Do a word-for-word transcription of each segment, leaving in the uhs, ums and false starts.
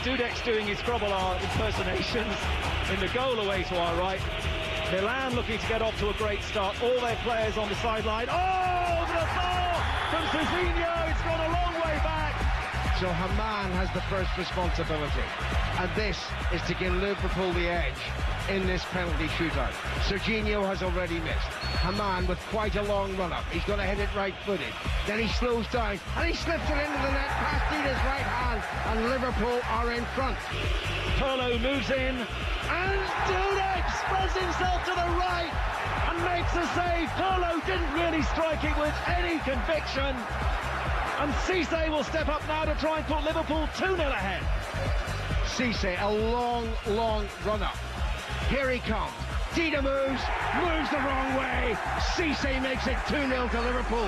Dudek's doing his Grobbelaar impersonations in the goal away to our right. Milan looking to get off to a great start. All their players on the sideline. Oh, the ball from Jorginho. It's gone a long way back. So Haman has the first responsibility, and this is to give Liverpool the edge in this penalty shootout. Jorginho has already missed. Haman with quite a long run-up. He's going to hit it right-footed. Then he slows down, and he slips it into the net past Dita's right hand, and Liverpool are in front. Pirlo moves in, and Dudek spreads himself to the right and makes the save. Pirlo didn't really strike it with any conviction. And Cisse will step up now to try and put Liverpool two nil ahead. Cisse, a long, long run-up. Here he comes. Dida moves, moves the wrong way. Cisse makes it two nil to Liverpool.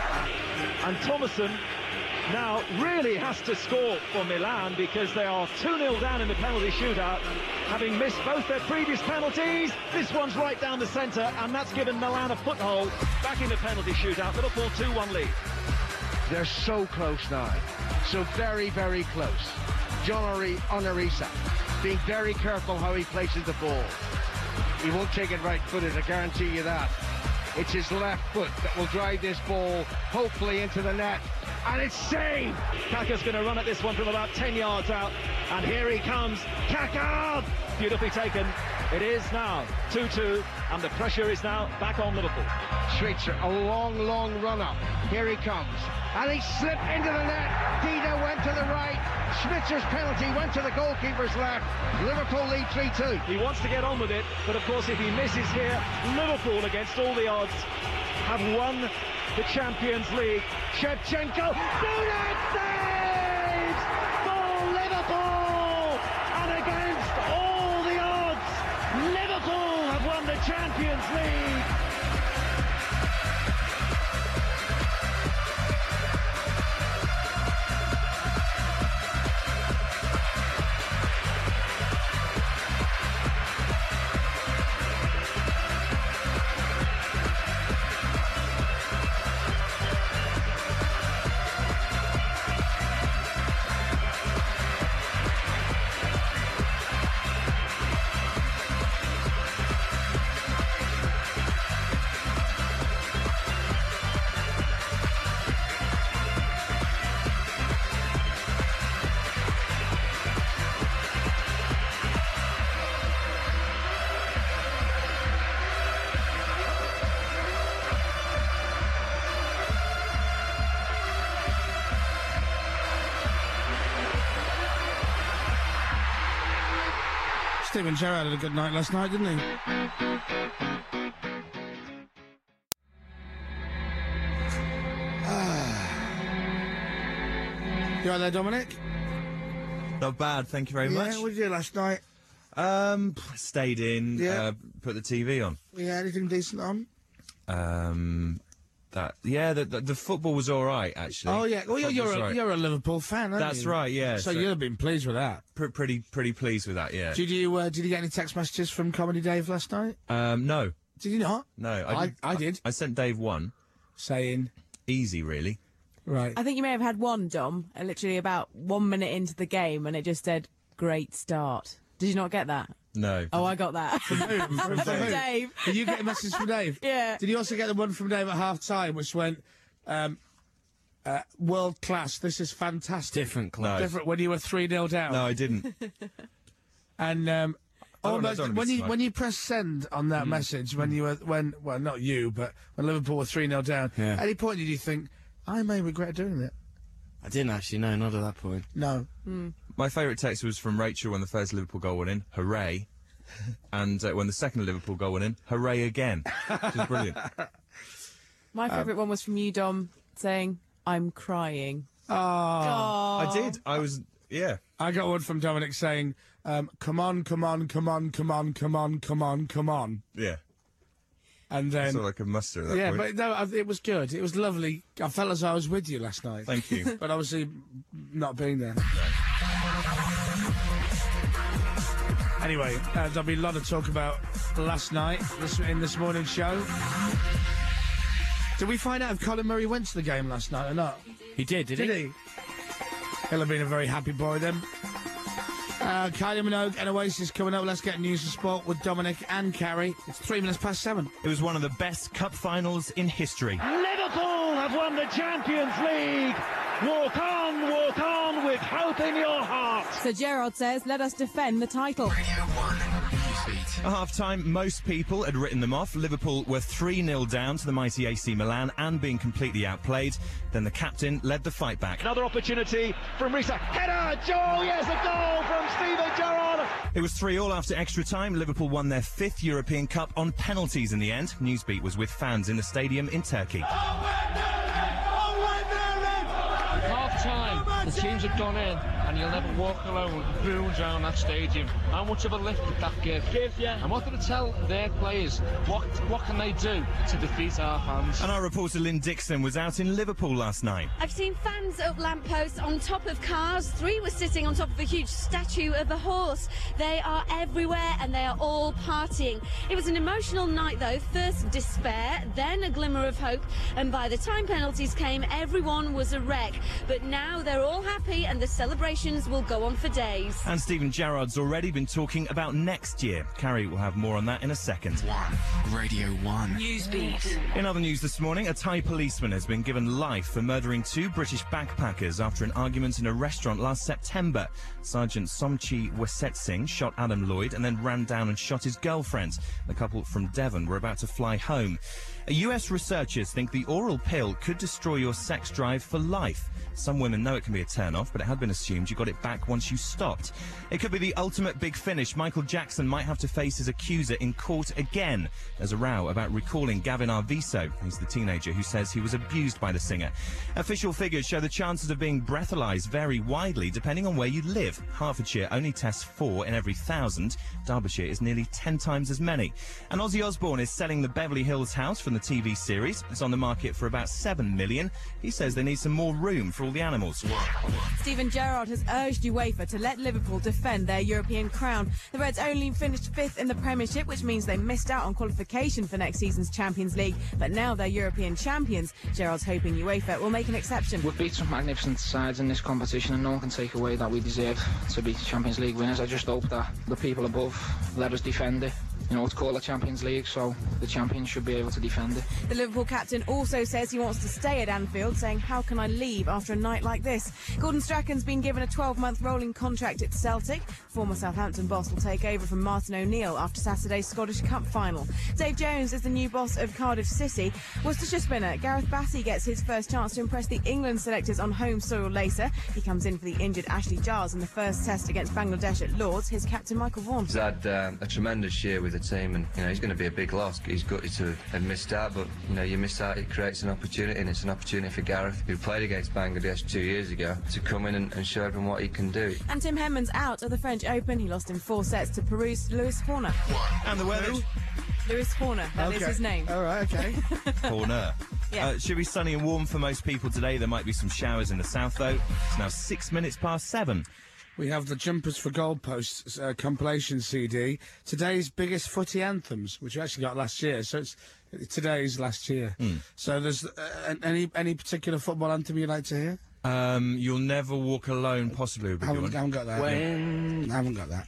And Thomason now really has to score for Milan because they are two nil down in the penalty shootout, having missed both their previous penalties. This one's right down the centre, and that's given Milan a foothold back in the penalty shootout. Liverpool two one lead. They're so close now, so very, very close. John Onorisa being very careful how he places the ball. He won't take it right-footed, I guarantee you that. It's his left foot that will drive this ball, hopefully, into the net. And it's saved! Kaka's going to run at this one from about ten yards out. And here he comes. Kaka! Beautifully taken. It is now two two, and the pressure is now back on Liverpool. Schweitzer, a long, long run-up. Here he comes. And he slipped into the net. Dida went to the right. Schweitzer's penalty went to the goalkeeper's left. Liverpool lead three two. He wants to get on with it, but of course if he misses here, Liverpool, against all the odds, have won the Champions League. Shevchenko, Dudek saves for Liverpool! And against all the odds, Liverpool have won the Champions League! Steven Gerrard had a good night last night, didn't he? You all right there, Dominic? Not bad, thank you very yeah, much. What did you do last night? Um, stayed in, Yeah. uh, put the T V on. Yeah, anything decent on? Um, that, yeah, the, the, the football was alright, actually. Oh, yeah. Well, you're, you're, Football's a, all right. you're a Liverpool fan, aren't That's you? right, yeah. So, So- you'll have been pleased with that. Pr- pretty, pretty pleased with that, yeah. Did you, uh, did you get any text messages from Comedy Dave last night? Um, no, Did you not? no. I- did, I did. I sent Dave one. Saying, Easy, really. right. I think you may have had one, Dom, uh, literally about one minute into the game, and it just said, great start. Did you not get that? No. Oh, I got that. From who? From, From who? Dave. Did you get a message from Dave? Yeah. Did you also get the one from Dave at half time, which went, um, uh, world class, this is fantastic. Different class. No. Different when you were three nil down. No, I didn't. And, um, I don't wanna- almost, don't wanna when be you, smug. when you press send on that message, when you were, when, well, not you, but when Liverpool were three nil down, Yeah. at any point did you think, I may regret doing it? I didn't actually, no, not at that point. No. My favourite text was from Rachel when the first Liverpool goal went in. Hooray. And uh, when the second Liverpool goal went in, hooray again. Which was brilliant. My favourite one was from you, Dom, saying, I'm crying. Oh. I did. I was, yeah. I got one from Dominic saying, um, come on, come on, come on, come on, come on, come on, come on. Yeah. And then, That's all I could muster at that yeah, point. but no, I- it was good. It was lovely. I felt as I was with you last night. Thank you. But obviously, not being there. Anyway, uh, there'll be a lot of talk about last night this, in this morning's show. Did we find out if Colin Murray went to the game last night or not? He did, did, Did he? he? He'll have been a very happy boy then. Uh, Kylie Minogue and Oasis coming up. Let's get news and sport with Dominic and Carrie. It's three minutes past seven. It was one of the best cup finals in history. Liverpool have won the Champions League. Walk on, walk on with hope in your heart. So Gerrard says, let us defend the title. At half-time, most people had written them off. Liverpool were three nil down to the mighty A C Milan and being completely outplayed. Then the captain led the fight back. Another opportunity from Risa. Header, Joe, yes, a goal from Steven Gerrard. It was three all after extra time. Liverpool won their fifth European Cup on penalties in the end. Newsbeat was with fans in the stadium in Turkey. Half-time, the teams have gone in, and you'll never walk alone with goons around that stadium. How much of a lift did that give? Give, yeah. And what did it tell their players? What what can they do to defeat our fans? And our reporter Lynn Dixon was out in Liverpool last night. I've seen fans up lampposts, on top of cars. Three were sitting on top of a huge statue of a horse. They are everywhere and they are all partying. It was an emotional night though. First despair, then a glimmer of hope, and by the time penalties came, everyone was a wreck. But now they're all happy and the celebrations will go on for days. And Steven Gerrard's already been talking about next year. Carrie will have more on that in a second. One. Radio one. Newsbeat. In other news this morning, a Thai policeman has been given life for murdering two British backpackers after an argument in a restaurant last September. Sergeant Somchi Wasetsing shot Adam Lloyd and then ran down and shot his girlfriend. The couple from Devon were about to fly home. U S researchers think the oral pill could destroy your sex drive for life. Some women know it can be a turn-off, but it had been assumed you got it back once you stopped. It could be the ultimate big finish. Michael Jackson might have to face his accuser in court again. There's a row about recalling Gavin Arvizo. He's the teenager who says he was abused by the singer. Official figures show the chances of being breathalyzed vary widely depending on where you live. Hertfordshire only tests four in every thousand. Derbyshire is nearly ten times as many. And Ozzy Osbourne is selling the Beverly Hills house from the T V series. It's on the market for about seven million. He says they need some more room for all the animals. Steven Gerrard has urged UEFA to let Liverpool defend their European crown. The Reds only finished fifth in the Premiership, which means they missed out on qualification for next season's Champions League. But now they're European champions. Gerrard's hoping UEFA will make an exception. We've beat some magnificent sides in this competition, and no one can take away that we deserve to be Champions League winners. I just hope that the people above let us defend it. You know, it's called the Champions League, so the champions should be able to defend it. The Liverpool captain also says he wants to stay at Anfield, saying, how can I leave after a night like this? Gordon Strachan's been given a twelve-month rolling contract at Celtic. Former Southampton boss will take over from Martin O'Neill after Saturday's Scottish Cup final. Dave Jones is the new boss of Cardiff City. Worcestershire spinner Gareth Batty gets his first chance to impress the England selectors on home soil later. He comes in for the injured Ashley Giles in the first test against Bangladesh at Lords. His captain Michael Vaughan. He's had um, a tremendous year with the team, and you know he's going to be a big loss. He's gutted to have missed out, but you know you miss out, it creates an opportunity, and it's an opportunity for Gareth, who played against Bangladesh two years ago, to come in and, and show everyone what he can do. And Tim Henman's out of the French Open. He lost in four sets to Peru's Lewis Horner. And the weather. Lewis Horner, that okay. is his name. All right, okay. Horner. Yeah. Uh, should be sunny and warm for most people today. There might be some showers in the south, though. It's now six minutes past seven. We have the Jumpers for Goalposts uh, compilation C D. Today's biggest footy anthems, which we actually got last year. So it's today's last year. Mm. So there's uh, any any particular football anthem you'd like to hear? Um, You'll Never Walk Alone, possibly. Would be haven't, good one. haven't got that. When... I haven't got that.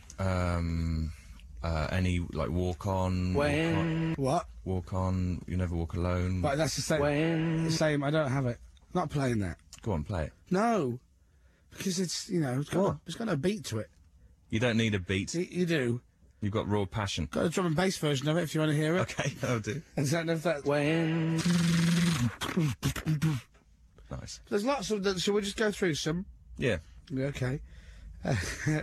Um, uh, any like Walk On. When... Walk on, What? walk on. You Never Walk Alone. But that's the same. When... The same. I don't have it. Not playing that. Go on, play it. No, because it's you know it's got, a, it's got a beat to it. You don't need a beat. You, you do. You've got raw passion. Got a drum and bass version of it if you want to hear it. Okay, I'll do. I don't know if that's... When... Nice. There's lots of them. Shall we just go through some? Yeah. Okay. All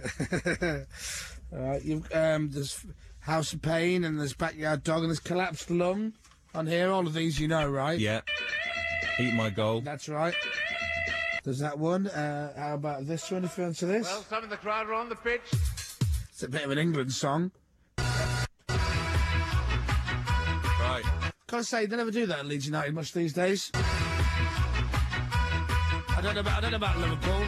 right. You've, um, there's House of Pain, and there's Backyard Dog, and there's Collapsed Lung on here. All of these you know, right? Yeah. Eat My Goal. That's right. There's that one. Uh, how about this one, if you answer this? Well, some of the crowd are on the pitch. It's a bit of an England song. Right. Gotta say, they never do that at Leeds United much these days. I don't know about, I don't know about Liverpool.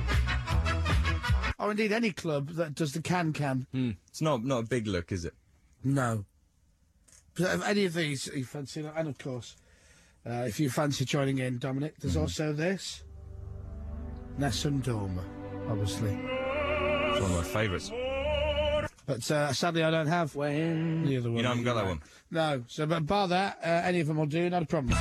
Or indeed any club that does the can-can. Hmm. It's not not a big look, is it? No. But if any of these you fancy, and of course, uh, if you fancy joining in, Dominic, there's mm. also this. Nessun Dorma, obviously. It's one of my favourites. But uh, sadly, I don't have when the other one. You haven't got that one? No. So, but bar that, uh, any of them will do, not a problem.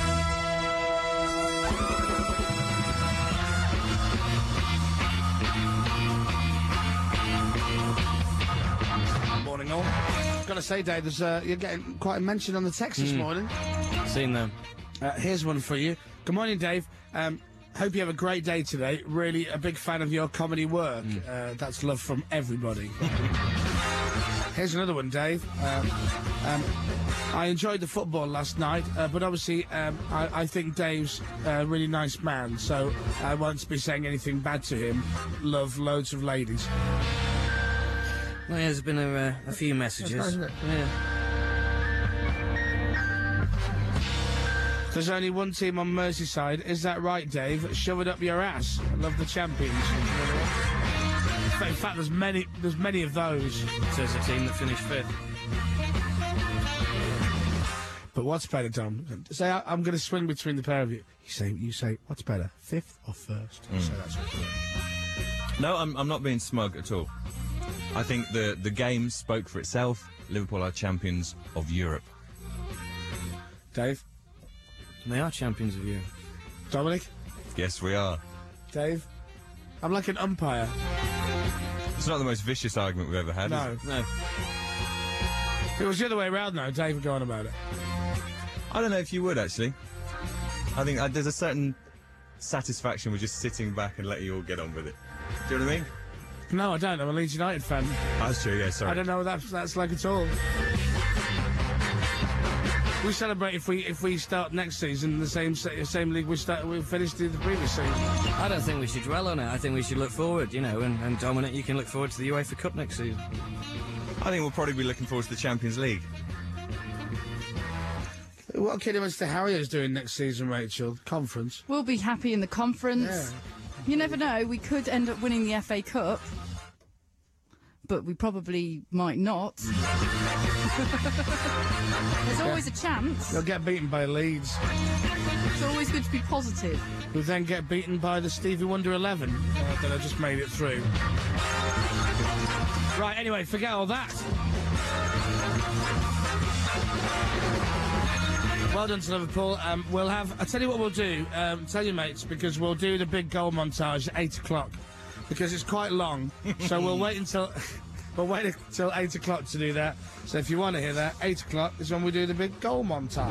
Morning, all. I've got to say, Dave, there's, uh, you're getting quite a mention on the text this Mm. morning. Seen them. Uh, here's one for you. Good morning, Dave. Um, hope you have a great day today. Really a big fan of your comedy work. Mm. Uh, that's love from everybody. Here's another one, Dave. Um, um, I enjoyed the football last night, uh, but obviously um, I, I think Dave's a really nice man, so I won't be saying anything bad to him. Love loads of ladies. Well, yeah, there's been a, uh, a few messages. That's nice, isn't it? Yeah. There's only one team on Merseyside. Is that right, Dave? Shove it up your ass. I love the champions. In fact, there's many. There's many of those. So it's a team that finished fifth. But what's better, Tom? Say I, I'm going to swing between the pair of you. You say. You say. What's better, fifth or first? Mm. So that's what. No, I'm, I'm not being smug at all. I think the, the game spoke for itself. Liverpool are champions of Europe. Dave? They are champions of Europe. Dominic? Yes, we are. Dave? I'm like an umpire. It's not the most vicious argument we've ever had, No. is it? No. If it was the other way around, though, Dave would go on about it. I don't know if you would, actually. I think uh, there's a certain satisfaction with just sitting back and letting you all get on with it. Do you know what I mean? No, I don't. I'm a Leeds United fan. That's true, yeah, sorry. I don't know what that's, that's like at all. We celebrate if we if we start next season in the same se- same league we start we finished in the previous season. I don't think we should dwell on it. I think we should look forward, you know, and, and Dominic, you can look forward to the UEFA Cup next season. I think we'll probably be looking forward to the Champions League. What Kidderminster Harriers doing next season, Rachel? Conference. We'll be happy in the conference. Yeah. You never know, we could end up winning the F A Cup, but we probably might not. There's always a chance. They'll get beaten by Leeds. It's always good to be positive. We'll then get beaten by the Stevie Wonder eleven uh, that have just made it through. Right, anyway, forget all that. Well done to Liverpool. Um, we'll have... I'll tell you what we'll do. Um, tell your mates, because we'll do the big goal montage at eight o'clock. Because it's quite long. So we'll wait until... We'll wait until eight o'clock to do that. So if you want to hear that, eight o'clock is when we do the big goal montage.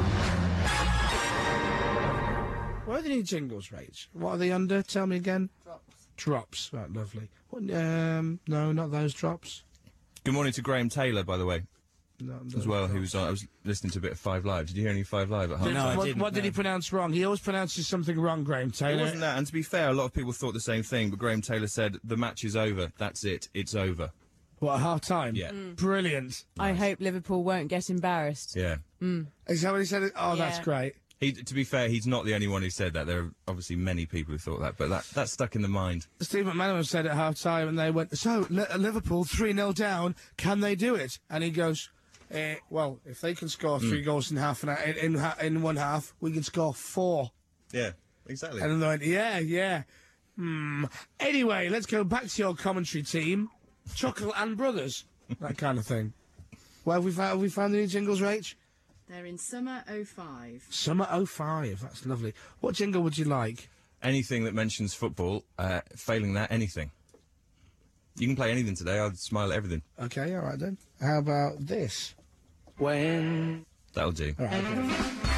Where are the new jingles, Rach? What are they under? Tell me again. Drops. Drops. Right, lovely. What, um, no, not those drops. Good morning to Graham Taylor, by the way. No, as well, who was on, I was listening to a bit of Five Live. Did you hear any Five Live at home? No, what, what did he pronounce wrong? He always pronounces something wrong, Graham Taylor. It wasn't that, and to be fair, a lot of people thought the same thing, but Graham Taylor said, the match is over. That's it. It's over. What, at half time? Yeah. Mm. Brilliant. I hope Liverpool won't get embarrassed. Yeah. Mm. Is that what he said? Oh, Yeah. that's great. He, to be fair, he's not the only one who said that. There are obviously many people who thought that, but that, that's stuck in the mind. Steve McManaman said at half time, and they went, so, Li- Liverpool three nil down, can they do it? And he goes, eh, well, if they can score three Mm. goals in half an hour, in, in, ha- in one half, we can score four. Yeah, exactly. And they went, yeah, yeah. Hmm. Anyway, let's go back to your commentary team. Chuckle and Brothers. That kind of thing. Where have we found, have we found the new jingles, Rach? They're in summer oh five. Summer oh five. That's lovely. What jingle would you like? Anything that mentions football, uh, failing that, anything. You can play anything today, I'll smile at everything. Okay, all right then. How about this? When... That'll do. All right, okay.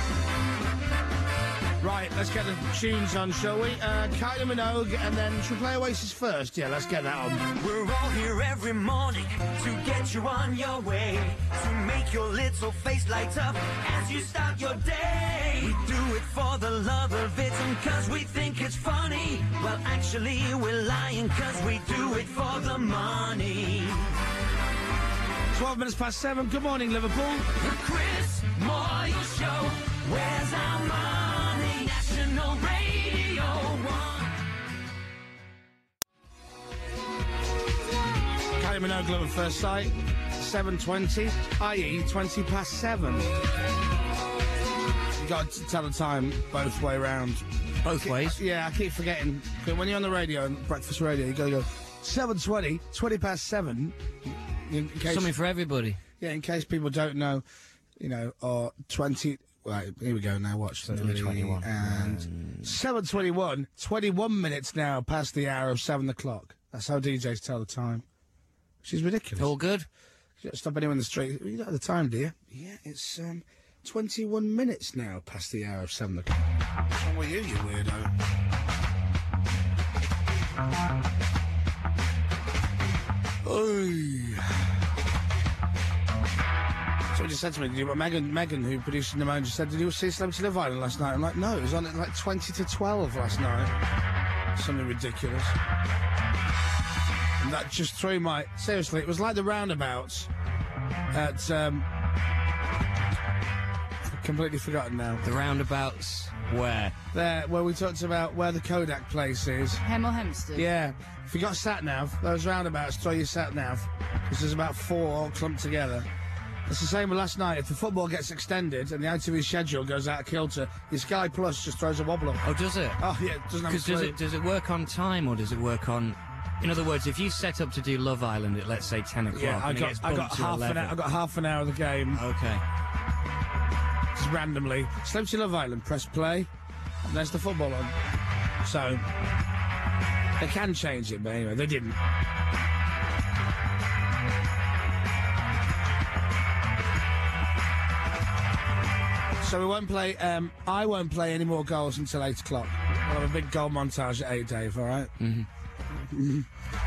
Right, let's get the tunes on, shall we? Uh, Kylie Minogue, and then should we play Oasis first? Yeah, let's get that on. We're all here every morning to get you on your way, to make your little face light up as you start your day. We do it for the love of it and cause we think it's funny. Well, actually, we're lying cause we do it for the money. twelve minutes past seven. Good morning, Liverpool. The Chris Moyle Show. Where's our money? National Radio one. Kylie Minogue, Love at First Sight. seven twenty, that is twenty past seven. You got to tell the time both way round. Both ways? Yeah, I keep forgetting. When you're on the radio, breakfast radio, you gotta go, seven twenty, twenty past seven. In case, Something for everybody. Yeah, in case people don't know, you know, or twenty... Right, here we go now, watch. Nearly twenty-one. And Mm. seven twenty-one, twenty-one minutes now past the hour of seven o'clock. That's how D Js tell the time. Which is ridiculous. All good? You don't stop anyone in the street. You don't have the time, do you? Yeah, it's um, twenty-one minutes now past the hour of seven o'clock. What's wrong with you, you weirdo? Oy. Someone just said to me, did you, Megan, Megan, who produced the Moan, just said, did you see Celebrity Love Island last night? I'm like, no, it was on at like twenty to twelve last night. Something ridiculous. And that just threw my... Seriously, it was like the roundabouts at... Um, I've completely forgotten now. The roundabouts where? There, where we talked about where the Kodak place is. Hemel Hempstead. Yeah. If you got sat-nav, those roundabouts throw your sat-nav. Because there's about four all clumped together. It's the same with last night. If the football gets extended and the I T V schedule goes out of kilter, your Sky Plus just throws a wobbler. Oh, does it? Oh, yeah, it doesn't have a Because does clue. it, does it work on time or does it work on... In other words, if you set up to do Love Island at, let's say, ten o'clock... Yeah, I and it got, gets I got bumped to half an eleven. hour, I got half an hour of the game. Okay. Just randomly. Celebrity Love Island, press play, and there's the football on. So, they can change it, but anyway, they didn't. So we won't play, um, I won't play any more goals until eight o'clock. We'll have a big goal montage at eight, Dave, all right? Mm-hmm. Mm-hmm.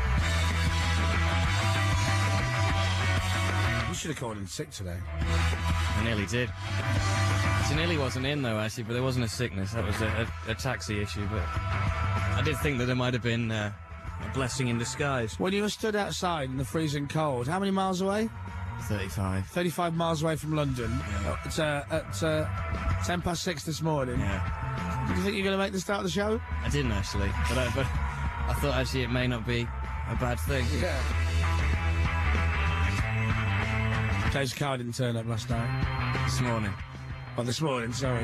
You should have called in sick today. I nearly did. She nearly wasn't in, though, actually, but there wasn't a sickness. That was a, a, a taxi issue, but I did think that there might have been uh, a blessing in disguise. When you were stood outside in the freezing cold, how many miles away? thirty-five. thirty-five miles away from London. Yeah. It's uh, at uh, ten past six this morning. Yeah. Do you think you're going to make the start of the show? I didn't, actually, but I, but I thought, actually, it may not be a bad thing. Yeah. Dave's car didn't turn up last night. This morning. Oh, this morning, sorry.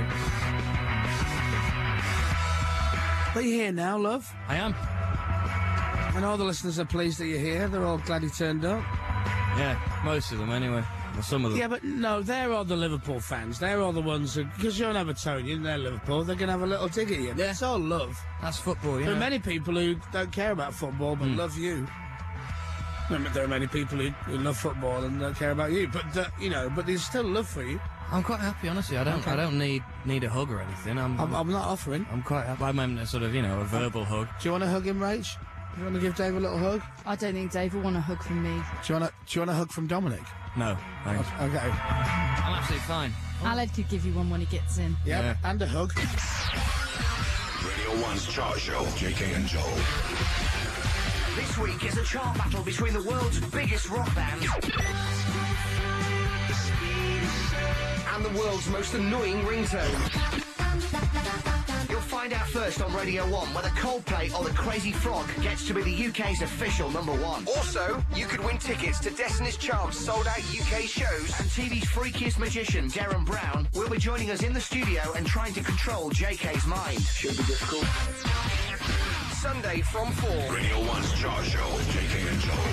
But you're here now, love. I am. And all the listeners are pleased that you're here. They're all glad you turned up. Yeah, most of them, anyway. Well, some of them. Yeah, but no, they're all the Liverpool fans. They're all the ones who, because you're an Evertonian, they're Liverpool, they're going to have a little dig at you. Yeah. It's all love. That's football, yeah. There are many people who don't care about football but mm. love you. There are many people who, who love football and don't care about you, but uh, you know, but there's still love for you. I'm quite happy, honestly. I don't, okay. I don't need need a hug or anything. I'm, I'm, I'm not offering. I'm quite happy. I meant a sort of, you know, a verbal hug. Do you want to hug him, Rach? Do you want to give Dave a little hug? I don't think Dave will want a hug from me. Do you want a, do you want a hug from Dominic? No, thanks. Okay. I'm absolutely fine. Aled could give you one when he gets in. Yep, yeah, and a hug. Radio one's chart show, J K and Joel. This week is a chart battle between the world's biggest rock band and the world's most annoying ringtone. You'll find out first on Radio one whether Coldplay or the Crazy Frog gets to be the U K's official number one. Also, you could win tickets to Destiny's Child's sold-out U K shows, and T V's freakiest magician, Darren Brown, will be joining us in the studio and trying to control J K's mind. Should be difficult. Sunday from four. Radio one's chart show, J K and Joel.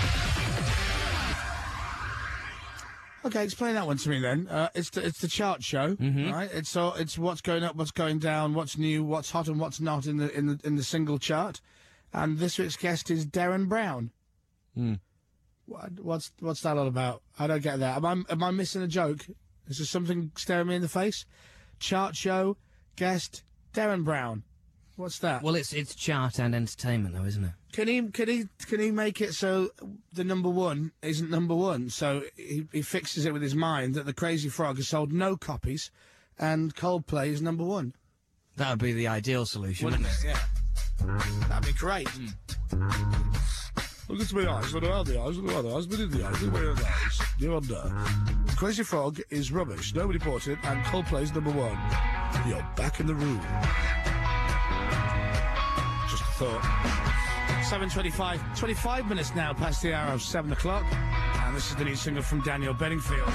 Okay, explain that one to me then. Uh, it's the it's the chart show, mm-hmm. right? It's so it's what's going up, what's going down, what's new, what's hot, and what's not in the in the in the single chart. And this week's guest is Darren Brown. Mm. What, what's what's that all about? I don't get that. Am I am I missing a joke? Is there something staring me in the face? Chart show, guest Darren Brown. What's that? Well, it's it's chart and entertainment, though, isn't it? Can he can he can he make it so the number one isn't number one? So he, he fixes it with his mind that the Crazy Frog has sold no copies, and Coldplay is number one. That would be the ideal solution, wouldn't wouldn't it? Yeah, that'd be great. Mm. Look at my eyes, look around the eyes, look around the eyes, but in the eyes, look around the eyes. You're under. Crazy Frog is rubbish. Nobody bought it, and Coldplay's number one. You're back in the room. Just a thought. seven twenty-five, twenty-five minutes now past the hour of seven o'clock, and this is the new single from Daniel Bedingfield.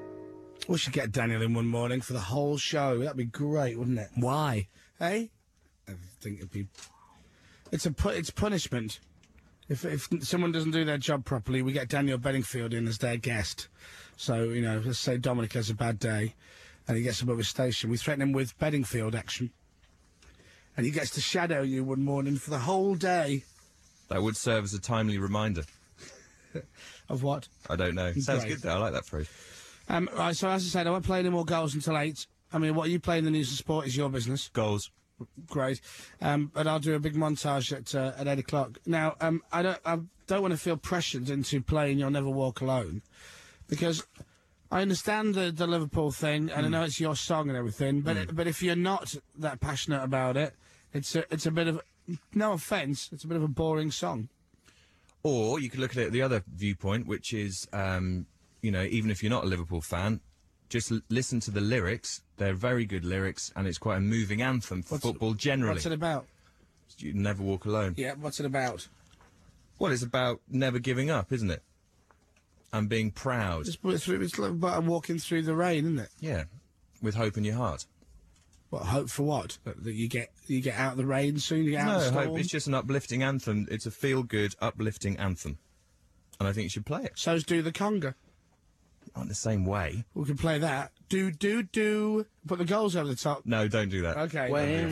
We should get Daniel in one morning for the whole show. That'd be great, wouldn't it? Why? Hey? I think it'd be. It's a pu- it's punishment. If if someone doesn't do their job properly, we get Daniel Bedingfield in as their guest. So you know, let's say Dominic has a bad day, and he gets above his station. We threaten him with Bedingfield action, and he gets to shadow you one morning for the whole day. That would serve as a timely reminder. Of what? I don't know. Sounds Great. good though. I like that phrase. Um, right, so as I said, I won't play any more goals until eight. I mean, what you play in the news and sport is your business. Goals. Great. Um, but I'll do a big montage at uh, at eight o'clock. Now, um, I don't I don't want to feel pressured into playing You'll Never Walk Alone, because I understand the, the Liverpool thing, and mm. I know it's your song and everything, but Mm. but if you're not that passionate about it, it's a, it's a bit of, no offence, it's a bit of a boring song. Or you could look at it at the other viewpoint, which is, um, you know, even if you're not a Liverpool fan, just l- listen to the lyrics. They're very good lyrics, and it's quite a moving anthem for What's football generally. What's it about? You never walk alone. Yeah, what's it about? Well, it's about never giving up, isn't it? And being proud. It's, it's, it's about walking through the rain, isn't it? Yeah, with hope in your heart. What, hope for what? That, that you get you get out of the rain soon, you get out No, of the storm? hope. It's just an uplifting anthem. It's a feel-good, uplifting anthem. And I think you should play it. So's Do the Conga. Not in the same way. We can play that. Do, do, do. Put the goals over the top. No, don't do that. Okay. When...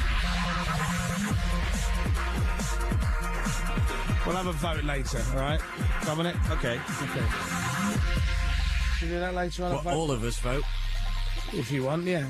We'll have a vote later, all right? Dominic? Okay. Okay. Should we do that later on? What, all of us vote? If you want, yeah.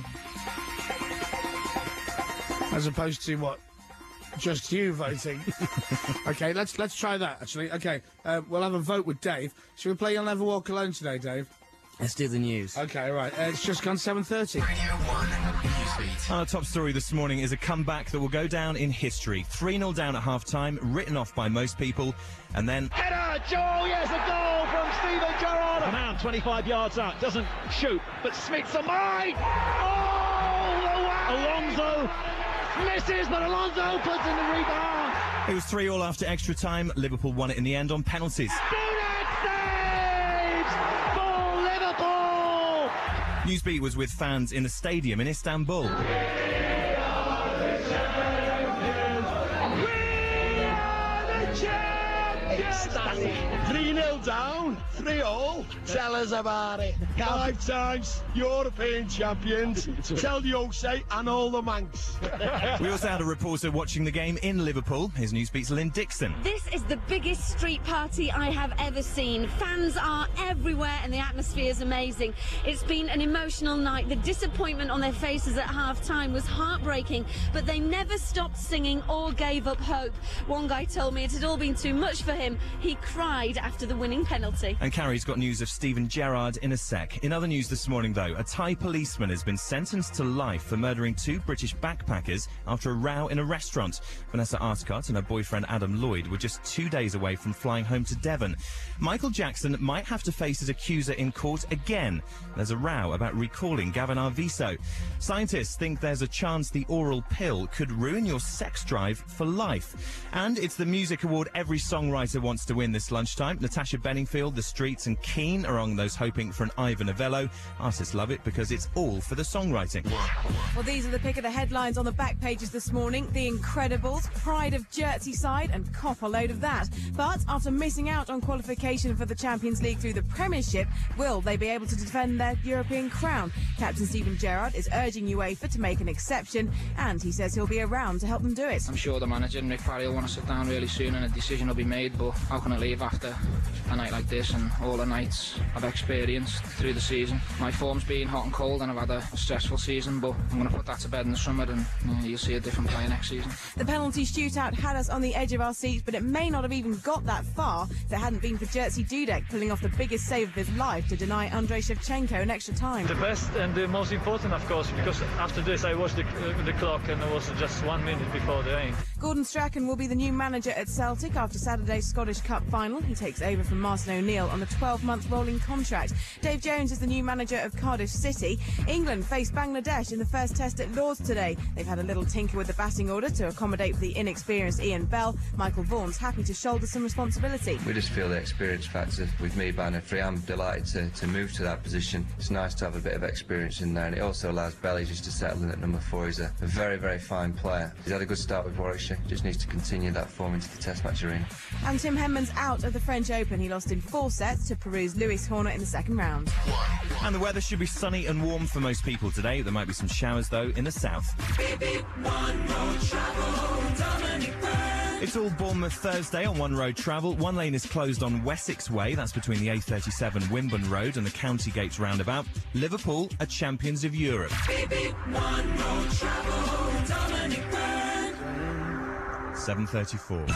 As opposed to what? Just you voting. Okay, let's let's try that, actually. Okay, uh, we'll have a vote with Dave. Should we play You'll Never Walk Alone today, Dave? Let's do the news. Okay, right. Uh, it's just gone seven thirty. Our top story this morning is a comeback that will go down in history. three nil down at half-time, written off by most people, and then... Header! Joel, yes, a goal from Steven Gerrard. A man twenty-five yards out, doesn't shoot, but Smith's a mine! Oh, Alonso misses, but Alonso puts in the rebound. It was three all after extra time. Liverpool won it in the end on penalties. Newsbeat was with fans in the stadium in Istanbul. three nil down, three all. Tell us about it. Five times European champions. Tell the Osei and all the Manx. We also had a reporter watching the game in Liverpool. His Newsbeat's Lynn Dixon. This is the biggest street party I have ever seen. Fans are everywhere and the atmosphere is amazing. It's been an emotional night. The disappointment on their faces at half-time was heartbreaking, but they never stopped singing or gave up hope. One guy told me it had all been too much for him. He cried after the winning penalty. And Carrie's got news of Steven Gerrard in a sec. In other news this morning, though, a Thai policeman has been sentenced to life for murdering two British backpackers after a row in a restaurant. Vanessa Artcott and her boyfriend Adam Lloyd were just two days away from flying home to Devon. Michael Jackson might have to face his accuser in court again. There's a row about recalling Gavin Arvizo. Scientists think there's a chance the oral pill could ruin your sex drive for life. And it's the music award every songwriter wants to win this lunchtime. Natasha Bedingfield, The Streets and Keane are among those hoping for an Ivor Novello. Artists love it because it's all for the songwriting. Well, these are the pick of the headlines on the back pages this morning. The Incredibles, Pride of Chertsey-side, and cop a load of that. But after missing out on qualification for the Champions League through the Premiership, will they be able to defend their European crown? Captain Steven Gerrard is urging UEFA to make an exception, and he says he'll be around to help them do it. I'm sure the manager, Nick Parry, will want to sit down really soon and a decision will be made, but how can I leave after a night like this and all the nights I've experienced through the season? My form's been hot and cold and I've had a stressful season, but I'm going to put that to bed in the summer and uh, you'll see a different player next season. The penalty shootout had us on the edge of our seats, but it may not have even got that far if it hadn't been for Jerzy Dudek pulling off the biggest save of his life to deny Andrei Shevchenko an extra time. The best and the most important, of course, because after this I watched the, uh, the clock and it was just one minute before the end. Gordon Strachan will be the new manager at Celtic after Saturday's Scottish Cup final. He takes over from Martin O'Neill on a twelve-month rolling contract. Dave Jones is the new manager of Cardiff City. England face Bangladesh in the first test at Lord's today. They've had a little tinker with the batting order to accommodate for the inexperienced Ian Bell. Michael Vaughan's happy to shoulder some responsibility. We just feel the experience factor with me batting free. I'm delighted to, to move to that position. It's nice to have a bit of experience in there, and it also allows Belly just to settle in at number four. He's a, a very, very fine player. He's had a good start with Warwickshire. Just needs to continue that form into the Test match arena. And Tim Henman's out of the French Open. He lost in four sets to Peru's Luis Horner in the second round. And the weather should be sunny and warm for most people today. There might be some showers, though, in the south. Beep, beep, one road travel, Dominic Byrne. It's all Bournemouth Thursday on One Road Travel. One lane is closed on Wessex Way. That's between the A thirty-seven Wimborne Road and the County Gates roundabout. Liverpool are champions of Europe. Beep, beep, one road travel, Dominic Byrne. seven thirty-four.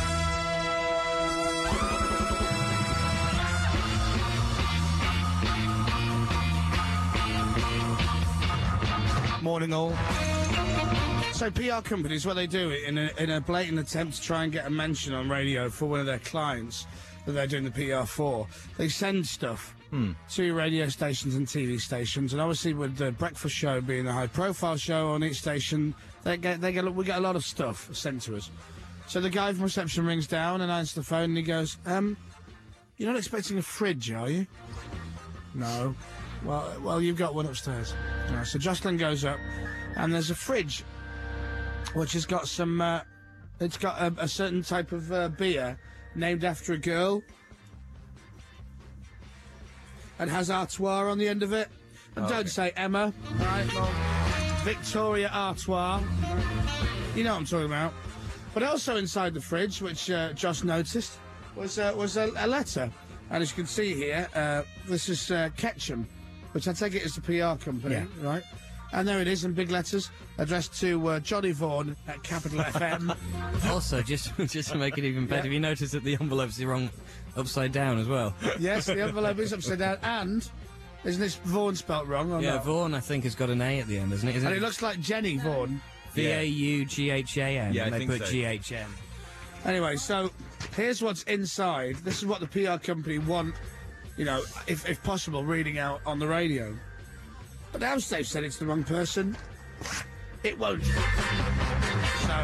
Morning all. So P R companies, what they do in a, in a blatant attempt to try and get a mention on radio for one of their clients that they're doing the P R for, they send stuff Hmm. to radio stations and T V stations, and obviously with the breakfast show being a high-profile show on each station, they get they get we get a lot of stuff sent to us. So the guy from reception rings down and answers the phone, and he goes, "Um, you're not expecting a fridge, are you?" "No." Well, well, you've got one upstairs. No. So Jocelyn goes up, and there's a fridge, which has got some. Uh, it's got a, a certain type of uh, beer named after a girl, and has Artois on the end of it. And Oh, don't okay. say Emma, right? Well, Victoria Artois. You know what I'm talking about. But also inside the fridge, which uh, Josh noticed, was uh, was a, a letter. And as you can see here, uh, this is uh, Ketchum, which I take it is the P R company, Yeah. right? And there it is in big letters, addressed to uh, Johnny Vaughan at Capital F M. Also, just just to make it even better, Yeah. you notice that the envelope's the wrong upside down as well. Yes, the envelope is upside down, and isn't this Vaughan spelt wrong or Yeah, not? Vaughan, I think, has got an A at the end, doesn't it? Isn't And it looks like Jenny Vaughan. V A U G H A N, Yeah, I and they think put so. G H M. Anyway, so here's what's inside. This is what the P R company want, you know, if, if possible, reading out on the radio. But now they've said it's the wrong person, it won't. So,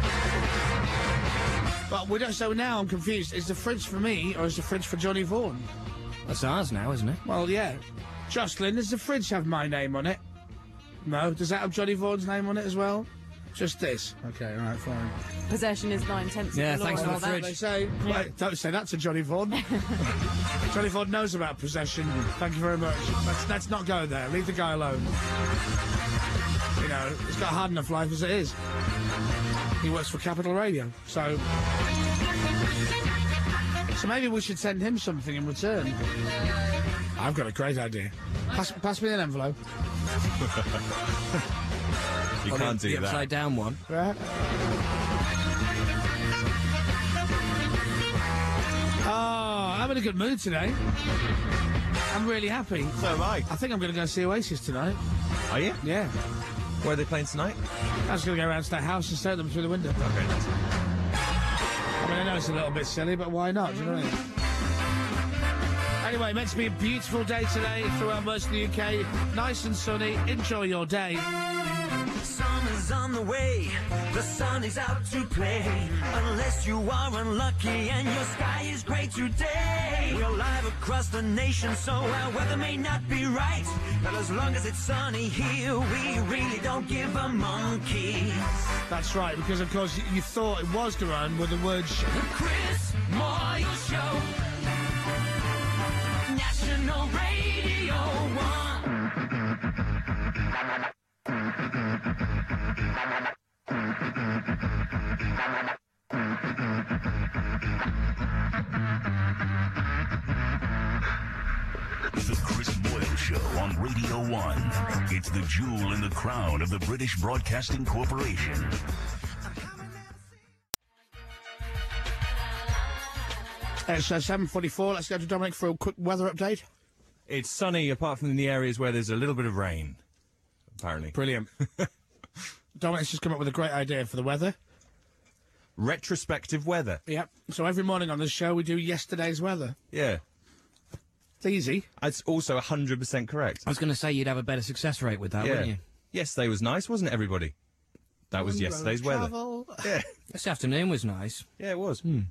but we don't. So now I'm confused. Is the fridge for me or is the fridge for Johnny Vaughan? That's ours now, isn't it? Well, yeah. Jocelyn, does the fridge have my name on it? No. Does that have Johnny Vaughan's name on it as well? Just this. Okay, all right, fine. Possession is nine tenths Yeah, of the law thanks and for all the that. fridge. They say, wait, don't say that to Johnny Vaughan. Johnny Vaughan knows about possession. Thank you very much. Let's, let's not go there. Leave the guy alone. You know, he's got a hard enough life as it is. He works for Capital Radio, so... So maybe we should send him something in return. I've got a great idea. Pass, pass me an envelope. You Oh, can't the, do the that. upside down one. Right. Oh, I'm in a good mood today. I'm really happy. So am I. I think I'm going to go see Oasis tonight. Are you? Yeah. Where are they playing tonight? I'm just going to go around to that house and stare at them through the window. Okay. I mean, I know it's a little bit silly, but why not? Do you know what I mean? Anyway, meant to be a beautiful day today throughout most of the U K. Nice and sunny. Enjoy your day. Summer's on the way, the sun is out to play. Unless you are unlucky and your sky is grey today. We're live across the nation, so our weather may not be right. But as long as it's sunny here, we really don't give a monkey. That's right, because of course you, you thought it was going to run with the word sh- The Chris Moyle Show, National Radio one. The Chris Boyle Show on Radio one. It's the jewel in the crown of the British Broadcasting Corporation. It's uh, seven forty-four. Let's go to Dominic for a quick weather update. It's sunny, apart from in the areas where there's a little bit of rain. Apparently. Brilliant. Dominic's just come up with a great idea for the weather. Retrospective weather. Yep. So every morning on the show we do yesterday's weather. Yeah. It's easy. It's also one hundred percent correct. I was going to say you'd have a better success rate with that, wouldn't you? Yesterday was nice, wasn't it, everybody? That was yesterday's weather. Yeah. This afternoon was nice. Yeah, it was. Hmm.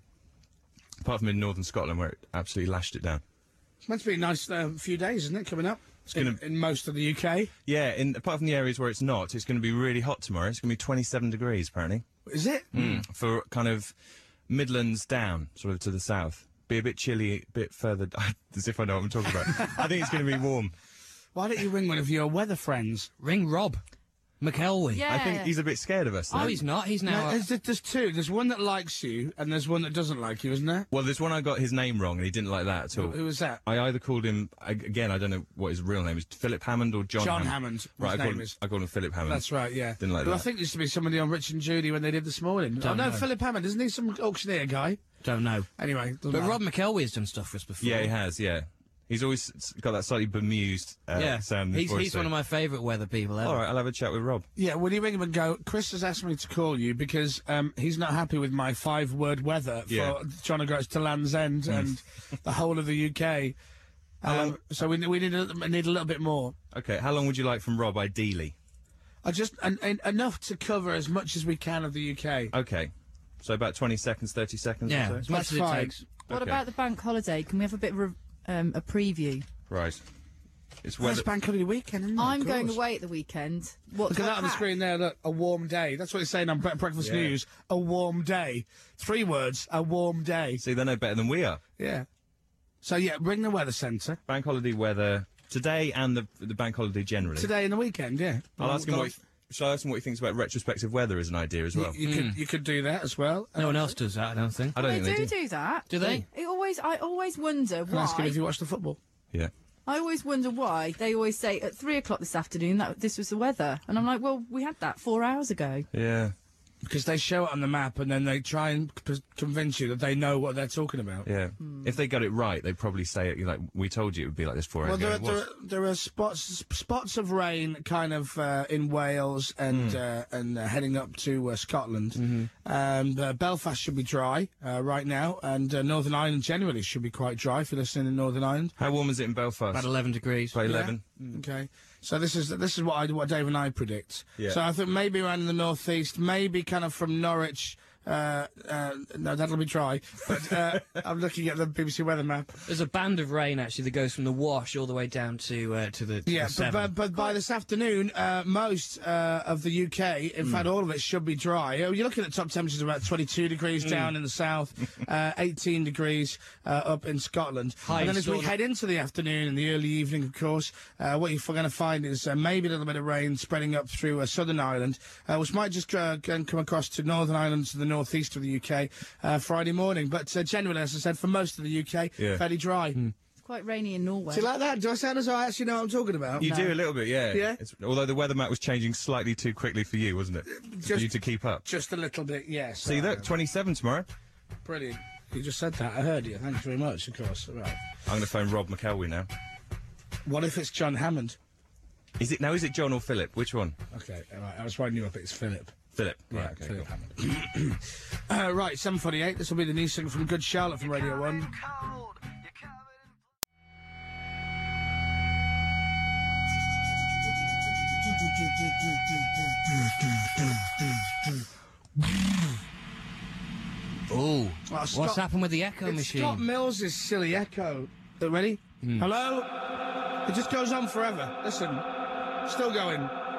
Apart from in northern Scotland, where it absolutely lashed it down. It's meant to be a nice uh, few days, isn't it, coming up? It's gonna... in, in most of the U K. Yeah, in, apart from the areas where it's not, it's going to be really hot tomorrow. It's going to be twenty-seven degrees, apparently. Is it? Mm. For kind of Midlands down, sort of to the south. Be a bit chilly, a bit further... As if I know what I'm talking about. I think it's going to be warm. Why don't you ring one of your weather friends? Ring Rob McElwee. Yeah. I think he's a bit scared of us. Oh, though. he's not. He's now... No, there's, there's two. There's one that likes you, and there's one that doesn't like you, isn't there? Well, there's one I got his name wrong, and he didn't like that at all. Who was that? I either called him... Again, I don't know what his real name is. Philip Hammond or John John Hammond? Hammond. Right, his I, name called him, is. I called him Philip Hammond. That's right, yeah. Didn't like well, that. I think there used to be somebody on Rich and Judy when they did this morning. Don't oh, no, know. Philip Hammond. Isn't he some auctioneer guy? Don't know. Anyway. But matter. Rob McElwee has done stuff for us before. Yeah, he has, yeah. He's always got that slightly bemused uh, yeah. sound in his He's, voice. he's so- one of my favourite weather people ever. All right, I'll have a chat with Rob. Yeah, will you ring him and go, Chris has asked me to call you because um, he's not happy with my five-word weather for Yeah. trying to go to Land's End Mm. and the whole of the U K. Um, so we, we need, a, need a little bit more. Okay, how long would you like from Rob, ideally? I just en- en- enough to cover as much as we can of the U K. Okay. So about twenty seconds, thirty seconds Yeah, or as so? much That's as it fine. takes. What Okay. about the bank holiday? Can we have a bit of a, um, a preview? Right. It's Well, weather... it's Bank Holiday weekend, isn't it? I'm Of going course. away at the weekend. What, Look at what that on the pack? screen there, look, a warm day. That's what it's saying on Bre- Breakfast Yeah. News. A warm day. Three words, a warm day. See, they're no better than we are. Yeah. So, yeah, ring the weather centre. Bank holiday weather today and the the bank holiday generally. Today and the weekend, yeah. I'll ask him what... He, shall I ask him what he thinks about retrospective weather as an idea as well? You, you could you could do that as well. No one else does that, I don't think. I don't They think do they do. do that. Do they? It always, I always wonder Can I ask him why. if you watch the football? Yeah. I always wonder why they always say at three o'clock this afternoon that this was the weather, and I'm like, well, we had that four hours ago. Yeah. Because they show it on the map and then they try and c- convince you that they know what they're talking about. Yeah. If they got it right, they'd probably say it like, we told you it would be like this four Well, hours there, ago. are- It there, was. are- there are spots spots of rain kind of uh, in Wales and Hmm. uh, and uh, heading up to uh, Scotland. Mm-hmm. And uh, Belfast should be dry uh, right now, and uh, Northern Ireland generally should be quite dry if you're listening in Northern Ireland. How warm is it in Belfast? About eleven degrees. About eleven. Okay, so this is this is what I what Dave and I predict. Yeah. So I think maybe around in the northeast, maybe kind of from Norwich. Uh, uh, no, that'll be dry. But uh, I'm looking at the B B C weather map. There's a band of rain actually that goes from the Wash all the way down to uh, to the to Yeah, the but, Severn. but, but by this afternoon, uh, most uh, of the U K, in fact, all of it should be dry. You're looking at top temperatures about twenty-two degrees down in the south, uh, eighteen degrees uh, up in Scotland. High and then as we sort of- head into the afternoon and the early evening, of course, uh, what you're going to find is uh, maybe a little bit of rain spreading up through uh, southern Ireland, uh, which might just uh, go and come across to Northern Ireland to the northeast of the U K uh, Friday morning. But uh, generally, as I said, for most of the U K, Yeah. fairly dry. It's quite rainy in Norway. Do you like that? Do I sound as though I actually know what I'm talking about? You No. do a little bit, yeah. Yeah? It's, although the weather map was changing slightly too quickly for you, wasn't it? for Just- you to keep up. Just a little bit, yes. See, look, twenty-seven tomorrow. Brilliant. You just said that. I heard you. Thanks very much, of course. Right. I'm going to phone Rob McElwee now. What if it's John Hammond? Is it now? Is it John or Philip? Which one? Okay, all right. I was winding you up. It's Philip. Philip. Yeah, Right, okay, Philip cool. Hammond. uh, right, seven forty-eight. This will be the new single from Good Charlotte from Radio one. Oh, Well, what's Scott- happened with the echo It's machine? Scott Mills' silly echo. Uh, ready? Hello? It just goes on forever. Listen. Still going.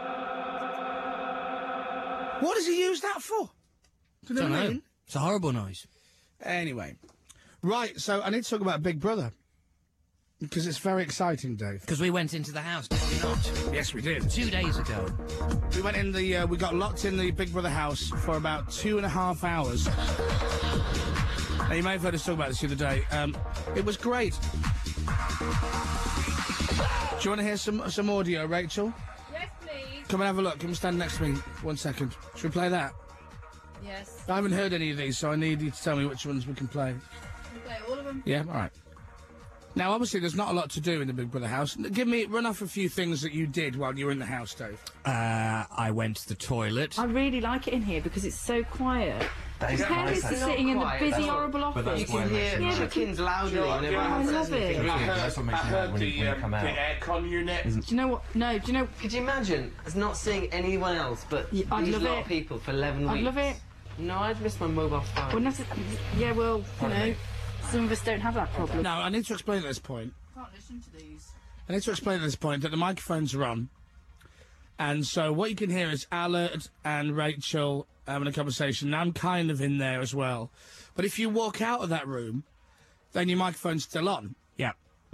What does he use that for? Do you know Don't what I know. mean? It's a horrible noise. Anyway. Right, so I need to talk about Big Brother. Because it's very exciting, Dave. Because we went into the house, did we not? Yes, we did. Two days ago. We went in the, uh, we got locked in the Big Brother house for about two and a half hours. Now, you may have heard us talk about this the other day. Um, it was great. Do you want to hear some some audio, Rachel? Yes, please. Come and have a look. Come and stand next to me. One second. Should we play that? Yes. I haven't heard any of these, so I need you to tell me which ones we can play. Play all of them. Yeah, all right. Now, obviously, there's not a lot to do in the Big Brother house. Give me, run off a few things that you did while you were in the house, Dave. Uh, I went to the toilet. I really like it in here because it's so quiet That is Compared nice. to sitting in the Quiet, busy, that's what- horrible but office. that's You what can makes hear it nice. chickens loudly Sure, whenever yeah, I I love it. That's what makes I it nice heard when you, the, when you uh, come out. the aircon unit. Do you know what? No, do you know? Could you imagine us not seeing anyone else but Yeah, I'd these love lot it. of people for eleven I'd weeks? love it. No, I'd miss my mobile phone. Well, not, yeah, well, you know, some of us don't have that problem. Now, I need to explain at this point. I can't listen to these. I need to explain at this point that the microphones are on. And so what you can hear is Allard and Rachel having a conversation. I'm kind of in there as well. But if you walk out of that room, then your microphone's still on. Yeah.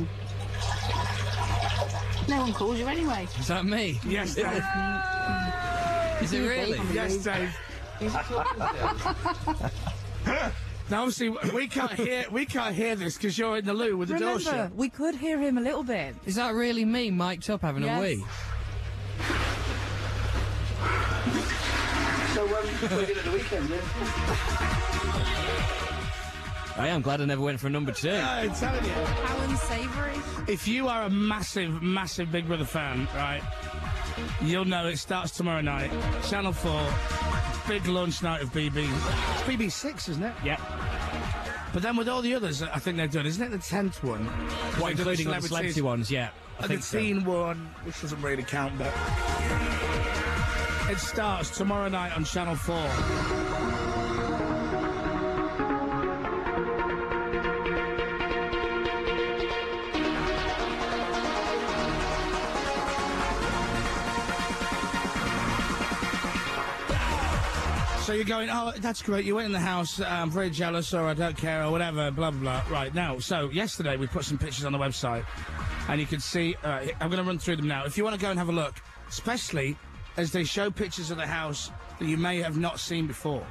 No one calls you anyway. Is that me? Yes, Dave. Is it really? Yes, Dave. Who's he talking to? Now, obviously, we can't hear we can't hear this because you're in the loo with the door Remember, shut. we could hear him a little bit. Is that really me mic'd up having Yes. a wee? So, um, what are you doing at the weekend, then? I am glad I never went for number two. I'm telling you. How unsavoury. If you are a massive, massive Big Brother fan, right, you'll know it starts tomorrow night. Channel four, big launch night of B B. It's B B six, isn't it? Yeah. But then with all the others, I think they're doing, isn't it the tenth one? What, including all the Celebrities. celebrity ones, yeah. I And think the so. teen one, which doesn't really count, but it starts tomorrow night on Channel four. So you're going, oh, that's great, you went in the house, uh, I'm very jealous, or I don't care, or whatever, blah, blah, blah. Right, now, so yesterday we put some pictures on the website, and you can see, uh, I'm going to run through them now. If you want to go and have a look, especially as they show pictures of the house that you may have not seen before.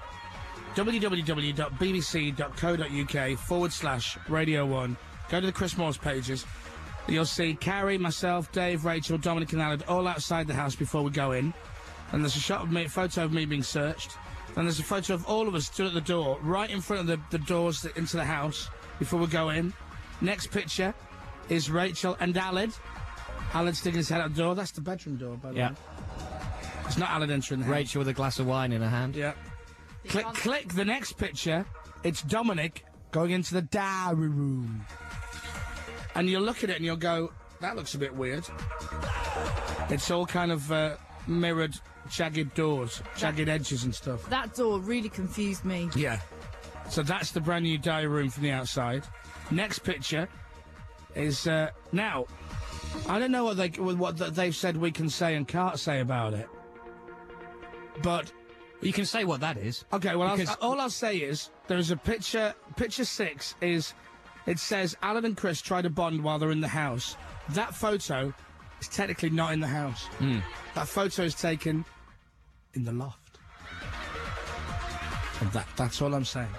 www.bbc.co.uk forward slash Radio one. Go to the Chris Moores pages. You'll see Carrie, myself, Dave, Rachel, Dominic and Allard all outside the house before we go in. And there's a shot of me, photo of me being searched. And there's a photo of all of us stood at the door, right in front of the, the doors that, into the house before we go in. Next picture is Rachel and Allard. Allard sticking his head out the door. That's the bedroom door, by the Yeah. way. It's not Allard entering the house. Rachel with a glass of wine in her hand. Yeah. Click, click the next picture. It's Dominic going into the diary room. And you'll look at it and you'll go, that looks a bit weird. It's all kind of uh, mirrored, jagged doors, jagged edges and stuff. That door really confused me. Yeah. So that's the brand new diary room from the outside. Next picture is uh, now. I don't know what they what they've said we can say and can't say about it, but you can say what that is. Okay. Well, Because- I'll, all I'll say is there's a picture. Picture six is it says Alan and Chris try to bond while they're in the house. That photo is technically not in the house. Mm. That photo is taken in the loft. And that that's all I'm saying.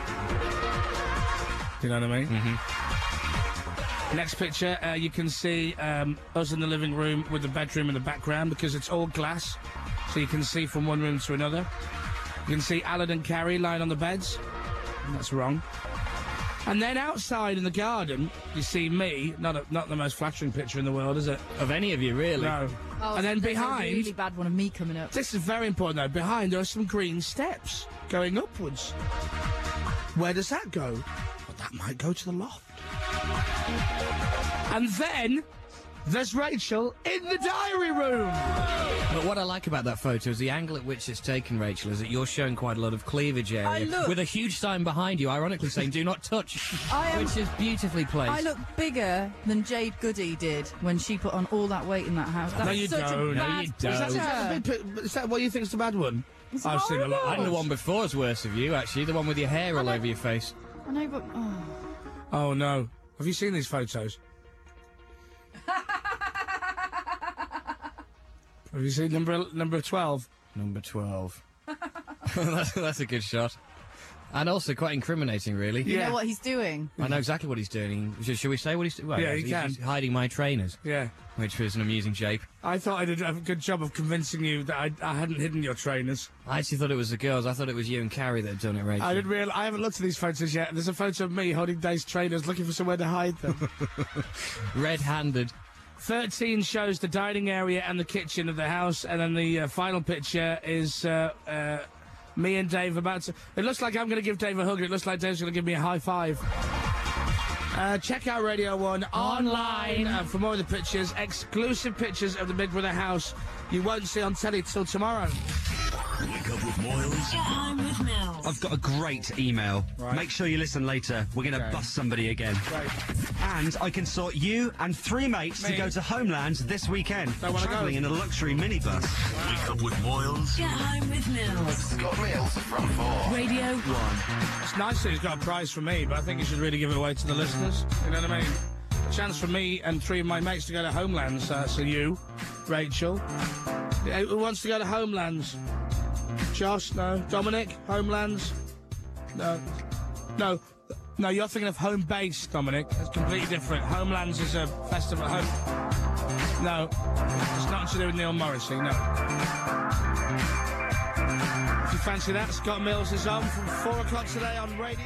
You know what I mean? Mm-hmm. Next picture, uh, you can see um, us in the living room with the bedroom in the background because it's all glass, so you can see from one room to another. You can see Alan and Carrie lying on the beds. That's wrong. And then outside in the garden, you see me. Not a, not the most flattering picture in the world, is it? Of any of you, really. No. Oh, and then there's behind... a really bad one of me coming up. This is very important, though. Behind, there are some green steps going upwards. Where does that go? Well, that might go to the loft. And then there's Rachel in the diary room. But what I like about that photo is the angle at which it's taken, Rachel, is that you're showing quite a lot of cleavage area. I look- with a huge sign behind you, ironically saying, do not touch, I am- which is beautifully placed. I look bigger than Jade Goody did when she put on all that weight in that house. That's no, you such don't. a No, bad you don't. Is that, is, that the big pi- is that what you think is the bad one? It's I've seen a lot. I think the one before is worse of you, actually. The one with your hair all I over your face. I know, but oh. Oh, no. Have you seen these photos? Have you seen number number twelve? Number twelve. that's, that's a good shot. And also quite incriminating, really. You know what he's doing? I know exactly what he's doing. Should, should we say what he's doing? Well, Yeah, you he's, can. he's hiding my trainers. Yeah. Which was an amusing shape. I thought I did a good job of convincing you that I, I hadn't hidden your trainers. I actually thought it was the girls. I thought it was you and Carrie that had done it, Rachel. I didn't real. I haven't looked at these photos yet. There's a photo of me holding Dave's trainers, looking for somewhere to hide them. Red-handed. thirteen shows the dining area and the kitchen of the house, and then the uh, final picture is uh, uh, me and Dave about to... It looks like I'm going to give Dave a hug, and it looks like Dave's going to give me a high five. Uh, check out Radio one online uh, for more of the pictures, exclusive pictures of the Big Brother house you won't see on telly till tomorrow. Wake up with Moyles. Get home with Mills. I've got a great email. Right. Make sure you listen later. We're going to Okay. bust somebody again. Right. And I can sort you and three mates Me. to go to Homeland this weekend. Don't wanna go. Travelling in a luxury minibus. Wake up with Moyles. Get home with Mills. Scott Mills from four. Radio one. It's nice that he's got a prize for me, but I think he should really give it away to the listeners. You know what I mean? A chance for me and three of my mates to go to Homelands. Uh, so you, Rachel. Yeah, who wants to go to Homelands? Josh? No. Dominic? Homelands? No. No. No, you're thinking of Home Base, Dominic. That's completely different. Homelands is a festival. Home... No. It's nothing to do with Neil Morrissey, no. If you fancy that, Scott Mills is on from four o'clock today on Radio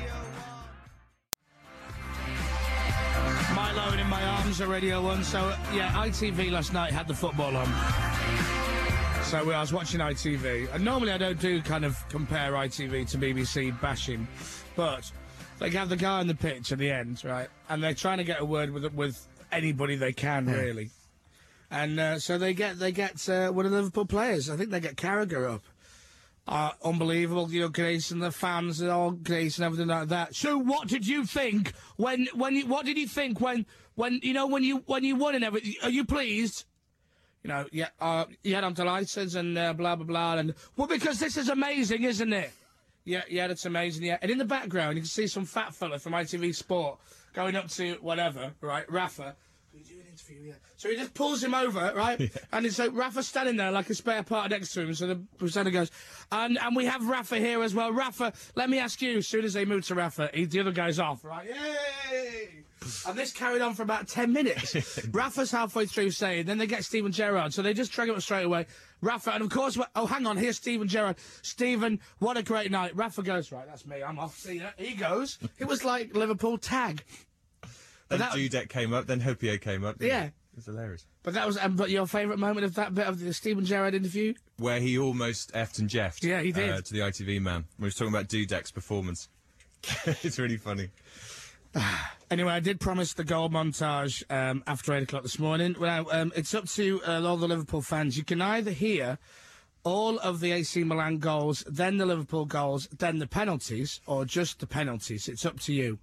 one. Milo and In My Arms at Radio one. So, yeah, I T V last night had the football on. So I was watching I T V. And normally I don't do kind of compare I T V to B B C bashing. But they have the guy on the pitch at the end, right? And they're trying to get a word with with anybody they can, really. And uh, so they get they get uh, one of the Liverpool players. I think they get Carragher up. Uh, unbelievable, you know, Grace and the fans and all Grace and everything like that. So, what did you think when when you, what did you think when when you know when you when you won and everything? Are you pleased? You know, yeah, uh, yeah, I'm delighted and uh, blah blah blah. And well, because this is amazing, isn't it? Yeah, yeah, that's amazing. Yeah, and in the background you can see some fat fella from I T V Sport going up to whatever, right, Rafa. Yeah. So he just pulls him over, right? Yeah. And it's like Rafa's standing there like a spare part next to him. So the presenter goes, and and we have Rafa here as well. Rafa, let me ask you. As soon as they move to Rafa, he, the other guy's off, right? Yay! And this carried on for about ten minutes. Rafa's halfway through saying, then they get Steven Gerrard. So they just drag him straight away. Rafa, and of course, oh, hang on, here's Steven Gerrard. Steven, what a great night. Rafa goes, right, that's me, I'm off. See ya. He goes. It was like Liverpool tag. Then that, Dudek came up, then Hopio came up. Yeah. It was hilarious. But that was, um, but your favourite moment of that bit of the Steven Gerrard interview? Where he almost effed and jeffed. Yeah, he did. Uh, to the I T V man. When he was talking about Dudek's performance. It's really funny. Anyway, I did promise the goal montage um, after eight o'clock this morning. Well, um, it's up to uh, all the Liverpool fans. You can either hear all of the A C Milan goals, then the Liverpool goals, then the penalties, or just the penalties. It's up to you.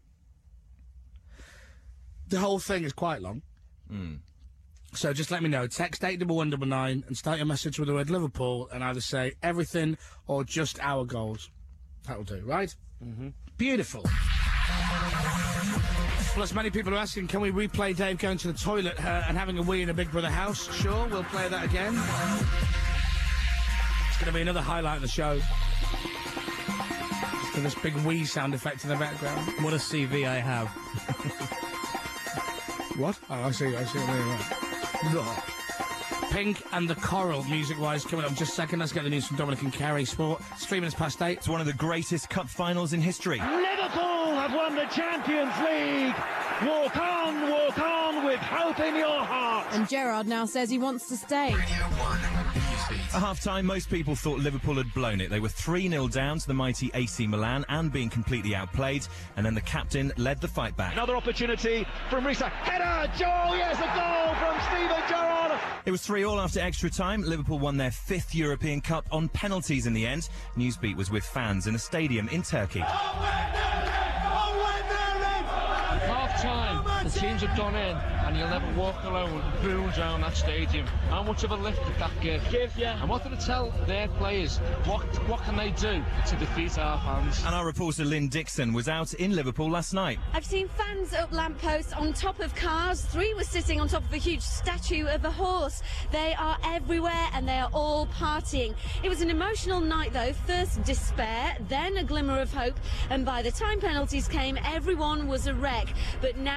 The whole thing is quite long. Mm. So just let me know. Text eight double one double nine and start your message with the word Liverpool and either say everything or just our goals. That'll do, right? Mm-hmm. Beautiful. Plus, many people are asking, can we replay Dave going to the toilet uh, and having a wee in a Big Brother house? Sure, we'll play that again. It's going to be another highlight of the show. Just for this big wee sound effect in the background. What a C V I have. What? Oh, I see, I see. Right. Pink and the Coral, music-wise, coming up in just a second. Let's get the news from Dominic and Carrie. Sport. It's three minutes past eight. It's one of the greatest cup finals in history. Liverpool have won the Champions League. Walk on, walk on with hope in your heart. And Gerrard now says he wants to stay. At half-time, most people thought Liverpool had blown it. They were three nil down to the mighty A C Milan and being completely outplayed. And then the captain led the fight back. Another opportunity from Risa. Header! Joel, yes, a goal from Steven Gerrard. It was three all after extra time. Liverpool won their fifth European Cup on penalties in the end. Newsbeat was with fans in a stadium in Turkey. Half-time, the teams have gone in, and you'll never walk alone booing down that stadium. How much of a lift did that give? Give, yeah. And what did it tell their players? What what can they do to defeat our fans? And our reporter Lynn Dixon was out in Liverpool last night. I've seen fans up lampposts, on top of cars. Three were sitting on top of a huge statue of a horse. They are everywhere and they are all partying. It was an emotional night though. First despair, then a glimmer of hope, and by the time penalties came, everyone was a wreck. But now they're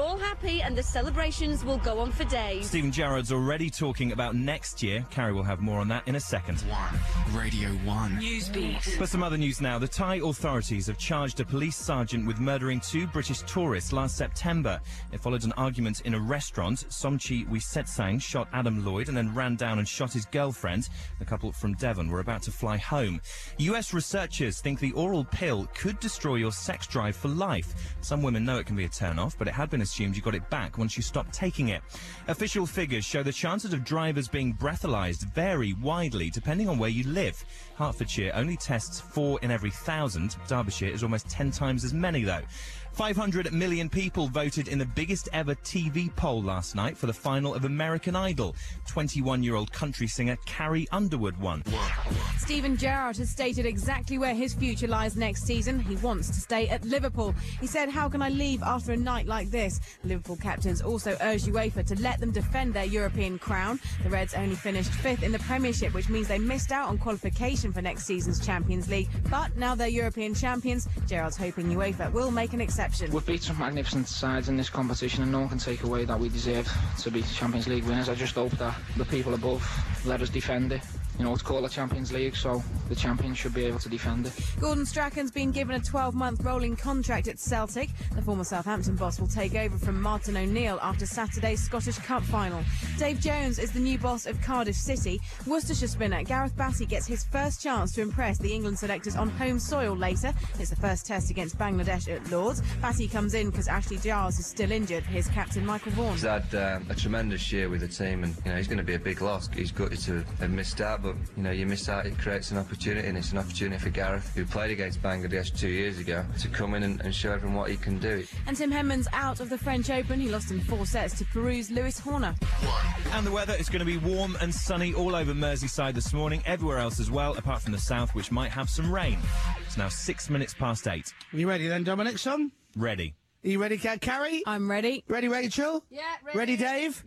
all happy and the celebrations will go on for days. Stephen Gerrard's already talking about next year. Carrie will have more on that in a second. One. Radio one. Newsbeat. For some other news now, the Thai authorities have charged a police sergeant with murdering two British tourists last September. It followed an argument in a restaurant. Somchi Wisetsang shot Adam Lloyd and then ran down and shot his girlfriend. The couple from Devon were about to fly home. U S researchers think the oral pill could destroy your sex drive for life. Some women know it can be a turn-off, but it had been assumed you got it back once you stopped taking it. Official figures show the chances of drivers being breathalyzed vary widely depending on where you live. Hertfordshire only tests four in every thousand. Derbyshire is almost ten times as many, though. five hundred million people voted in the biggest ever T V poll last night for the final of American Idol. twenty-one-year-old country singer Carrie Underwood won. Stephen Gerrard has stated exactly where his future lies next season. He wants to stay at Liverpool. He said, "How can I leave after a night like this?" Liverpool captains also urged UEFA to let them defend their European crown. The Reds only finished fifth in the Premiership, which means they missed out on qualification for next season's Champions League. But now they're European champions. Gerrard's hoping UEFA will make an exception. We've beat some magnificent sides in this competition and no one can take away that we deserve to be Champions League winners. I just hope that the people above let us defend it. You know, it's called the Champions League, so the champions should be able to defend it. Gordon Strachan's been given a twelve-month rolling contract at Celtic. The former Southampton boss will take over from Martin O'Neill after Saturday's Scottish Cup final. Dave Jones is the new boss of Cardiff City. Worcestershire spinner Gareth Batty gets his first chance to impress the England selectors on home soil later. It's the first test against Bangladesh at Lords. Batty comes in because Ashley Giles is still injured. Here's captain Michael Vaughan. He's had um, a tremendous year with the team, and you know he's going to be a big loss. He's gutted to have missed out, but you know you miss out, it creates an opportunity, and it's an opportunity for Gareth, who played against Bangladesh two years ago, to come in and, and show everyone what he can do. And Tim Henman's out of the French Open. He lost in four sets to Peru's Lewis Horner. And the weather is going to be warm and sunny all over Merseyside this morning, everywhere else as well, apart from the south, which might have some rain. It's now six minutes past eight. Are you ready then, Dominic, son? Ready. Are you ready, Carrie? I'm ready. Ready, Rachel? Yeah, ready. Ready, Dave?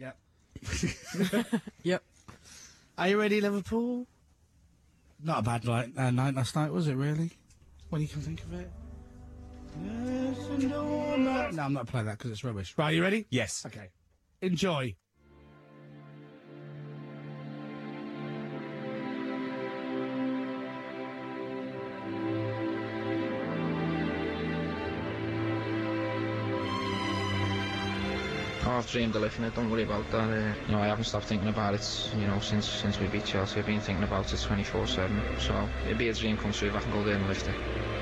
Yep. Yep. Are you ready, Liverpool? Not a bad night, uh, night last night, was it, really? When you can think of it. Yes, and all that. No, I'm not playing that because it's rubbish. Right, you ready? Yes. Okay. Enjoy. Oh, I've dreamed of lifting it, don't worry about that. Uh, you know, I haven't stopped thinking about it, you know, since since we beat Chelsea. I've been thinking about it twenty-four seven, so it'd be a dream come true if I can go there and lift it.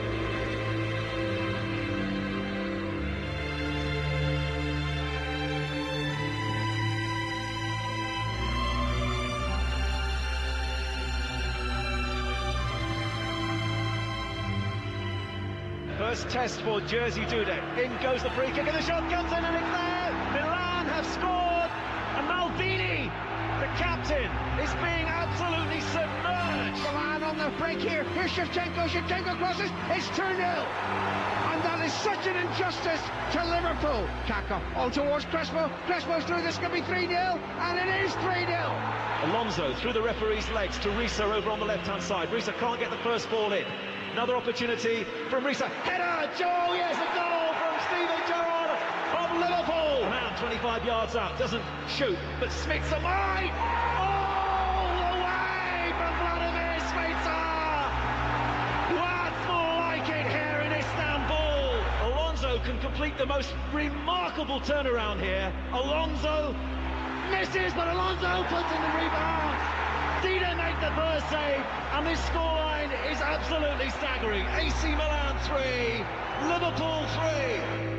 First test for Jerzy Dudek. In goes the free kick and the shot comes in and it's there! Milan have scored! And Maldini, the captain, is being absolutely submerged! Milan on the break here. Here's Shevchenko. Shevchenko crosses. It's two nil. And that is such an injustice to Liverpool. Kaka on towards Crespo. Crespo's through. This could be three nil. And it is three nil. Alonso through the referee's legs to Risa over on the left-hand side. Risa can't get the first ball in. Another opportunity from Risa. Header! Joe, yes, a goal from Stephen Gerrard of Liverpool. Around twenty-five yards out, doesn't shoot, but Smith's away! All the way from Vladimir Smitsa! That's more like it here in Istanbul. Alonso can complete the most remarkable turnaround here. Alonso misses, but Alonso puts in the rebound. Dida make the first save, and this scoreline is absolutely staggering. A C Milan three, Liverpool three.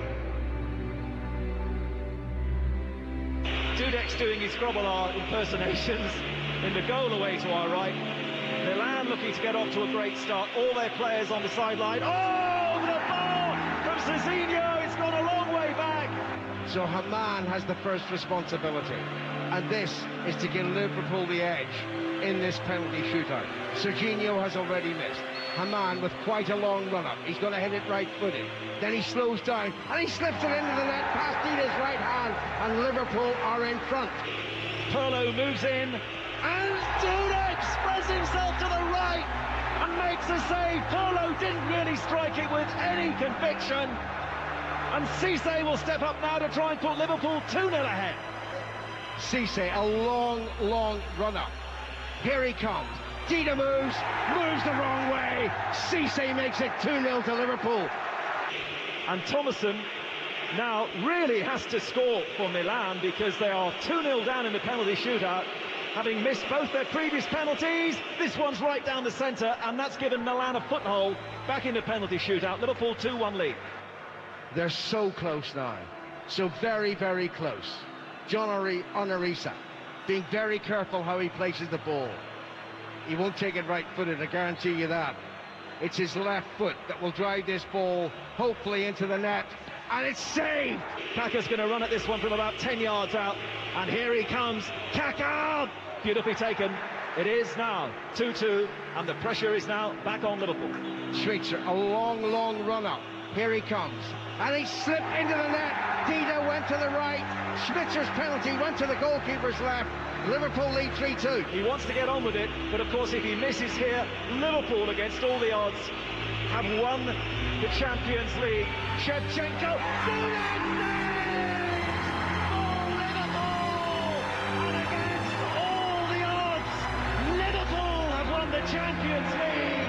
Dudek's doing his Grobbelaar impersonations in the goal away to our right. Milan looking to get off to a great start. All their players on the sideline. Oh, the ball from Cezinho. It's gone a long way back. So Haman has the first responsibility, and this is to give Liverpool the edge in this penalty shootout. Serginho has already missed. Haman with quite a long run-up. He's going to hit it right-footed. Then he slows down, and he slips it into the net past Dida's right hand, and Liverpool are in front. Pirlo moves in, and Dudek spreads himself to the right and makes a save. Pirlo didn't really strike it with any conviction. And Cisse will step up now to try and put Liverpool two nil ahead. Cisse, a long, long run-up. Here he comes. Dida moves, moves the wrong way. Cisse makes it two nil to Liverpool. And Thomason now really has to score for Milan because they are two nil down in the penalty shootout, having missed both their previous penalties. This one's right down the centre, and that's given Milan a foothold back in the penalty shootout. Liverpool two one lead. They're so close now. So very, very close. John Onorisa being very careful how he places the ball. He won't take it right-footed, I guarantee you that. It's his left foot that will drive this ball, hopefully, into the net. And it's saved! Kaka's going to run at this one from about ten yards out. And here he comes. Kaka! Beautifully taken. It is now two two, and the pressure is now back on Liverpool. Schweitzer, a long, long run-up. Here he comes. And he slipped into the net. Dida went to the right. Schweitzer's penalty went to the goalkeeper's left. Liverpool lead three two. He wants to get on with it, but of course if he misses here, Liverpool, against all the odds, have won the Champions League. Shevchenko, and against all the odds, Liverpool have won the Champions League.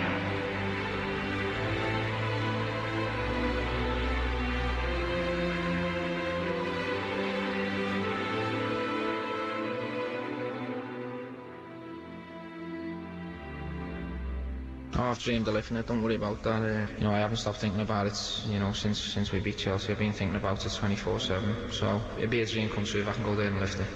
Oh, I've dreamed of lifting it, don't worry about that. Uh, you know, I haven't stopped thinking about it, you know, since since we beat Chelsea. I've been thinking about it twenty-four seven. So it'd be a dream come true if I can go there and lift it.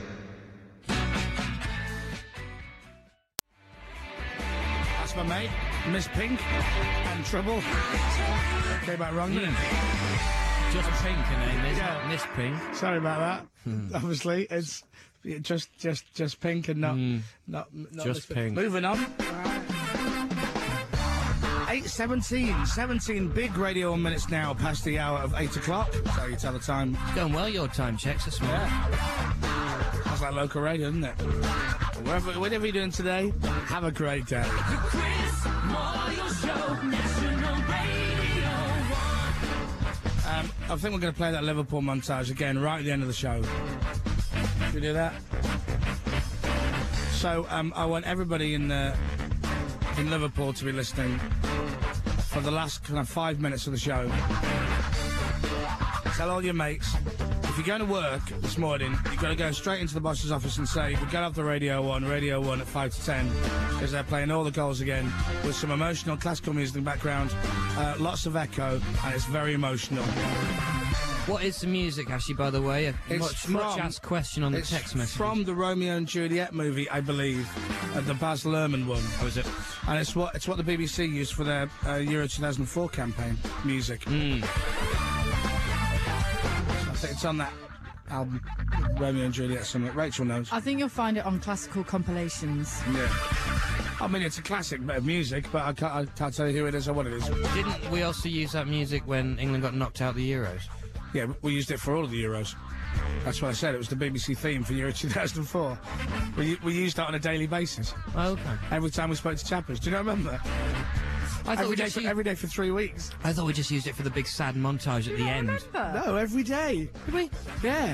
That's my mate, Miss Pink, and Trouble. Came out wrong, didn't it? Just Pink, her name is, Yeah. not Miss Pink. Sorry about that. Obviously, it's just just just Pink and not not, not Just Miss Pink. Moving on. eight seventeen, seventeen big radio minutes now past the hour of eight o'clock. So you tell the time. Going well, your time checks this morning. Yeah. That's like local radio, isn't it? Whatever, whatever you're doing today, have a great day. Chris Moyle Show, National Radio one. Um, I think we're going to play that Liverpool montage again right at the end of the show. Should we do that? So um, I want everybody in the in Liverpool to be listening for the last kind of five minutes of the show. Tell all your mates, if you're going to work this morning, you've got to go straight into the boss's office and say, we've got to have the Radio one, Radio one at five to ten, because they're playing all the goals again with some emotional classical music in the background, uh, lots of echo, and it's very emotional. What is the music, actually, by the way? A It's much, from- much asked question on the it's text message. from the Romeo and Juliet movie, I believe, uh, the Baz Luhrmann one. Oh, is it? And it's what it's what the B B C used for their uh, Euro two thousand four campaign music. Mm. I think it's on that album, Romeo and Juliet. Something Rachel knows. I think you'll find it on classical compilations. Yeah. I mean, it's a classic bit of music, but I can't, I can't tell you who it is or what it is. Didn't we also use that music when England got knocked out of the Euros? Yeah, we used it for all of the Euros. That's what I said. It was the B B C theme for Euro two thousand four. We we used that on a daily basis. Oh, okay. Every time we spoke to chappers. Do you not remember? I thought every we day just for, used- every day for three weeks. I thought we just used it for the big sad montage at the end. No, every day. Did we? Yeah.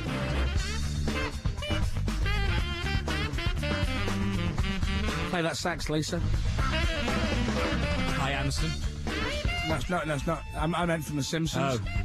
Play that sax, Lisa. Hi, Anderson. No, it's not. No, it's not. I, I meant from The Simpsons. Oh.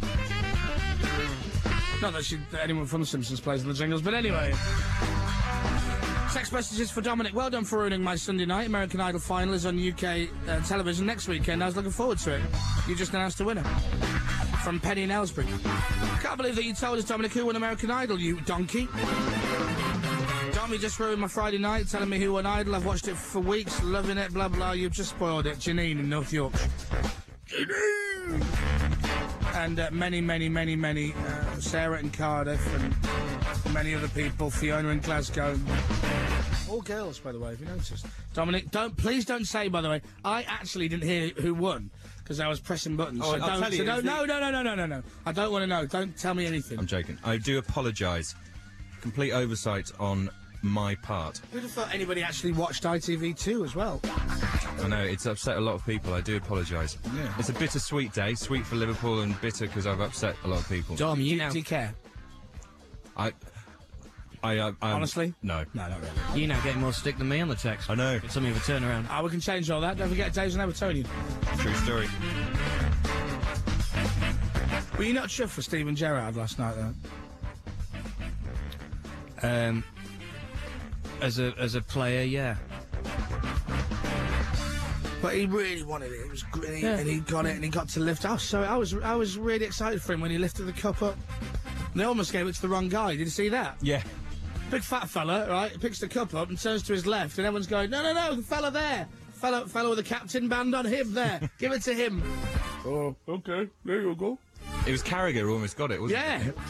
Not that, she, that anyone from The Simpsons plays the jingles, but anyway. Text messages for Dominic. Well done for ruining my Sunday night. American Idol final is on U K uh, television next weekend. I was looking forward to it. You just announced a winner. From Penny in Aylesbury. Can't believe that you told us, Dominic, who won American Idol, you donkey. Dom, you just ruined my Friday night, telling me who won Idol. I've watched it for weeks, loving it, blah, blah. You've just spoiled it. Janine in North Yorkshire. Janine! And uh, many, many, many, many, uh, Sarah in Cardiff and many other people, Fiona in Glasgow. All girls, by the way, have you noticed? Dominic, don't please don't say, by the way, I actually didn't hear who won because I was pressing buttons. Oh, so I'll don't, tell you, so don't, it's no, the- no, no, no, no, no, no. I don't want to know. Don't tell me anything. I'm joking. I do apologise. Complete oversight on my part. Who'd have thought anybody actually watched I T V two as well? I know, it's upset a lot of people. I do apologise. Yeah. It's a bittersweet day. Sweet for Liverpool and bitter because I've upset a lot of people. Dom, you now... Do you care? I... I, uh, um, Honestly? No. No, not really. You now getting more stick than me on the text. I know. It's something of a turnaround. Ah, we can change all that. Don't forget Dave's an Evertonian. True story. Were you not chuffed for Steven Gerrard last night, though? Um, as a as a player, yeah. But he really wanted it. It was gritty, Yeah. and he got it, and he got to lift. Oh, so I was I was really excited for him when he lifted the cup up. And they almost gave it to the wrong guy. Did you see that? Yeah. Big fat fella, right? Picks the cup up and turns to his left, and everyone's going, "No, no, no! The fella there, fella, fella with the captain band on him there. Give it to him." Oh, okay. There you go. It was Carragher who almost got it, wasn't Yeah. it?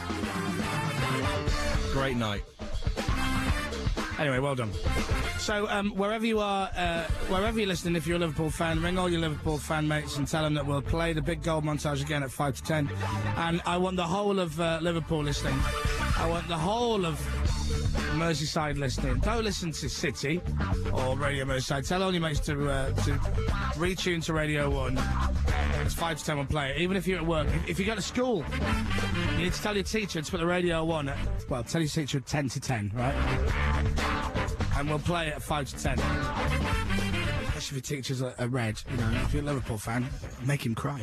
Great night. Anyway, well done. So, um, wherever you are, uh, wherever you're listening, if you're a Liverpool fan, ring all your Liverpool fan mates and tell them that we'll play the big goal montage again at five to ten. And I want the whole of uh, Liverpool listening. I want the whole of Merseyside listening. Don't listen to City or Radio Merseyside. Tell all your mates to uh, to retune to Radio One. It's five to ten. We'll play it. Even if you're at work, if, if you go to school, you need to tell your teacher to put the Radio On at, well, tell your teacher at ten to ten, right? And we'll play it at five to ten. Especially if your teachers are, are red, you know. If you're a Liverpool fan, make him cry.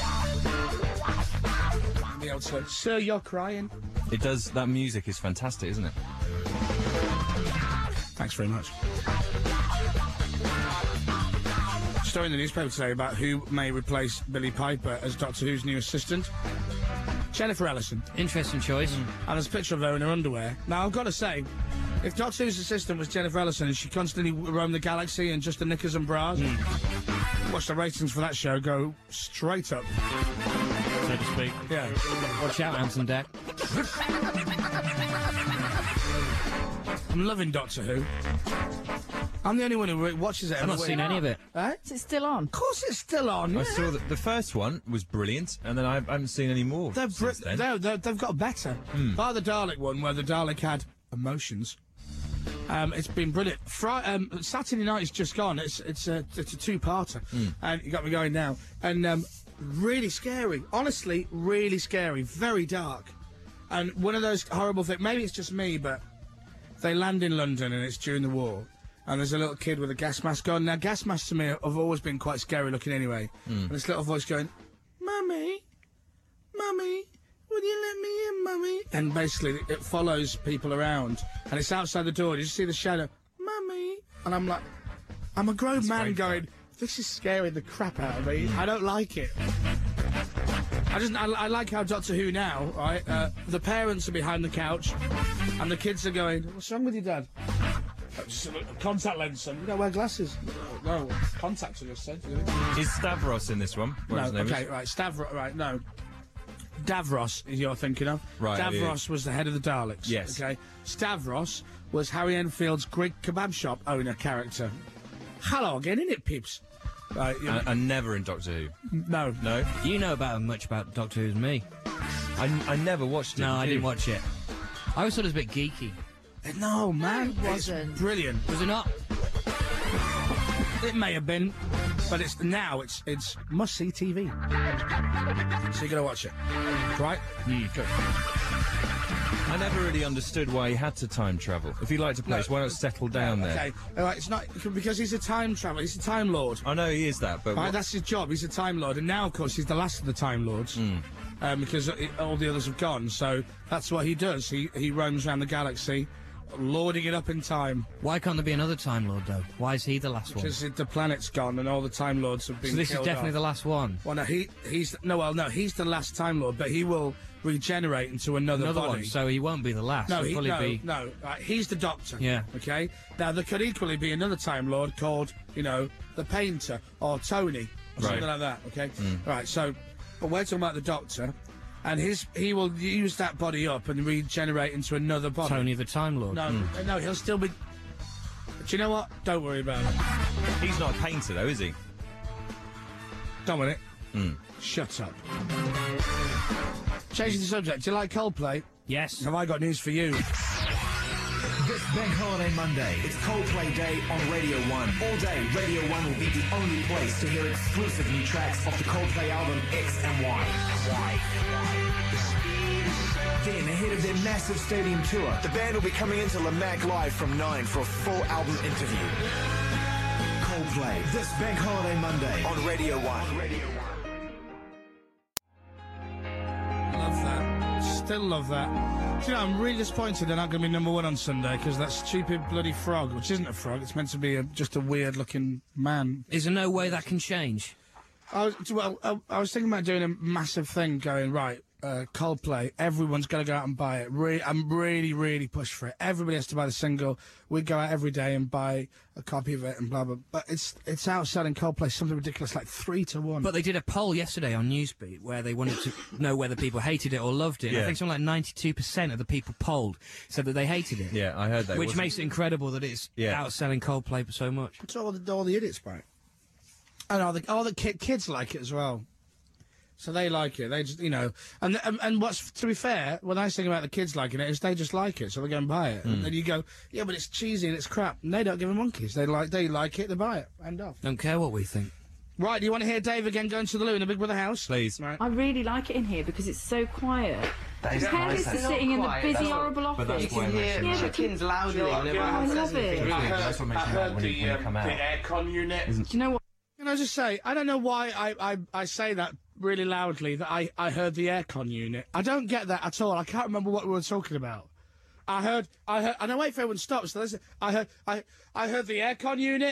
Be able to, sir, you're crying. It does. That music is fantastic, isn't it? Thanks very much. Story in the newspaper today about who may replace Billy Piper as Doctor Who's new assistant. Jennifer Ellison. Interesting choice. Mm. And there's a picture of her in her underwear. Now, I've got to say, if Doctor Who's assistant was Jennifer Ellison and she constantly roamed the galaxy in just the knickers and bras, mm. watch the ratings for that show go straight up. So to speak. Yeah. Watch out, Anson Deck. I'm loving Doctor Who. I'm the only one who watches it. I've not seen any of it. Eh? Is it still on? Of course it's still on. I yeah. saw that the first one was brilliant, and then I haven't seen any more. They're br- since then. they're, they're, they've got better. Mm. Bar the Dalek one, where the Dalek had emotions. Um, it's been brilliant. Fri- um, Saturday night is just gone. It's it's a it's a two-parter, Mm. and you got me going now. And um, really scary. Honestly, really scary. Very dark. And one of those horrible things. Maybe it's just me, but they land in London, and it's during the war. And there's a little kid with a gas mask on. Now, gas masks to me have always been quite scary looking anyway. Mm. And this little voice going, "Mummy, Mummy, will you let me in, Mummy?" And basically, it follows people around. And it's outside the door. You just see the shadow, "Mummy." And I'm like, I'm a grown That's man great. going, this is scaring the crap out of me. I don't like it. I just, I, I like how Doctor Who now, right? Uh, the parents are behind the couch, and the kids are going, "What's wrong with you, Dad?" Just a contact lens, son. You don't wear glasses. No, no contacts, I just said. Is Stavros in this one? What No, his name okay, is? right, Stavros, right, no. Davros is you're thinking of. Right, Davros yeah. was the head of the Daleks. Yes. Okay. Stavros was Harry Enfield's Greek kebab shop owner character. Hello again, innit, Pips? Right, you know, And, and never in Doctor Who. no. No? You know about much about Doctor Who than me. I, I never watched it. No, did I you? didn't watch it. I always thought it was a bit geeky. No, man. No, it it's wasn't. brilliant. Was it not? It may have been, but it's now it's it's must see T V. So you're gonna watch it, right? Mm. Good. I never really understood why he had to time travel. If he liked a place, No. why not settle down there? Okay, all right. It's not because he's a time traveler. He's a time lord. I know he is that, but Right, what- that's his job. He's a time lord, and now, of course, he's the last of the time lords, Mm. um, because it, all the others have gone. So that's what he does. He he roams around the galaxy, lording it up in time. Why can't there be another Time Lord, though? Why is he the last one? Because the planet's gone and all the Time Lords have been So this is killed definitely off. the last one. Well, no, he he's no, well, no, he's the last Time Lord, but he will regenerate into another, Another body. one, so he won't be the last. No, He'll he, probably no, be... no. Right, he's the Doctor. Yeah. Okay. Now there could equally be another Time Lord called, you know, the Painter or Tony or something Right. like that. Okay. Mm. Right. So, but we're talking about the Doctor, and his he will use that body up and regenerate into another body. Tony the Time Lord. No, no, he'll still be. Do you know what? Don't worry about it. he's not a painter, though, is he? Dominic, Mm. shut up. Changing the subject. Do you like Coldplay? Yes. Have I got news for you? This Bank Holiday Monday. It's Coldplay Day on Radio one. All day, Radio one will be the only place to hear exclusive new tracks off the Coldplay album X and Y. Then, ahead of their massive stadium tour, the band will be coming into La Mac Live from nine for a full album interview. Coldplay, this Bank Holiday Monday on Radio one. Love that. Still love that. Do you know, I'm really disappointed they're not going to be number one on Sunday because that stupid bloody frog, which isn't a frog, it's meant to be a, just a weird-looking man. Is there no way that can change? I was, well, I, I was thinking about doing a massive thing, going, right, uh, Coldplay, everyone's got to go out and buy it. Re I'm really, really pushed for it. Everybody has to buy the single. We go out every day and buy a copy of it and blah, blah. But it's it's outselling Coldplay something ridiculous, like three to one. But they did a poll yesterday on Newsbeat where they wanted to know whether people hated it or loved it. Yeah. I think something like ninety-two percent of the people polled said that they hated it. Yeah, I heard that. Which Wasn't- makes it incredible that it's Yeah. outselling Coldplay so much. It's all the, all the idiots buy it. And all the, all the ki kids like it as well. So they like it. They just, you know, and, and and what's, to be fair, when I think about the kids liking it, is they just like it, so they go and buy it. Mm. And then you go, yeah, but it's cheesy and it's crap. And they don't give a monkeys. They like, they like it, they buy it. End off. Don't care what we think. Right, do you want to hear Dave again going to the loo in the Big Brother house? Please. Right. I really like it in here because it's so quiet. That is Compared nice, to that's sitting in the quiet, busy, that's what- horrible but office. that's You can why it hear makes it chickens loudly Yeah, whenever I anyone love says it. anything. I heard, That's what makes I you heard mad when you- the, when you um, come out. the aircon unit. Do you know what? Can I just say, I don't know why I, I, I say that really loudly, that I, I heard the aircon unit. I don't get that at all. I can't remember what we were talking about. I heard, I heard, and I wait for everyone to stop, so listen, I heard, I, I heard the aircon unit.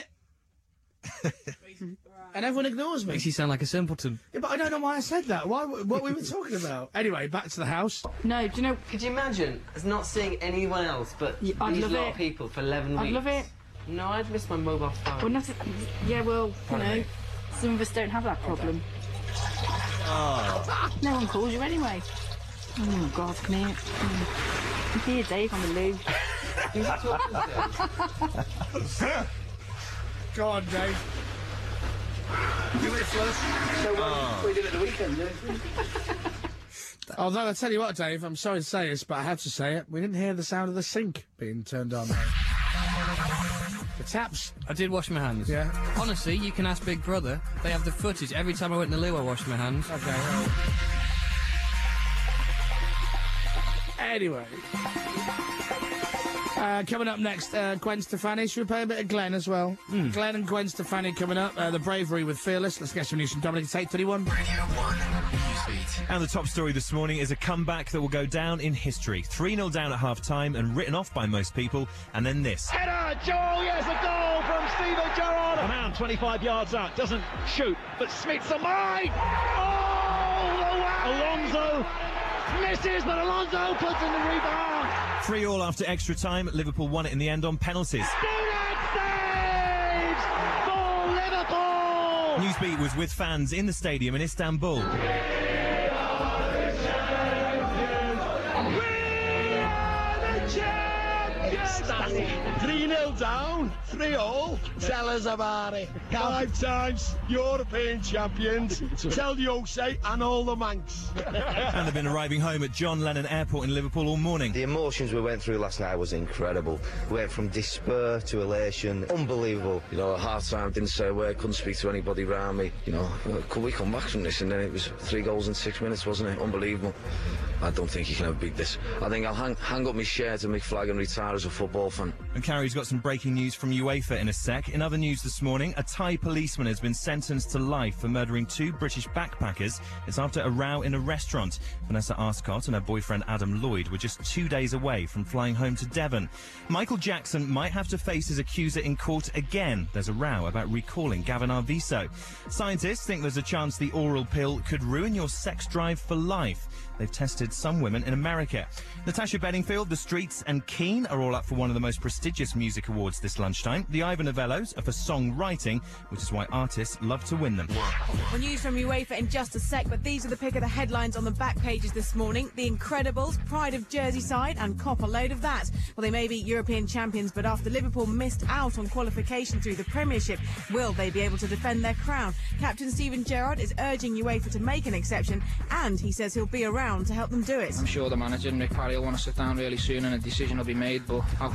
And everyone ignores me. Makes you sound like a simpleton. Yeah, but I don't know why I said that. Why? What we were talking about? Anyway, back to the house. No, do you know? Could you imagine us not seeing anyone else but Yeah, I'd these love lot it. of people for eleven I'd weeks? love it. No, I'd miss my mobile phone. Well, not, yeah, well, you know, some of us don't have that problem. Oh. No one calls you anyway. Oh, God, come here. Mm. I'm here, Dave, on the loo. Who's it talking to? Go on, Dave. You went first. So what, Oh. what you did at the weekend, yeah? Although I tell you what, Dave, I'm sorry to say this, but I have to say it. We didn't hear the sound of the sink being turned on. The taps. I did wash my hands. Yeah. Honestly, you can ask Big Brother. They have the footage. Every time I went in the loo, I washed my hands. Okay. Well. Anyway. Uh, coming up next, uh, Gwen Stefani. Should we play a bit of Glenn as well? Mm. Glenn and Gwen Stefani coming up. Uh, the Bravery with Fearless. Let's get some news from Dominic. It's eight thirty-one. Radio one. Newsbeat. And the top story this morning is a comeback that will go down in history. three nil down at half-time and written off by most people. And then this. Header, Joel, yes, a goal from Steven Gerrard. A man twenty-five yards out, doesn't shoot, but Smith's a mine. Oh, the wow. Alonso misses, but Alonso puts in the rebound. three all after extra time. Liverpool won it in the end on penalties. Dulac saves for Liverpool. Newsbeat was with fans in the stadium in Istanbul. three nil down, three all. Tell us about it. Five times European champions. Tell Jose and all the Manx. And they've been arriving home at John Lennon Airport in Liverpool all morning. The emotions we went through last night was incredible. We went from despair to elation. Unbelievable. You know, at half time, didn't say a word, couldn't speak to anybody around me. You know, could we come back from this? And then it was three goals in six minutes, wasn't it? Unbelievable. I don't think you can ever beat this. I think I'll hang, hang up my shirt and my flag and retire as a football fan. And Carrie's got some breaking news from UEFA in a sec. In other news this morning, a Thai policeman has been sentenced to life for murdering two British backpackers. It's after a row in a restaurant. Vanessa Arscott and her boyfriend Adam Lloyd were just two days away from flying home to Devon. Michael Jackson might have to face his accuser in court again. There's a row about recalling Gavin Arvizo. Scientists think there's a chance the oral pill could ruin your sex drive for life. They've tested some women in America. Natasha Bedingfield, The Streets and Keane are all up for one of the most prestigious music awards this lunchtime. The Ivor Novellos are for songwriting, which is why artists love to win them. Well, news from UEFA in just a sec, but these are the pick of the headlines on the back pages this morning. The Incredibles, Pride of Jerseyside, and cop a load of that. Well, they may be European champions, but after Liverpool missed out on qualification through the Premiership, will they be able to defend their crown? Captain Steven Gerrard is urging UEFA to make an exception, and he says he'll be around to help them do it. I'm sure the manager, Nick Parry, will want to sit down really soon and a decision will be made, but how can I leave that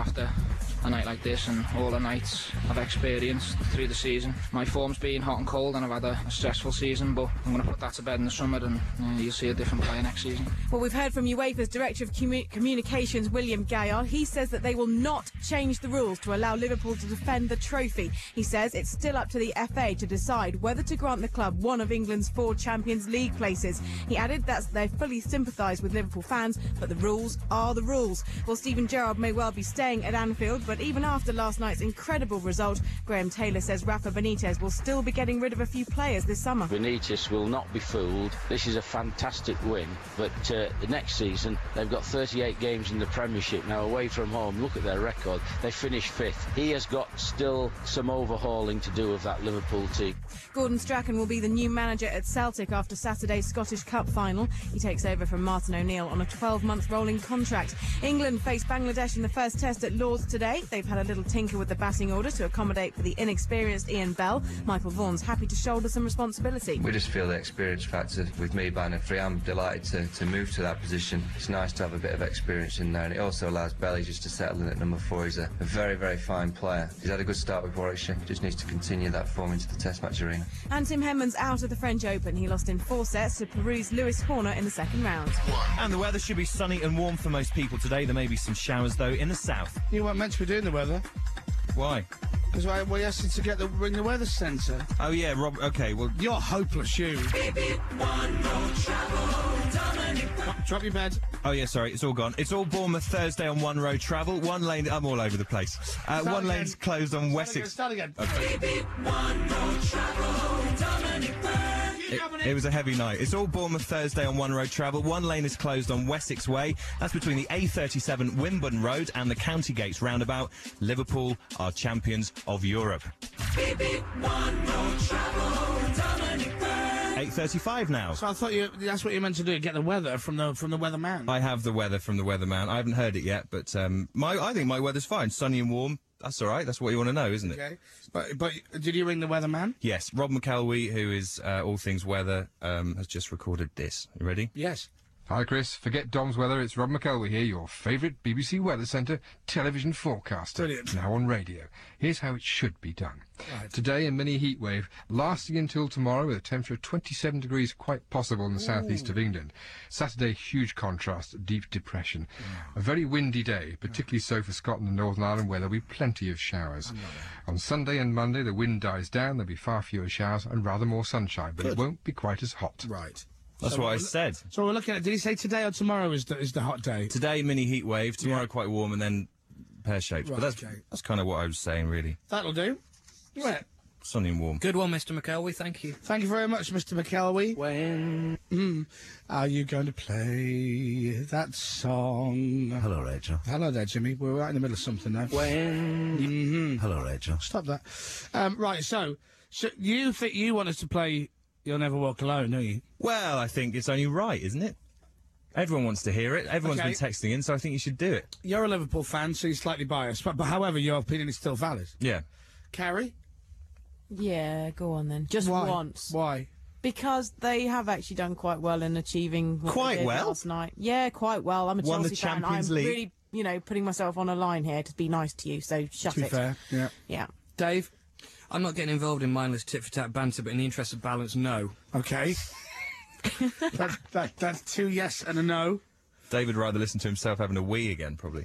after a night like this and all the nights I've experienced through the season. My form's been hot and cold and I've had a, a stressful season, but I'm going to put that to bed in the summer and uh, you'll see a different player next season. Well, we've heard from UEFA's Director of Commu- Communications, William Gaillard. He says that they will not change the rules to allow Liverpool to defend the trophy. He says it's still up to the F A to decide whether to grant the club one of England's four Champions League places. He added that they fully sympathise with Liverpool fans, but the rules are the rules. Well, Steven Gerrard may well be staying at Anfield, but even after last night's incredible result, Graham Taylor says Rafa Benitez will still be getting rid of a few players this summer. Benitez will not be fooled. This is a fantastic win, but uh, the next season they've got thirty-eight games in the Premiership now away from home. Look at their record. They finished fifth. He has got still some overhauling to do of that Liverpool team. Gordon Strachan will be the new manager at Celtic after Saturday's Scottish Cup final. He takes over from Martin O'Neill on a twelve-month rolling contract. England face Bangladesh in the first test at Lord's today. They've had a little tinker with the batting order to accommodate for the inexperienced Ian Bell. Michael Vaughan's happy to shoulder some responsibility. We just feel the experience factor with me batting at free. I'm delighted to, to move to that position. It's nice to have a bit of experience in there, and it also allows Belly just to settle in at number four. He's a, a very, very fine player. He's had a good start with Warwickshire. Just needs to continue that form into the Test match arena. And Tim Henman's out of the French Open. He lost in four sets to Peru's Lewis Horner in the second round. And the weather should be sunny and warm for most people today. There may be some showers, though, in the south. You weren't meant to be doing the weather. Why? Because I, we asked you to get the ring the weather centre. Oh, yeah, Rob, OK, well... You're hopeless, you. Drop your bed. Oh, yeah, sorry, it's all gone. It's all Bournemouth Thursday on One Road Travel. One lane... I'm all over the place. Uh, one again. Lane's closed on Start Wessex... Start again. Start again. Okay. It, it was a heavy night. It's all Bournemouth Thursday on One Road Travel. One lane is closed on Wessex Way. That's between the A thirty-seven Wimbledon Road and the County Gates roundabout. Liverpool are champions of Europe. eight thirty-five now. So I thought you, that's what you meant to do, get the weather from the from the weatherman. I have the weather from the weatherman. I haven't heard it yet, but um, my I think my weather's fine. Sunny and warm. That's all right. That's what you want to know, isn't it? Okay. But but did you ring the weatherman? Yes. Rob McElwee, who is uh, all things weather, um, has just recorded this. You ready? Yes. Hi, Chris. Forget Dom's weather. It's Rob McElwee here, your favourite B B C Weather Centre television forecaster. Brilliant. Now on radio. Here's how it should be done. Right. Today, a mini heat wave lasting until tomorrow with a temperature of twenty-seven degrees quite possible in the southeast of England. Saturday, huge contrast, deep depression. A very windy day, particularly so for Scotland and Northern Ireland, where there'll be plenty of showers. On Sunday and Monday, the wind dies down. There'll be far fewer showers and rather more sunshine, but Good. it won't be quite as hot. Right. That's so what I said. So we're looking at, did he say today or tomorrow is the, is the hot day? Today, mini heat wave. Tomorrow, yeah. quite warm, and then pear-shaped. Right, but that's, okay. that's kind of what I was saying, really. That'll do. Right. Sunny and warm. Good one, Mister McElwee, thank you. Thank you very much, Mister McElwee. When mm, are you going to play that song? Hello, Rachel. Hello there, Jimmy. We're right in the middle of something now. When... Mm-hmm. Hello, Rachel. Stop that. Um, right, so, so you think you want us to play You'll Never Walk Alone, don't you? Well, I think it's only right, isn't it? Everyone wants to hear it. Everyone's Okay. been texting in, so I think you should do it. You're a Liverpool fan, so you're slightly biased. But, but however, your opinion is still valid. Yeah. Carrie? Yeah, go on then. Just Why? once. Why? Because they have actually done quite well in achieving what Quite they did well? last night. Yeah, quite well. I'm a Won the Chelsea fan. Champions I'm League. really, you know, putting myself on a line here to be nice to you. So shut To be it. fair, yeah. Yeah. Dave? I'm not getting involved in mindless tit-for-tat banter, but in the interest of balance, no. Okay. that, that, that's two yes and a no. David would rather listen to himself having a wee again, probably.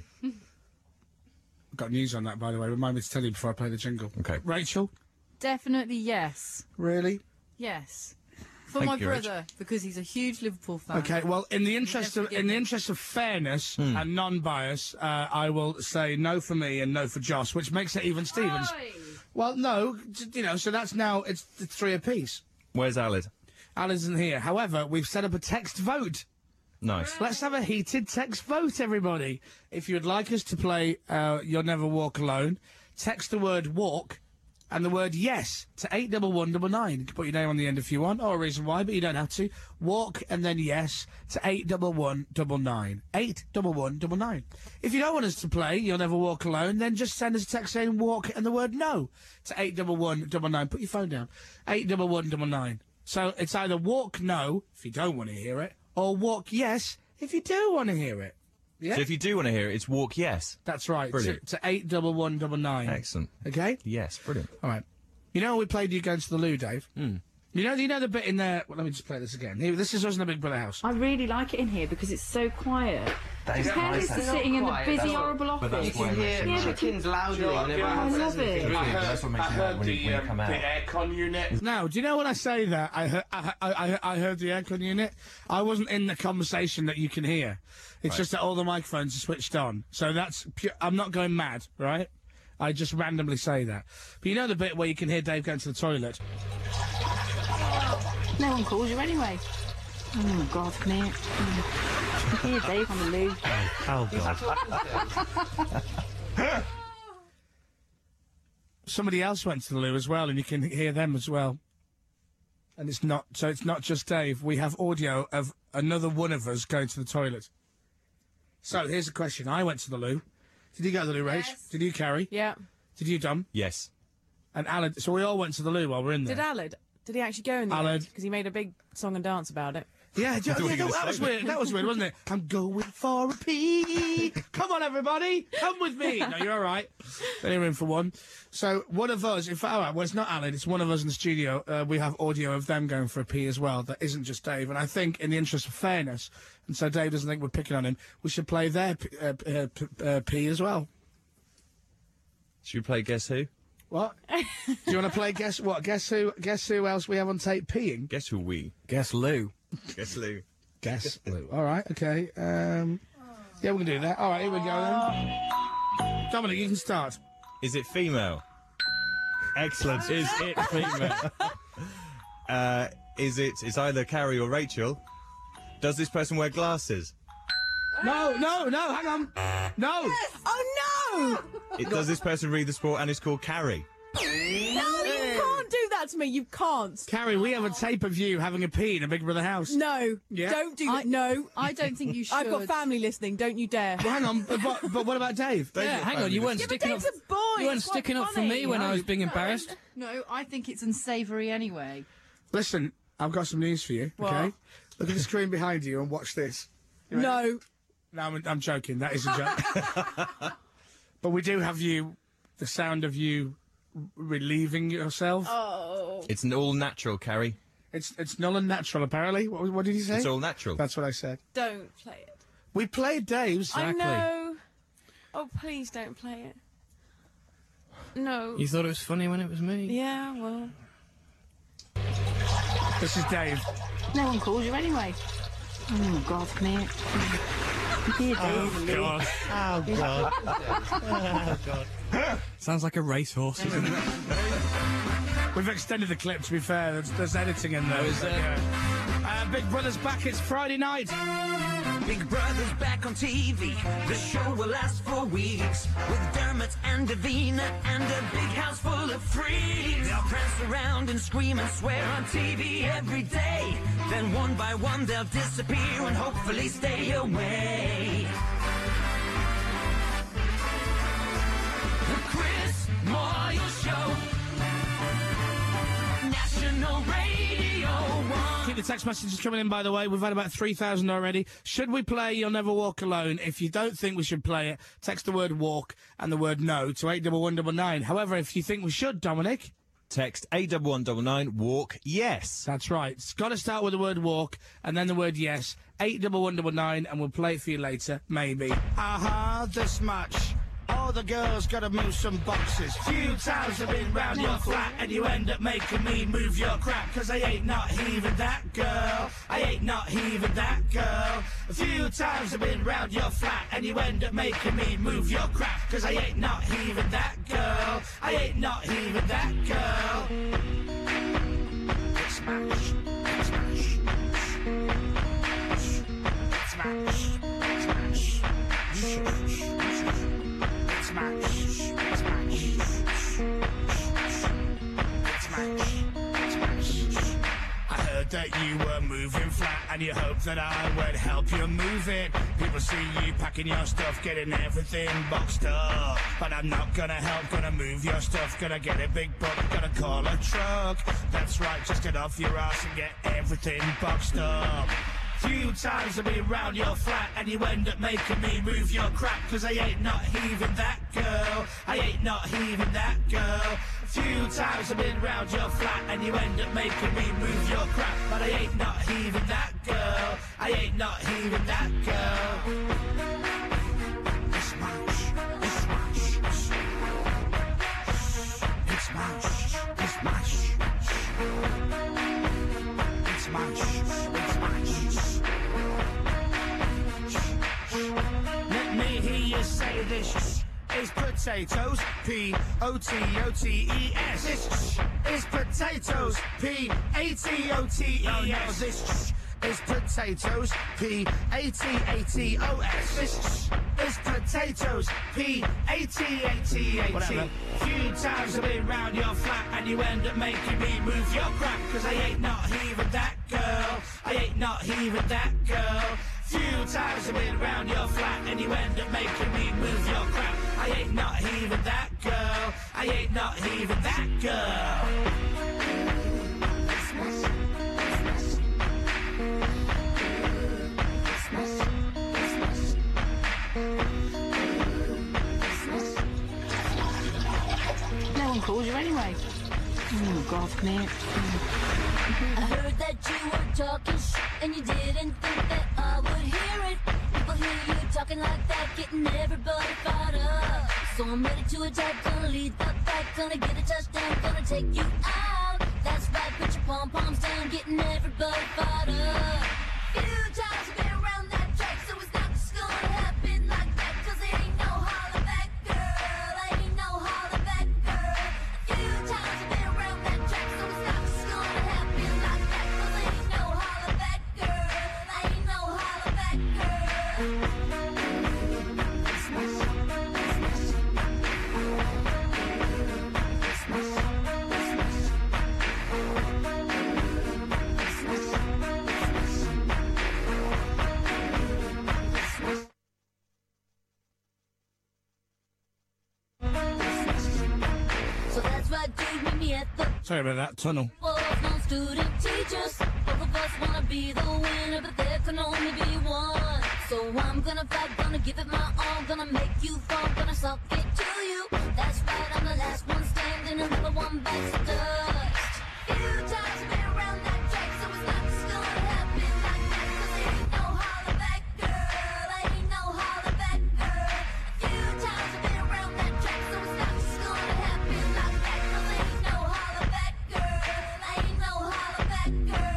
Got news on that, by the way. Remind me to tell you before I play the jingle. Okay. Rachel? Definitely yes. Really? Yes. For Thank my you, Rach. brother, because he's a huge Liverpool fan. Okay, well, in the interest of in the interest of fairness Hmm. and non-bias, uh, I will say no for me and no for Joss, which makes it even Stevens. Well, no, j- you know, so that's now it's, it's three apiece. Where's Alid? Al isn't here. However, we've set up a text vote. Nice. Let's have a heated text vote, everybody. If you'd like us to play uh, You'll Never Walk Alone, text the word walk and the word yes to eight double one double nine. You can put your name on the end if you want, or a reason why, but you don't have to. Walk and then yes to eight double one double nine. eight double one double nine. If you don't want us to play You'll Never Walk Alone, then just send us a text saying walk and the word no to eight double one double nine. Put your phone down. eight double one double nine. So it's either walk no if you don't want to hear it, or walk yes if you do want to hear it. Yeah. So if you do want to hear it, it's Walk Yes. That's right. Brilliant. To, to eight double one double nine. Excellent. Okay. Yes, brilliant. All right. You know we played you going to the loo, Dave. Mm. You know, you know the bit in there. Well, let me just play this again. Here, this is us in the Big Brother house. I really like it in here because it's so quiet. That is Compared nice, to that's sitting in the quiet, busy, that's what- horrible but office. that's why it makes it yeah, nice. but Chickens loudly Oh, whenever I anyone love says anything. it. I heard, That's what makes I it loud heard when you- the, when you um, come out. the aircon unit. Now, do you know when I say that? I heard, I, I, I, I heard the aircon unit. I wasn't in the conversation that you can hear. It's Right. just that all the microphones are switched on. So that's pure, I'm not going mad, right? I just randomly say that. But you know the bit where you can hear Dave going to the toilet? No one calls you anyway. Oh, God, come here. Mm. Here, Dave, on the loo. Oh, God. Somebody else went to the loo as well, and you can hear them as well. And it's not, so it's not just Dave. We have audio of another one of us going to the toilet. So here's the question. I went to the loo. Did you go to the loo, Rach? Yes. Did you, Carrie? Yeah. Did you, Dom? Yes. And Alan. So we all went to the loo while we're in there. Did Aled? Did he actually go in the Aled. Because he made a big song and dance about it. Yeah, do you- I thought yeah, you were that, gonna that was say that. weird. That was weird, wasn't it? I'm going for a pee. Come on, everybody, come with me. No, you're all right. Only room for one. So one of us, in fact, all right, well, it's not Alan. It's one of us in the studio. Uh, we have audio of them going for a pee as well. That isn't just Dave. And I think, in the interest of fairness, and so Dave doesn't think we're picking on him, we should play their p- uh, p- uh, p- uh, pee as well. Should we play Guess Who? What? Do you want to play guess what? Guess who? Guess who else we have on tape peeing? Guess who we? Guess Lou. Guess Lou. Guess Lou. All right, okay. Um, yeah, we can do that. All right, here we go then. Dominic, you can start. Is it female? Excellent. Is it female? uh, is it? It's either Carrie or Rachel. Does this person wear glasses? No, no, no, hang on. No. Oh, no! It, does this person read the sport and is called Carrie? No, you can't do that to me. You can't. Carrie, we have a tape of you having a pee in a Big Brother house. No. Yeah? Don't do that. No. I don't think you should. I've got family listening. Don't you dare. Well, hang on, but, but, but what about Dave? Yeah, hang on. You weren't Yeah, but sticking up. Dave's a boy. You weren't It's quite sticking up for funny. me when I was No. being embarrassed. No, I think it's unsavoury anyway. Listen, I've got some news for you, What? okay? Look at the screen behind you and watch this. You ready? No. No, I'm, I'm joking. That is a joke. But we do have you, the sound of you relieving yourself. Oh. It's an all natural, Carrie. It's it's null and natural, apparently. What, what did he say? It's all natural. That's what I said. Don't play it. We played Dave's. I know. Oh, please don't play it. No. You thought it was funny when it was me? Yeah, well. This is Dave. No one calls you anyway. Oh, God, come here. Here, Dave. on the loo. Oh, God. Oh, God. Sounds like a racehorse, isn't it? We've extended the clip, to be fair. There's, there's editing in there. Oh, is there? Yeah. Uh, Big Brother's back. It's Friday night. Big Brother's back on T V. The show will last for weeks. With Dermot and Davina and a big house full of freaks. They'll prance around and scream and swear on T V every day. Then one by one they'll disappear and hopefully stay away. The Chris Moyle Show. National Radio one. Keep the text messages coming in, by the way. We've had about three thousand already. Should we play You'll Never Walk Alone? If you don't think we should play it, text the word walk and the word no to eight one one nine nine. However, if you think we should, Dominic... Text eight one one nine nine, walk yes. That's right. It's got to start with the word walk and then the word yes. eight one one nine nine, and we'll play it for you later, maybe. Aha, this much. All the girls gotta move some boxes. Few times I've been round your flat and you end up making me move your crap. Cause I ain't not heaving that girl. I ain't not heaving that girl. A few times I've been round your flat and you end up making me move your crap. Cause I ain't not heaving that girl. I ain't not heaving that girl. Smash, smash, smash, smash, smash. I heard that you were moving flat and you hoped that I would help you move it. People see you packing your stuff, getting everything boxed up. But I'm not gonna help, gonna move your stuff, gonna get a big book, gonna call a truck. That's right, just get off your ass and get everything boxed up. Few times I've been round your flat and you end up making me move your crap, cause I ain't not heaving that girl, I ain't not heaving that girl. Few times I've been round your flat and you end up making me move your crap, but I ain't not heaving that girl, I ain't not heaving that girl. It's much, it's much, it's much, it's much, it's much, it's much. Let me hear you say this. Is potatoes, P O T O T E S. This is potatoes, P A T O T E S. This is potatoes, P A T A T O S. This is potatoes, P A T A T A T. Few times I've been round your flat and you end up making me move your crap, cause I ain't not heaving that girl, I ain't not heaving that girl. Few times I've been round your flat and you end up making me move your crap. I ain't not heaving that girl, I ain't not heaving that girl. No one calls you anyway. Oh, God, come here. I heard that you were talking sh** and you didn't think that I would hear it. People hear you talking like that, getting everybody fired up. So I'm ready to attack, gonna lead the fight, gonna get a touchdown, gonna take you out. That's right, put your pom-poms down, getting everybody fired up. Few times I've been around that track, so it's not just gonna happen like that, cause it ain't no holler back, girl, ain't no holler back, girl. Few times I've been around that track, so it's not just gonna happen like that, cause it ain't no holler back, girl, ain't no holler back, girl. So that's why dude meet me at the Sorry about that tunnel. non-student teachers. Both of us wanna be the winner, but there can only be one. So I'm gonna fight, gonna give it my all, gonna make you fall, gonna suck it to you. That's right, I'm the last one standing, another one bites the dust. Few times I've been around that track, so it's not just gonna happen like that, cause it ain't no holler back, girl, ain't no holler back, girl. Few times I've been around that track, so it's not just gonna happen like that, cause it ain't no holler back, girl, ain't no holler back,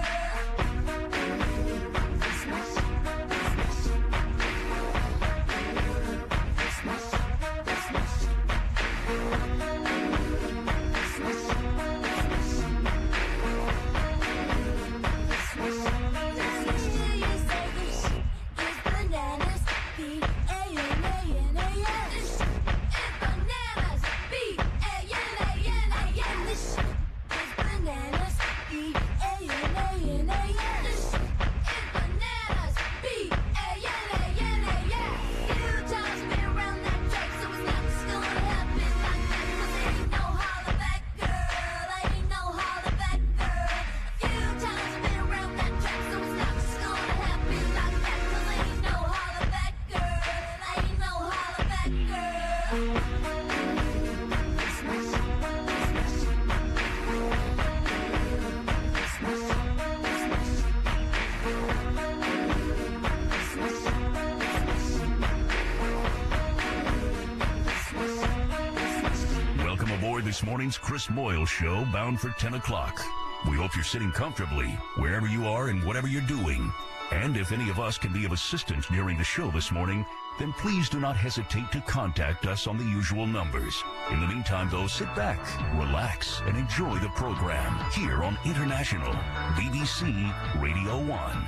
This morning's Chris Moyle Show, bound for ten o'clock. We hope you're sitting comfortably, wherever you are and whatever you're doing. And if any of us can be of assistance during the show this morning, then please do not hesitate to contact us on the usual numbers. In the meantime, though, sit back, relax, and enjoy the program here on International B B C Radio one.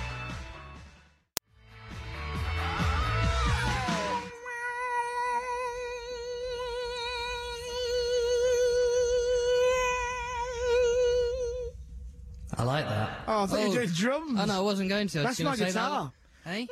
I like that. Oh, I thought you were doing drums. Oh, no, I wasn't going to. I was That's gonna my say guitar. That. Hey?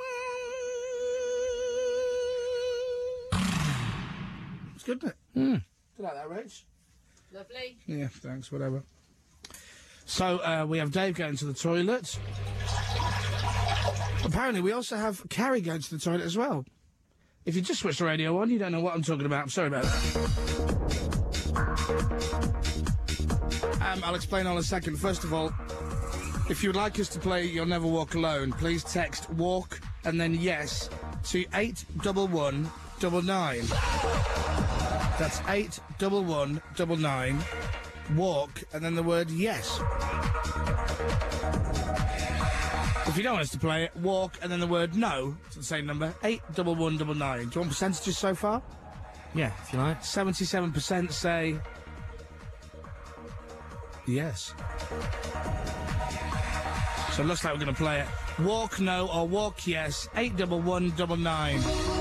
It's good, isn't it? Mm. Do you like that, Rich? Lovely. Yeah, thanks, whatever. So, uh, we have Dave going to the toilet. Apparently, we also have Carrie going to the toilet as well. If you just switch the radio on, you don't know what I'm talking about. I'm sorry about that. Um, I'll explain all in a second. First of all, if you would like us to play You'll Never Walk Alone, please text WALK and then yes to eight one one nine nine. That's eight one one nine nine. WALK and then the word yes. If you don't want us to play it, WALK and then the word no. It's the same number. eight one one nine nine. Do you want percentages so far? Yeah, if you like. seventy-seven percent say yes. So it looks like we're going to play it. WALK no or WALK yes. eight one one nine nine.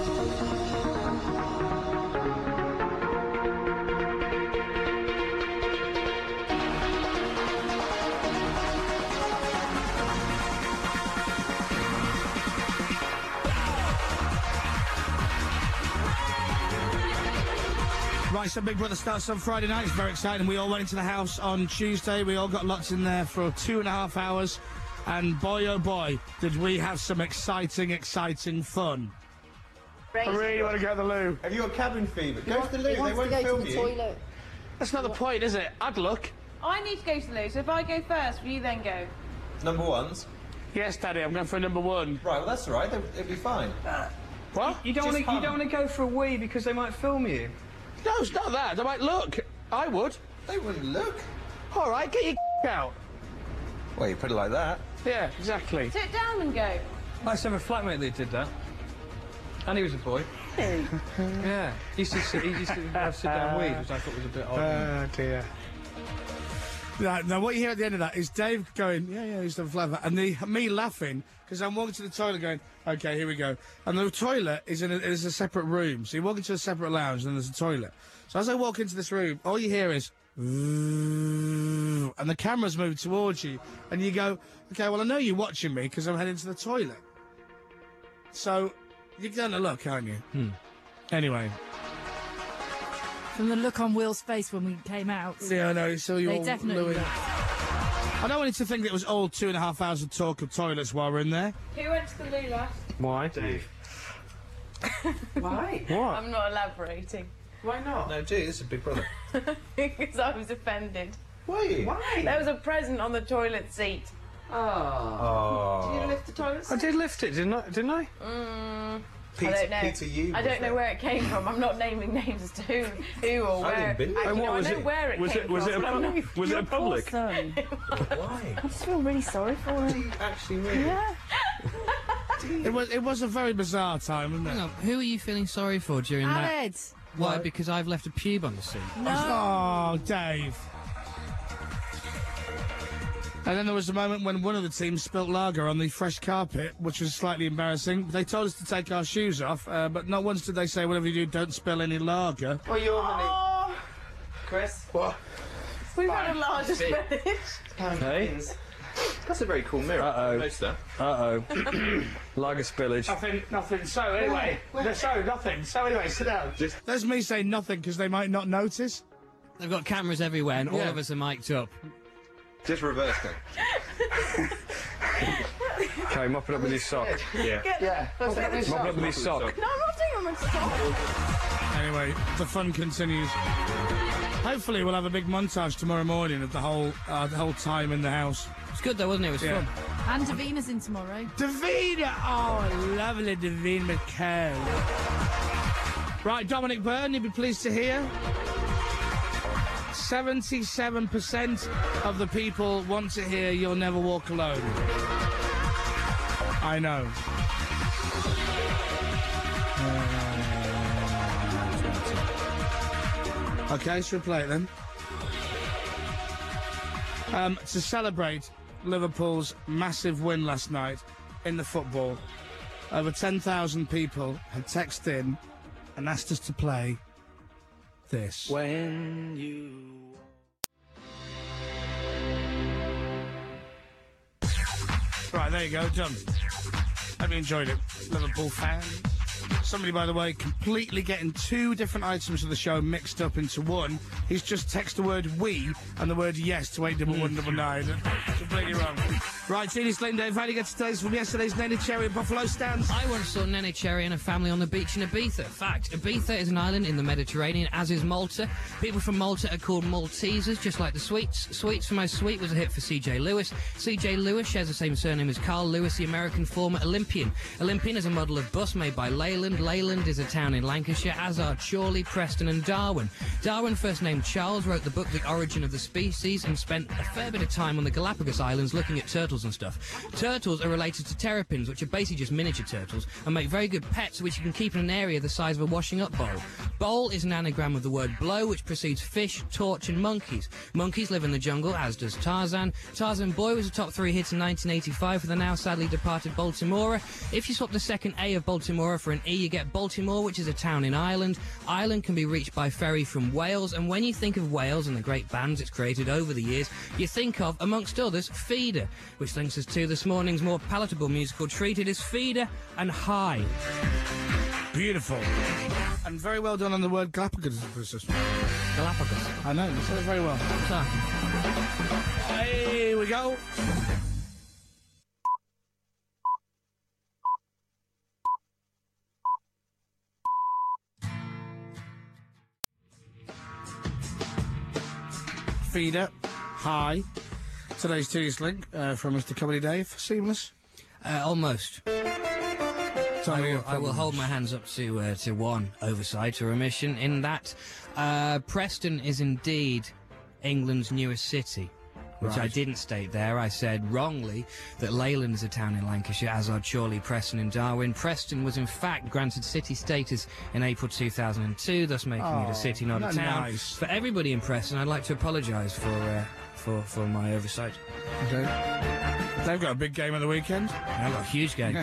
Right, so Big Brother starts on Friday night. It's very exciting. We all went into the house on Tuesday. We all got locked in there for two and a half hours. And boy, oh boy, did we have some exciting, exciting fun. I really want to go to the loo. Have you got cabin fever? Go want- to the loo. he They wants won't to go film to the you. toilet. That's not the point, is it? I'd look. I need to go to the loo, so if I go first, will you then go? Number ones. Yes, Daddy, I'm going for number one. Right, well that's all right. They'll- It'll be fine. What? You don't Just want to. You hum. don't want to go for a wee because they might film you. No, it's not that. They might look. I would. They wouldn't look. All right, get your out. Well, you put it like that. Yeah, exactly. Sit down and go. I used to have a flatmate that did that, and he was a boy. Yeah, he used to sit, he used to have sit down weed, which I thought was a bit odd. Oh, dear. Now, now, what you hear at the end of that is Dave going, yeah, yeah, he's done flavor, and the, me laughing, because I'm walking to the toilet going, okay, here we go. And the toilet is in a, is a separate room, so you walk into a separate lounge, and there's a toilet. So as I walk into this room, all you hear is, and the camera's moved towards you, and you go, okay, well, I know you're watching me, because I'm heading to the toilet. So, you're going to look, aren't you? Hmm. Anyway. From the look on Will's face when we came out. Yeah, I know. So you They all definitely Louis. looked. I don't want you to think that it was all two and a half hours of talk of toilets while we're in there. Who went to the loo last? Why, Dave? Why? What? I'm not elaborating. Why not? No, gee, this is Big Brother. Because I was offended. Why? Why? There was a present on the toilet seat. Oh. Did you lift the toilet seat? I did lift it, didn't I? Didn't I? Mm, Peter- I don't know. Peter, you I was don't know there. where it came from. I'm not naming names as to who, who or I where. didn't bin it. Actually, And what no, was I know it? where it Was came it- was from. it a but I'm public- not- was it a Your poor public? son. Why? I just feel really sorry for him. Actually, really? Yeah. It was it was a very bizarre time, wasn't it? Hang on, who are you feeling sorry for during that? Aled. Why? Because I've left a pube on the seat. Oh, Dave. And then there was a moment when one of the teams spilt lager on the fresh carpet, which was slightly embarrassing. They told us to take our shoes off, uh, but not once did they say, whatever you do, don't spill any lager. Well, you're honey. Oh, Chris? What? we've had a larger spillage. Hey. That's a very cool mirror. Uh-oh. Most stuff. Uh-oh. Lager spillage. Nothing, nothing. So, anyway. So, nothing. So, anyway, sit down. There's me saying nothing because they might not notice. They've got cameras everywhere, and all Yeah. of us are mic'd up. Just reverse them. Okay, mop it up with his sock. Yeah. Yeah. Mop it up with his sock. No, I'm not doing it on my sock. Anyway, the fun continues. Hopefully, we'll have a big montage tomorrow morning of the whole uh, the whole time in the house. It's good though, wasn't it? It was Yeah. fun. And Davina's in tomorrow. Davina! Oh, lovely Davina McCall. Right, Dominic Byrne, you'd be pleased to hear. seventy-seven percent of the people want to hear You'll Never Walk Alone. I know. Okay, should we play it then? Um, to celebrate Liverpool's massive win last night in the football, over ten thousand people had texted in and asked us to play this. When you... Right, there you go, done. Hope you enjoyed it, Liverpool fans. Somebody, by the way, completely getting two different items of the show mixed up into one. He's just texted the word we and the word yes to eight double one double nine. Completely wrong. Right, T D Sling, Dave, how do you get today's from yesterday's Nenny Cherry and Buffalo stands? I once saw Nenny Cherry and a family on the beach in Ibiza. Fact, Ibiza is an island in the Mediterranean, as is Malta. People from Malta are called Maltesers, just like the Sweets. Sweets for My Sweet was a hit for C J Lewis. C J Lewis shares the same surname as Carl Lewis, the American former Olympian. Olympian is a model of bus made by Leyland. Leyland is a town in Lancashire, as are Chorley, Preston and Darwin. Darwin, first named Charles, wrote the book The Origin of the Species and spent a fair bit of time on the Galapagos Islands looking at turtles and stuff. Turtles are related to terrapins, which are basically just miniature turtles, and make very good pets which you can keep in an area the size of a washing-up bowl. Bowl is an anagram of the word blow, which precedes fish, torch and monkeys. Monkeys live in the jungle, as does Tarzan. Tarzan Boy was a top three hit in nineteen eighty-five for the now sadly departed Baltimora. If you swap the second A of Baltimora for an E, you get Baltimore, which is a town in Ireland. Ireland can be reached by ferry from Wales, and when you think of Wales and the great bands it's created over the years, you think of, amongst others, Feeder, which links us to this morning's more palatable musical treat. It is Feeder and High. Beautiful. And very well done on the word Galapagos. Galapagos. I know, you said it very well. Here we go. Feeder. Hi. Today's Tedious Link uh, from Mister Comedy Dave. Seamless? Uh, almost. I will, I will hold my hands up to uh, to one oversight or omission in that uh, Preston is indeed England's newest city, which Right. I didn't state there. I said wrongly that Leyland is a town in Lancashire, as are Chorley, Preston and Darwin. Preston was in fact granted city status in April two thousand two, thus making it Oh, a city, not a isn't that town. nice? For everybody in Preston, I'd like to apologise for, uh, for, for my oversight. Okay. They've got a big game on the weekend. They've got a huge game.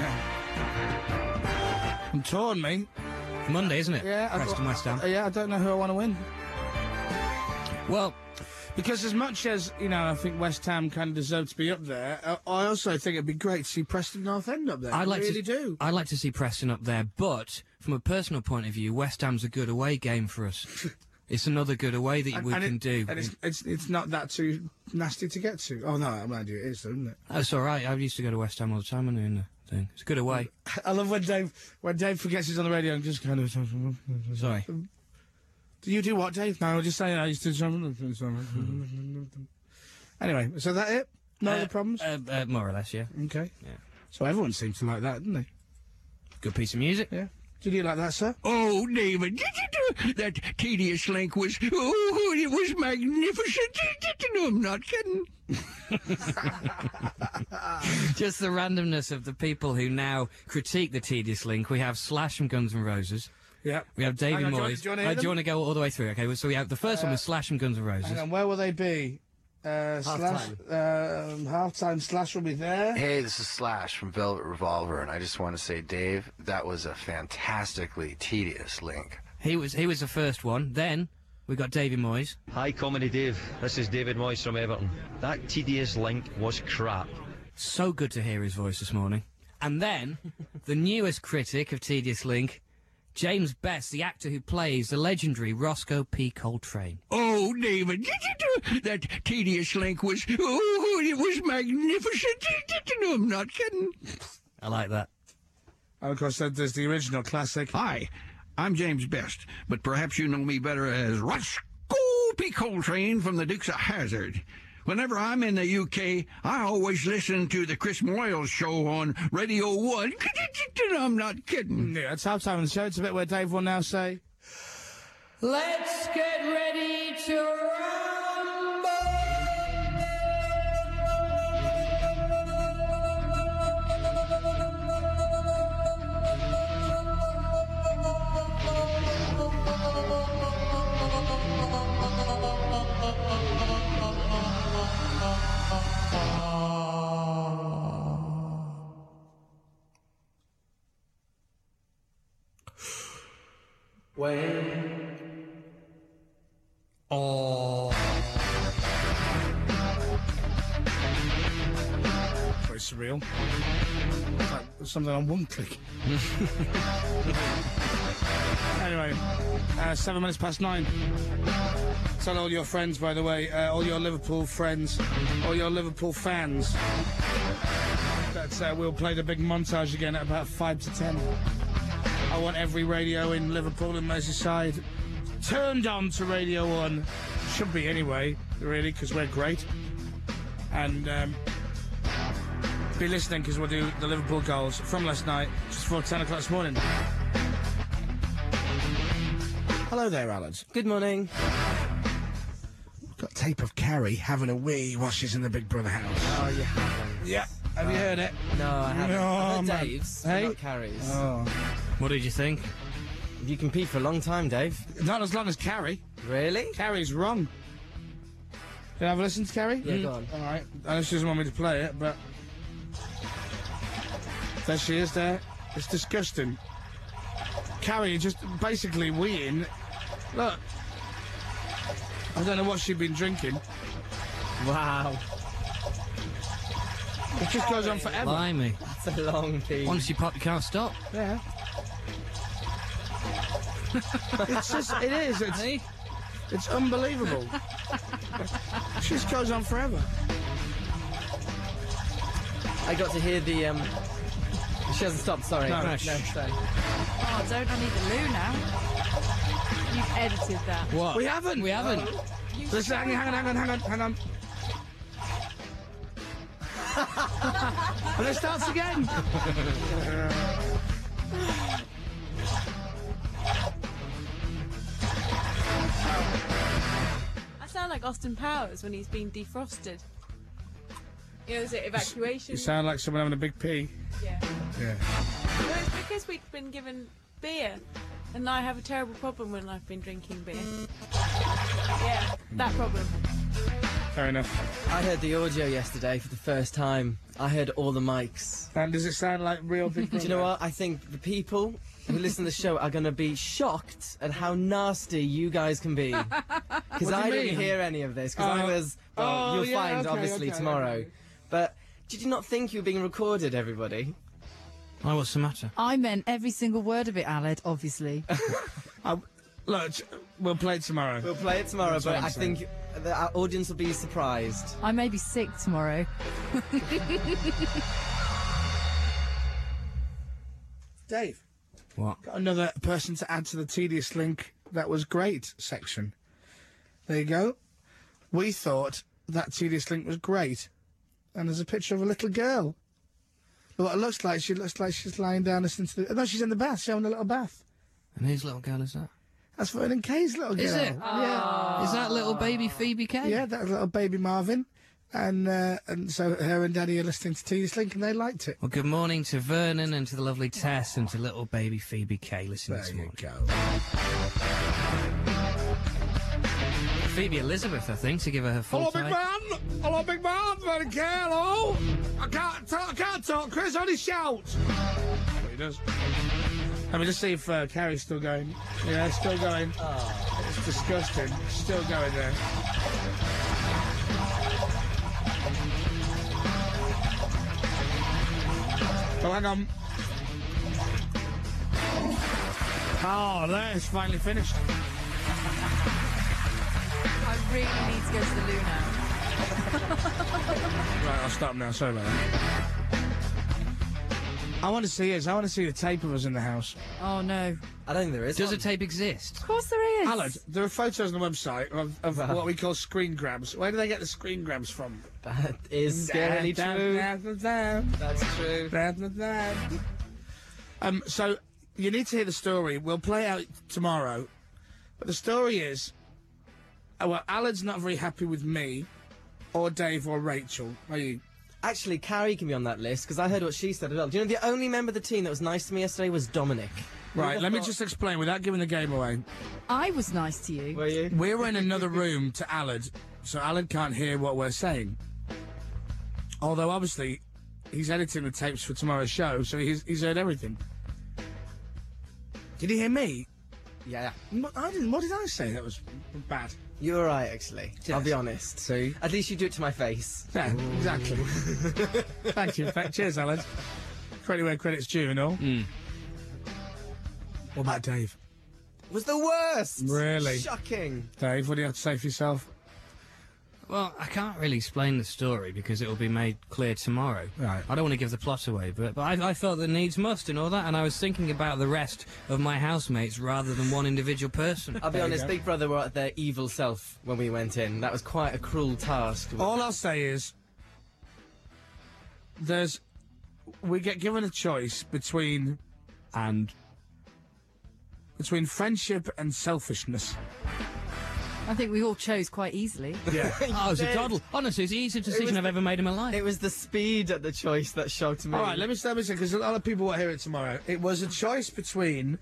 I'm torn, mate. Monday, isn't it? Yeah, I Preston got- West Ham. uh, yeah, I don't know who I want to win. Well, because as much as, you know, I think West Ham kind of deserve to be up there, uh, I also think it'd be great to see Preston North End up there. I'd like I really to, do. I'd like to see Preston up there, but from a personal point of view, West Ham's a good away game for us. It's another good away that And- we and can it- do. And it's, it's it's not that too nasty to get to. Oh, no, I'm glad you it is, though, isn't it? That's all right. I used to go to West Ham all the time and doing the thing. It's a good away. I love when Dave when Dave forgets he's on the radio and just kind of... Sorry. Do you do what, Dave? No, I was just saying I used to... Anyway, so that it? No Uh, other problems? Uh, uh, more or less, yeah. Okay. Yeah. So everyone seems to like that, didn't they? Good piece of music. Yeah. Did you like that, sir? Oh, David, did you do that tedious link was, oh, it was magnificent. No, I'm not kidding. Just the randomness of the people who now critique the tedious link. We have Slash from Guns N' Roses. Yeah. We have David Hang on, do you Moyes. want- do you wanna Uh, hear do you them? want to go all the way through? Okay, so we have the first one was Slash from Guns N' Roses. Hang on, where will they be? Uh, slash, um, half-time Slash will be there. Hey, this is Slash from Velvet Revolver, and I just want to say, Dave, that was a fantastically tedious link. He was he was the first one. Then we got David Moyes. Hi, Comedy Dave. This is David Moyes from Everton. That tedious link was crap. So good to hear his voice this morning. And then the newest critic of Tedious Link, James Best, the actor who plays the legendary Roscoe P. Coltrane. Oh, David, did you do that tedious link was, oh, it was magnificent. No, I'm not kidding. I like that. And of course, there's the original classic. Hi, I'm James Best, but perhaps you know me better as Roscoe P. Coltrane from the Dukes of Hazzard. Whenever I'm in the U K, I always listen to the Chris Moyle show on Radio one. I'm not kidding. Yeah, it's half time on the show. It's a bit where Dave will now say, Let's get ready to rumble! When? Oh. Very surreal. It's like something on one click. Anyway, uh, seven minutes past nine. Tell all your friends, by the way, uh, all your Liverpool friends, all your Liverpool fans, that uh, we'll play the big montage again at about five to ten. I want every radio in Liverpool and Merseyside turned on to Radio one. Should be anyway, really, because we're great. And um, be listening, because we'll do the Liverpool goals from last night, just before ten o'clock this morning. Hello there, Alan. Good morning. Got tape of Carrie having a wee while she's in the Big Brother house. Oh, you haven't? Yeah. Have you heard it? No, I haven't. No, I've heard man. Dave's, Hey? not Carrie's. Oh. What did you think? You compete for a long time, Dave. Not as long as Carrie. Really? Carrie's wrong. Did I have a listen to Carrie? Yeah, go on. All right. I know she doesn't want me to play it, but there she is there. It's disgusting. Carrie just basically weeing. Look. I don't know what she'd been drinking. Wow. It just goes on forever. Blimey. That's a long piece. Once you pop, you can't stop. Yeah. It's just, it is. It's, Hey? it's unbelievable. It just goes on forever. I got to hear the, um... She hasn't stopped, sorry. No. no sorry. Oh, don't I need the loo now? You've edited that. What? We haven't. We haven't. Listen, hang on, hang on, hang on, hang on. And it starts again. I sound like Austin Powers when he's been defrosted. You know, is it evacuation? You sound like someone having a big pee. Yeah. Yeah. Well, it's because we've been given beer, and I have a terrible problem when I've been drinking beer. Yeah, that problem. Fair enough. I heard the audio yesterday for the first time. I heard all the mics. And does it sound like real Big Do Brother? you know what? I think the people who listen to the show are going to be shocked at how nasty you guys can be. Because What do I you didn't mean? hear any of this. Because I Oh. was. Well, Oh, you'll yeah, find, okay, obviously, okay, tomorrow. okay. But did you not think you were being recorded, everybody? Oh, what's the matter? I meant every single word of it, Aled, obviously. Um, look, we'll play it tomorrow. We'll play it tomorrow, That's but what I'm I saying. think the, our audience will be surprised. I may be sick tomorrow. Dave. What? Got another person to add to the tedious link that was great section. There you go. We thought that tedious link was great. And there's a picture of a little girl. What it looks like, she looks like she's lying down listening to the... No, she's in the bath, she's having a little bath. And whose little girl is that? That's Vernon Kay's little girl. Is it? Yeah. Is that little baby Phoebe Kay? Yeah, that was little baby Marvin. And uh, and so her and Daddy are listening to Tedious Link and they liked it. Well, good morning to Vernon and to the lovely Tess and to little baby Phoebe Kay listening There this you morning. go. Phoebe Elizabeth, I think, to give her her full Hello, big time. man! Hello, big man! Vernon Kay, hello! I can't talk, I can't talk, Chris, only shout! Well, he does. Let me just see if uh, Carrie's still going. Yeah, it's still going. Oh. It's disgusting. Still going there. Oh, hang on. Oh, there, it's finally finished. I really need to go to the loo now. Right, I'll stop now. Sorry about that. I want to see us. I want to see the tape of us in the house. Oh, no. I don't think there is. Does one. a tape exist? Of course there is. Alan, there are photos on the website of, of what we call screen grabs. Where do they get the screen grabs from? That is scarily true. That's true. Um, so, you need to hear the story. We'll play out tomorrow. But the story is, oh, well, Alan's not very happy with me, or Dave, or Rachel. Are you? Actually, Carrie can be on that list, because I heard what she said as well. Do you know the only member of the team that was nice to me yesterday was Dominic? Right, let me just explain without giving the game away. I was nice to you. Were you? We're in another room to Alad, so Alad can't hear what we're saying. Although, obviously, he's editing the tapes for tomorrow's show, so he's, he's heard everything. Did he hear me? Yeah. What, I didn't. What did I say that was bad? You were right, actually. I'll be honest. See? At least you do it to my face. Yeah, exactly. Thank you. Thank, cheers, Alan. Credit where credit's due and all. Mm. What about Dave? Was the worst. Really? Shocking. Dave, what do you have to say for yourself? Well, I can't really explain the story because it will be made clear tomorrow. Right. I don't want to give the plot away, but, but I, I felt the needs must and all that, and I was thinking about the rest of my housemates rather than one individual person. I'll be honest, Big Brother were at their evil self when we went in. That was quite a cruel task. All I'll say is, there's, we get given a choice between, and, between friendship and selfishness. I think we all chose quite easily. Yeah. Oh, it was a doddle. Honestly, it's the easiest decision I've ever made in my life. It was the speed at the choice that shocked me. All right, let me start with this, because a lot of people will hear it tomorrow. It was a choice between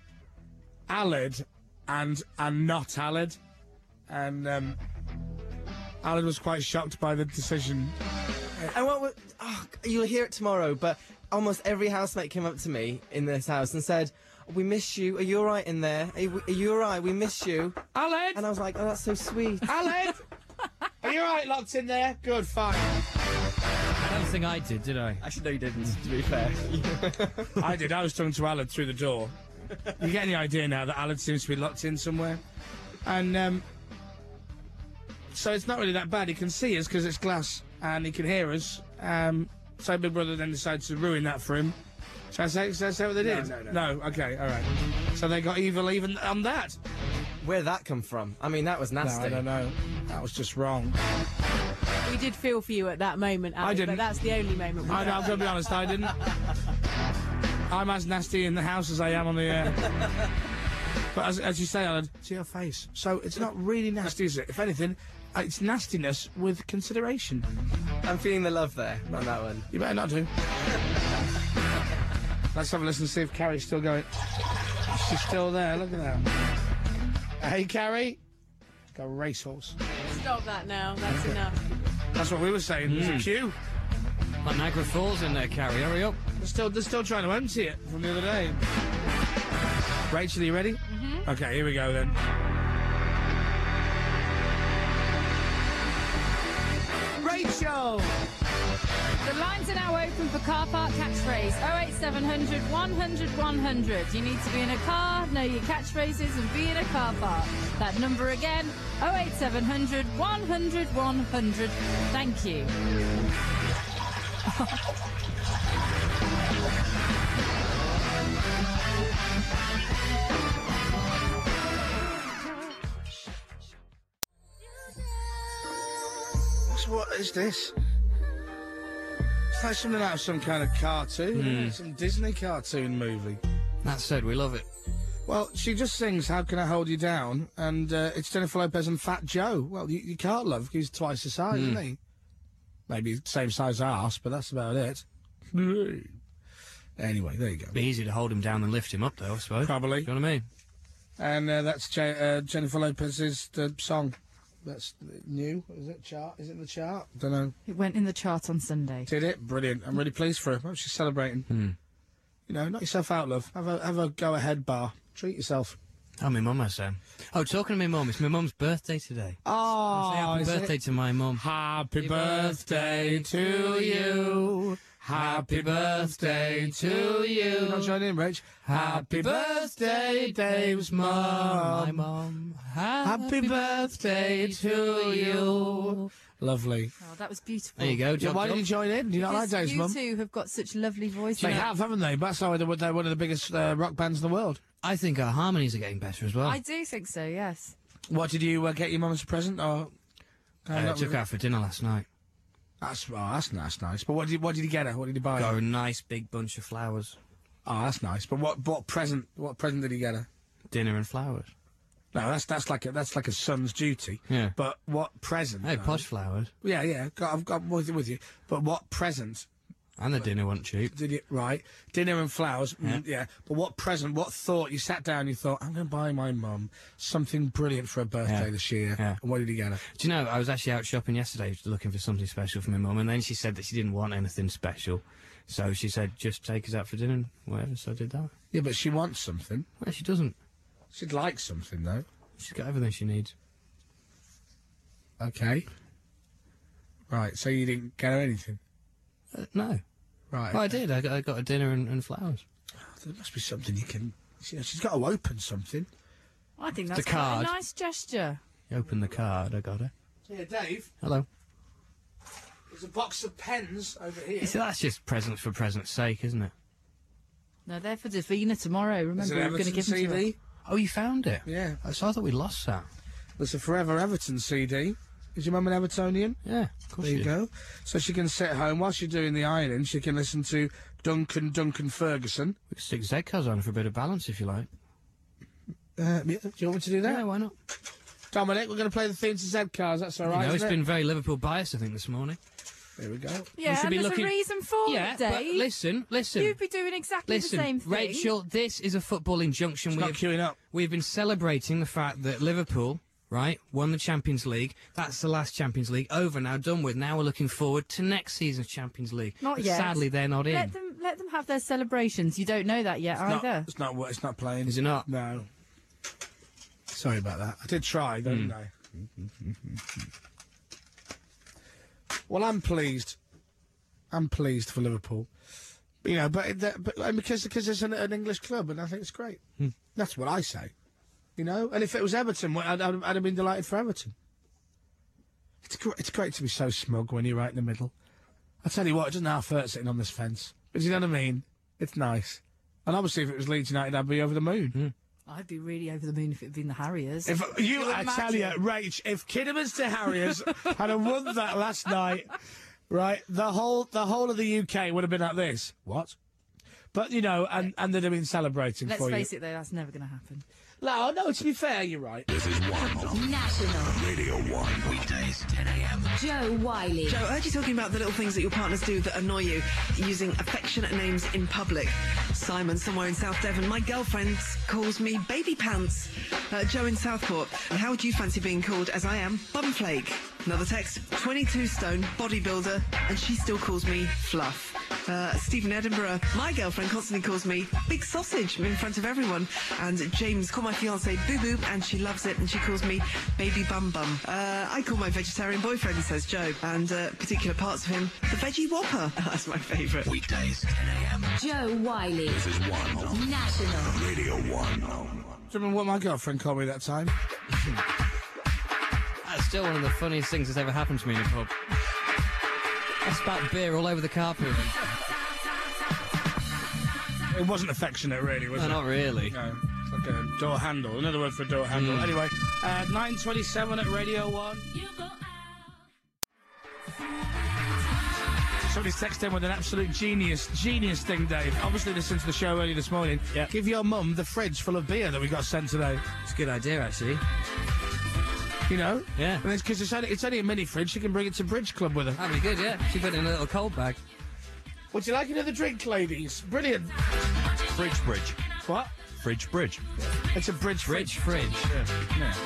Aled and and not Aled. And um, Aled was quite shocked by the decision. And what? were- Oh, you'll hear it tomorrow. But almost every housemate came up to me in this house and said, "We miss you. Are you all right in there? Are you, are you all right? We miss you." Aled! And I was like, "Oh, that's so sweet." Aled! Are you all right locked in there? Good, fine. I don't think I did, did I? Actually, no, you didn't, to be fair. I did. I was talking to Aled through the door. You get any idea now that Aled seems to be locked in somewhere? And, um... so it's not really that bad. He can see us because it's glass, and he can hear us. Um, so Big Brother then decided to ruin that for him. Shall I say, shall I say what they No, did? no, no. No, okay, all right. So they got evil even on that. Where'd that come from? I mean, that was nasty. No, I don't know. That was just wrong. We did feel for you at that moment, Alex, I didn't. but that's the only moment we I know, I'm going to be honest, I didn't. I'm as nasty in the house as I am on the air. But as, as you say, Alan, see your face. So it's not really nasty, is it? If anything, uh, it's nastiness with consideration. I'm feeling the love there on that one. You better not do. Let's have a listen, see if Carrie's still going. She's still there, look at that. Hey, Carrie. Got a racehorse. Stop that now. That's enough. That's what we were saying. There's a Mm. queue. Like Niagara Falls in there, Carrie. Hurry up. They're still, they're still trying to empty it from the other day. Rachel, are you ready? Mm-hmm. Okay, here we go then. Rachel! The lines are now open for car park catchphrase oh eight seven hundred one hundred one hundred. You need to be in a car, know your catchphrases, and be in a car park. That number again, oh eight seven hundred one hundred one hundred. Thank you. What's, what is this? It's like something out of some kind of cartoon, Hmm. some Disney cartoon movie. That said, we love it. Well, she just sings "How Can I Hold You Down," and uh, it's Jennifer Lopez and Fat Joe. Well, you, you can't love. He's twice the size, Hmm. isn't he? Maybe same size arse, but that's about it. Anyway, there you go. Be easy to hold him down than lift him up, though, I suppose. Probably. You know what I mean? And uh, that's J- uh, Jennifer Lopez's the song. That's new. Is it chart? Is it in the chart? Don't know. It went in the chart on Sunday. Did it? Brilliant. I'm really pleased for her. Hope she's celebrating. Hmm. You know, knock yourself out, love. Have a have a go ahead bar. Treat yourself. Oh, my mum, I say. Oh, talking to my mum, it's my mum's birthday today. Oh, Say happy is birthday it? to my mum. Happy birthday to you. Happy birthday to you. Not join in, Rich. Happy birthday, Dave's My mum. mum. Happy birthday to you. Lovely. Oh, that was beautiful. There you go. Yeah, Job why done. did you join in? Do you not like Because Dave's you mum? two have got such lovely voices. They have, haven't they? That's why they're they're one of the biggest uh, rock bands in the world. I think our harmonies are getting better as well. I do think so, yes. What did you uh, get your mum as a present? Or I uh, took her out for dinner last night. That's oh, that's that's nice. But what did what did you get her? What did you buy? Got her? her a nice big bunch of flowers. Oh, that's nice. But what what present? What present did he get her? Dinner and flowers. No, that's that's like a that's like a son's duty. Yeah. But what present? Hey, though? posh flowers. Yeah, yeah. Got, I've got with you, with you. But what present And the dinner wasn't cheap. did you? Right, dinner and flowers. Yeah. Mm, yeah. But what present? What thought? You sat down. You thought, I'm going to buy my mum something brilliant for her birthday Yeah. this year. Yeah. And what did he get her? Do you know, I was actually out shopping yesterday looking for something special for my mum, and then she said that she didn't want anything special. So she said, just take us out for dinner and whatever, so I did that. Yeah, but she wants something. Well, she doesn't. She'd like something though. She's got everything she needs. Okay. Right, so you didn't get her anything? Uh, no. Right. Well, I did. I got, I got a dinner and, and flowers. There must be something you can... You know, she's got to open something. I think that's The quite card. a nice gesture. You open the card, I got her. Yeah, Dave, Hello. there's a box of pens over here. You see, that's just presents for present's sake, isn't it? No, they're for Davina tomorrow. Is Remember, it we were going to Everton give them C to her. D? Oh, you found it? Yeah. Oh, so I thought we lost that. There's a Forever Everton C D. Is your mum an Evertonian? Yeah, of course There you she go. So she can sit at home while she's doing the ironing. She can listen to Duncan Duncan Ferguson. We can stick Z-Cars on for a bit of balance, if you like. Uh, yeah, do you want me to do that? Yeah, why not? Dominic, we're going to play the theme to Z Cars. That's all right. you know, it's isn't it? been very Liverpool biased, I think, this morning. There we go. Yeah, should and be there's looking- a reason for Yeah, it, but Dave. listen, listen. You'd be doing exactly Listen, the same thing. Rachel, this is a football injunction. It's we not have, queuing up. We've been celebrating the fact that Liverpool, right, won the Champions League. That's the last Champions League. Over now, done with. Now we're looking forward to next season's Champions League. Not But yet. Sadly, they're not in. Let them, let them have their celebrations. You don't know that yet It's either. not, it's not. It's not playing. Is it not? No. Sorry about that. I did try, didn't I? Well, I'm pleased. I'm pleased for Liverpool. You know, but but and because because it's an, an English club, and I think it's great. That's what I say. You know, and if it was Everton, I'd, I'd, I'd have been delighted for Everton. It's great, it's great to be so smug when you're right in the middle. I tell you what, it doesn't half hurt sitting on this fence. But you know what I mean? It's nice. And obviously, if it was Leeds United, I'd be over the moon. I'd be really over the moon if it had been the Harriers. If you, Can I tell you, imagine? Rach, if Kidderminster Harriers had have won that last night, right, the whole the whole of the U K would have been like this. What? But you know, and and they'd have been celebrating Let's for face you. it, though, that's never going to happen. No, no. To be fair, you're right. This is one. National. Radio one. Weekdays, ten a.m. Joe Wiley. Joe, I heard you talking about the little things that your partners do that annoy you, using affectionate names in public. Simon, somewhere in South Devon, my girlfriend calls me Baby Pants. Uh, Joe in Southport, and how would you fancy being called, as I am, Bumflake? Another text, twenty-two stone, bodybuilder, and she still calls me Fluff. Uh, Stephen Edinburgh, my girlfriend constantly calls me Big Sausage in front of everyone. And James, call my fiance Boo Boo, and she loves it, and she calls me Baby Bum Bum. Uh, I call my vegetarian boyfriend, says Joe, and uh, particular parts of him, the Veggie Whopper. That's my favourite. Weekdays, ten a.m. Joe Wiley. This is one. National. Radio one. Do you remember what my girlfriend called me that time? That's still one of the funniest things that's ever happened to me in a pub. I spat beer all over the carpet. It wasn't affectionate, really, was No, it? not really. No, it's like a door handle. Another word for a door handle. Mm. Anyway, uh, nine twenty-seven at Radio One. Somebody's texted in with an absolute genius, genius thing, Dave. Obviously listened to the show early this morning. Yeah. Give your mum the fridge full of beer that we got sent today. It's a good idea, actually. You know? Yeah. And it's because it's only, it's only a mini fridge. She can bring it to Bridge Club with her. That'd be good, yeah. She put it in a little cold bag. Would you like another drink, ladies? Brilliant. Fridge bridge. What? Fridge bridge. It's a bridge Fridge fridge. fridge. Yeah.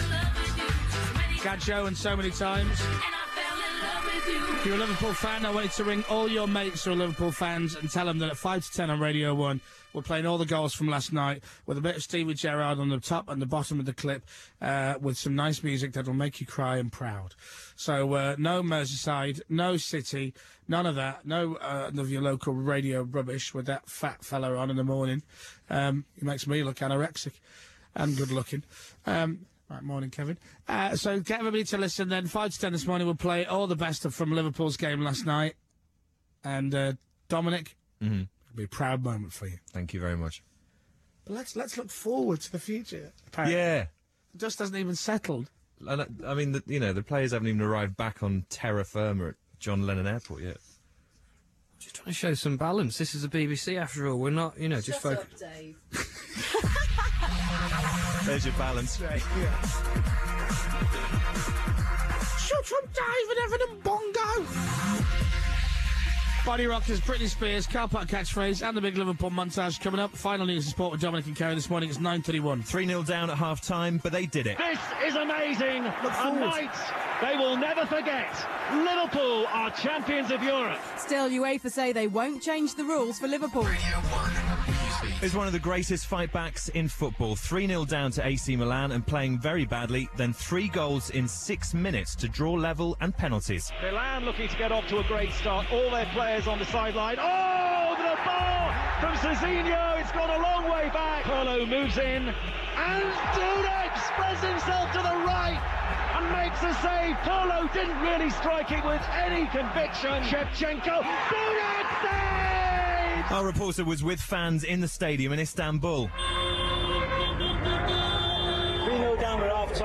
Gadjo and so many times. If you're a Liverpool fan, I want you to ring all your mates who are Liverpool fans and tell them that at five to ten on Radio one, we're playing all the goals from last night with a bit of Stevie Gerrard on the top and the bottom of the clip, uh, with some nice music that will make you cry and proud. So, uh, no Merseyside, no City, none of that, no uh, of your local radio rubbish with that fat fella on in the morning. Um, he makes me look anorexic and good looking. Um, Right, morning, Kevin. Uh, so get everybody to listen then. five to ten this morning, we'll play all the best of from Liverpool's game last night. And uh, Dominic, Mm-hmm. it'll be a proud moment for you. Thank you very much. But let's let's look forward to the future. Apparently. Yeah. The dust hasn't even settled. And, uh, I mean, the, you know, the players haven't even arrived back on terra firma at John Lennon Airport yet. Just trying to show some balance. This is the B B C after all. We're not, you know, just focus. Dave. There's your balance. Right, yeah. Shut up, Dave, and Evan and Bongo! Body Rockers, Britney Spears, Car Park Catchphrase, and the big Liverpool montage coming up. Final news and sport with Dominic and Kerry this morning. It's nine thirty-one. three nil down at half-time, but they did it. This is amazing. Look A forward. night they will never forget. Liverpool are champions of Europe. Still, UEFA say they won't change the rules for Liverpool. Radio one. Music It's one of the greatest fightbacks in football. three nil down to A C Milan and playing very badly, then three goals in six minutes to draw level and penalties. Milan looking to get off to a great start. All their players on the sideline. Oh, the ball from Cezinho. It's gone a long way back. Pirlo moves in. And Dudek spreads himself to the right and makes a save. Pirlo didn't really strike it with any conviction. Shevchenko. Dudek saves! Our reporter was with fans in the stadium in Istanbul. three nil down at half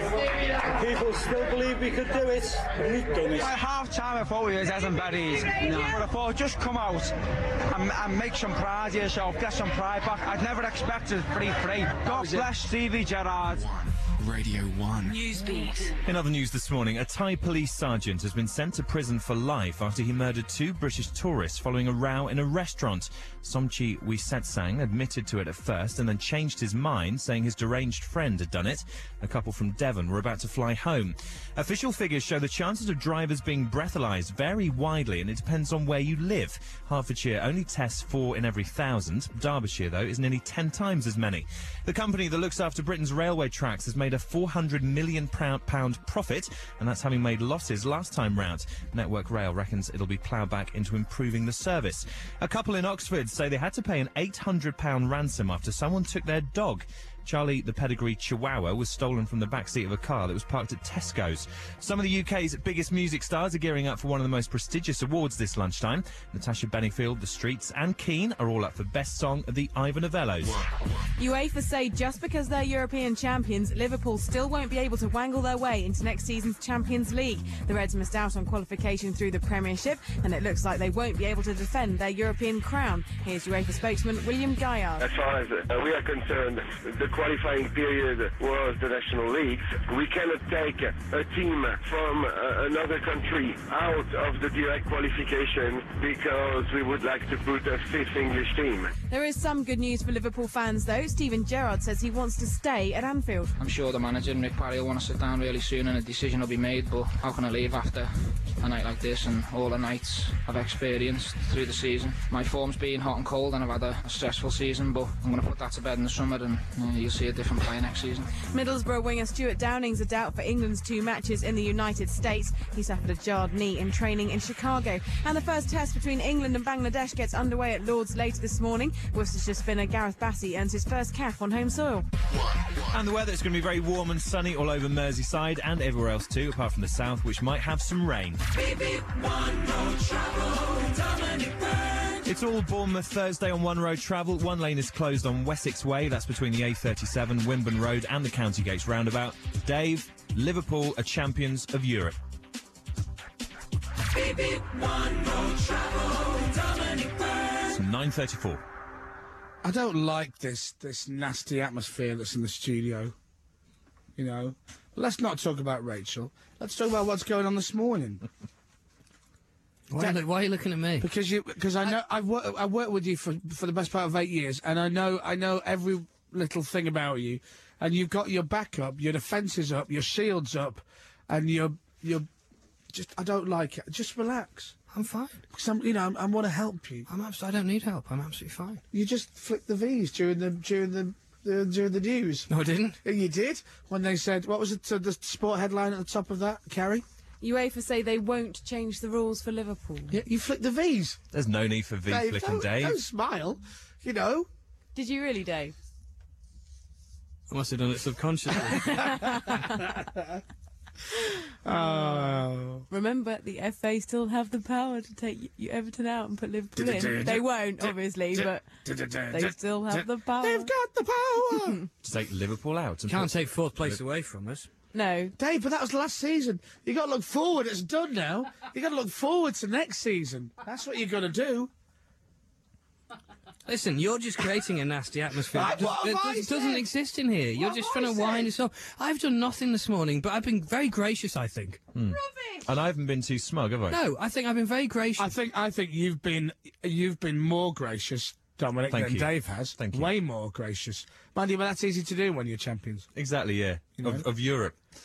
time. People still believe we could do it. We've done it. At half time, I thought we was as bad as no. But I thought just come out and, and make some pride of yourself, get some pride back. I'd never expected three three. God bless Stevie Gerrard. Radio one. Newsbeat. In other news this morning, a Thai police sergeant has been sent to prison for life after he murdered two British tourists following a row in a restaurant. Somchi Wisetsang admitted to it at first and then changed his mind, saying his deranged friend had done it. A couple from Devon were about to fly home. Official figures show the chances of drivers being breathalyzed vary widely, and it depends on where you live. Hertfordshire only tests four in every thousand. Derbyshire, though, is nearly ten times as many. The company that looks after Britain's railway tracks has made a four hundred million pound profit, and that's having made losses last time round. Network Rail reckons it'll be ploughed back into improving the service. A couple in Oxford say they had to pay an eight hundred pound ransom after someone took their dog. Charlie, the pedigree Chihuahua, was stolen from the backseat of a car that was parked at Tesco's. Some of the U K's biggest music stars are gearing up for one of the most prestigious awards this lunchtime. Natasha Bedingfield, The Streets and Keane are all up for Best Song of the Ivor Novellos. UEFA say just because they're European champions, Liverpool still won't be able to wangle their way into next season's Champions League. The Reds missed out on qualification through the Premiership, and it looks like they won't be able to defend their European crown. Here's UEFA spokesman William Gaillard. As far as uh, we are concerned, the qualifying period was the national leagues. We cannot take a team from uh, another country out of the direct qualification because we would like to put a fifth English team. There is some good news for Liverpool fans, though. Steven Gerrard says he wants to stay at Anfield. I'm sure the manager, Mick Parry, will want to sit down really soon and a decision will be made, but how can I leave after a night like this and all the nights I've experienced through the season? My form's been hot and cold and I've had a, a stressful season, but I'm going to put that to bed in the summer and uh, you'll see a different player next season. Middlesbrough winger Stuart Downing's a doubt for England's two matches in the United States. He suffered a jarred knee in training in Chicago. And the first test between England and Bangladesh gets underway at Lord's later this morning. Worcestershire spinner Gareth Bassey earns his first cap on home soil. And the weather is going to be very warm and sunny all over Merseyside and everywhere else too, apart from the south, which might have some rain. It's all Bournemouth Thursday on One Road Travel. One lane is closed on Wessex Way. That's between the A thirty-seven, Wimborne Road and the County Gates roundabout. Dave, Liverpool are champions of Europe. It's nine thirty-four. I don't like this this nasty atmosphere that's in the studio. You know, let's not talk about Rachel. Let's talk about what's going on this morning. Why, are you, why are you looking at me? Because you, because I know I've worked, I've worked with you for for the best part of eight years, and I know I know every little thing about you, and you've got your back up, your defences up, your shields up, and you're you're just I don't like it. Just relax. I'm fine. Because I'm, you know, I'm, I want to help you. I'm abs- I don't need help. I'm absolutely fine. You just flicked the V's during the during the. Uh, during the news. No, I didn't. Yeah, you did. When they said, what was it, uh, the sport headline at the top of that, Carrie? UEFA say they won't change the rules for Liverpool. Yeah, you flicked the V's. There's no need for V Dave, flicking, don't, Dave. Don't smile, you know. Did you really, Dave? I must have done it subconsciously. Oh. Remember, the F A still have the power to take you Everton out and put Liverpool in. They won't, obviously, but they still have the power. They've got the power. To take Liverpool out. And Can't put take fourth place away from us. No. Dave, but that was last season. You got to look forward. It's done now. You got to look forward to next season. That's what you've got to do. Listen, you're just creating a nasty atmosphere. Right, It what does- have I it doesn't said? exist in here. You're What just have trying I to wind said? us up. I've done nothing this morning, but I've been very gracious, I think. Hmm. And I haven't been too smug, have I? No, I think I've been very gracious. I think I think you've been you've been more gracious, Dominic, Thank than you. Dave has. Thank you. Way more gracious. Mind you, but that's easy to do when you're champions. Exactly, yeah. You know? Of, of Europe.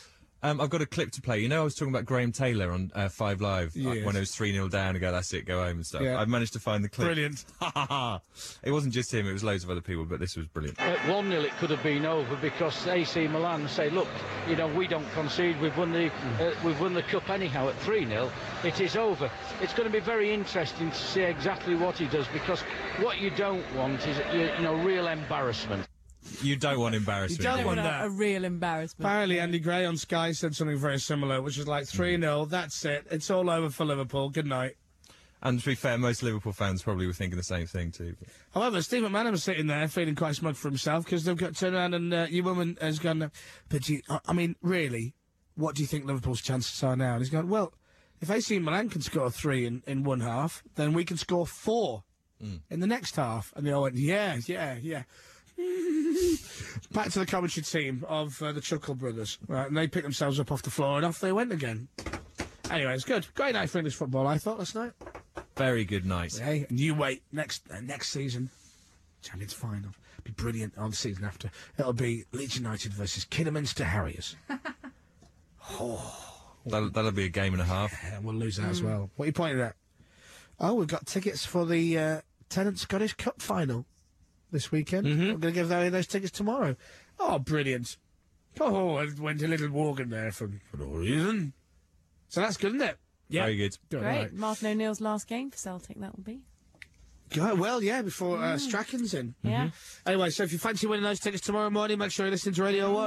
Um, I've got a clip to play. You know, I was talking about Graham Taylor on uh, Five Live uh, Yes. when it was three nil down and go, that's it, go home and stuff. Yeah. I've managed to find the clip. Brilliant. It wasn't just him, it was loads of other people, but this was brilliant. At one nil it could have been over because A C Milan say, look, you know, we don't concede, we've won the uh, we've won the cup anyhow. At three nil it is over. It's going to be very interesting to see exactly what he does, because what you don't want is, you, you know, real embarrassment. You don't want embarrassment. You don't Don't want want a, that. a real embarrassment. Apparently, Andy Gray on Sky said something very similar, which is like three nil, that's it. It's all over for Liverpool. Good night. And to be fair, most Liverpool fans probably were thinking the same thing too. But... However, Steve McManaman was sitting there feeling quite smug for himself because they've got turned around and uh, your woman has gone, uh, but you, I I mean, really, what do you think Liverpool's chances are now? And he's gone, well, if A C Milan can score three in, in one half, then we can score four Mm. in the next half. And they all went, yeah, yeah, yeah. Back to the commentary team of uh, the Chuckle Brothers. Right, and they picked themselves up off the floor and off they went again. Anyway, it's good. Great night for English football, I thought, last night. Very good night. Hey, and you wait, next uh, next season, Champions Final, be brilliant on the season after. It'll be Leeds United versus Kidderminster Harriers. oh, That'll, that'll be a game and a half. Yeah, we'll lose that as Mm. well. What are you pointing at? Oh, we've got tickets for the uh, Tennant Scottish Cup Final this weekend. Mm-hmm. We're going to give away those tickets tomorrow. Oh, brilliant. Oh, I went a little walking there for, for no reason. So that's good, isn't it? Yeah. Very good. Good, Great. right. Martin O'Neill's last game for Celtic, that will be. Go- Well, yeah, before uh, Strachan's in. Yeah. Anyway, so if you fancy winning those tickets tomorrow morning, make sure you listen to Radio one.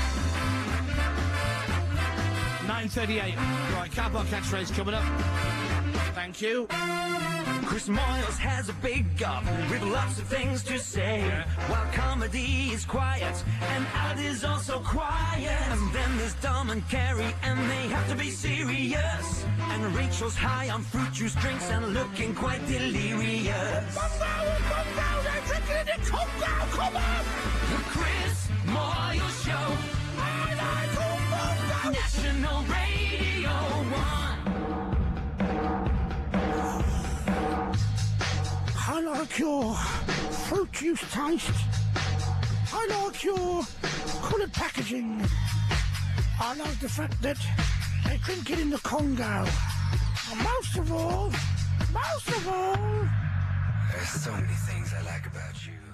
nine thirty-eight. Right, car park catchphrase coming up. Thank you. Chris Moyles has a big gulp with lots of things to say. While comedy is quiet and Ad is also quiet. And then there's Dom and Carrie and they have to be serious. And Rachel's high on fruit juice drinks and looking quite delirious. The Chris Moyles Show. National Radio one. I like your fruit juice taste. I like your coloured packaging. I like the fact that they drink it in the Congo. And most of all, most of all... There's so many things I like about you.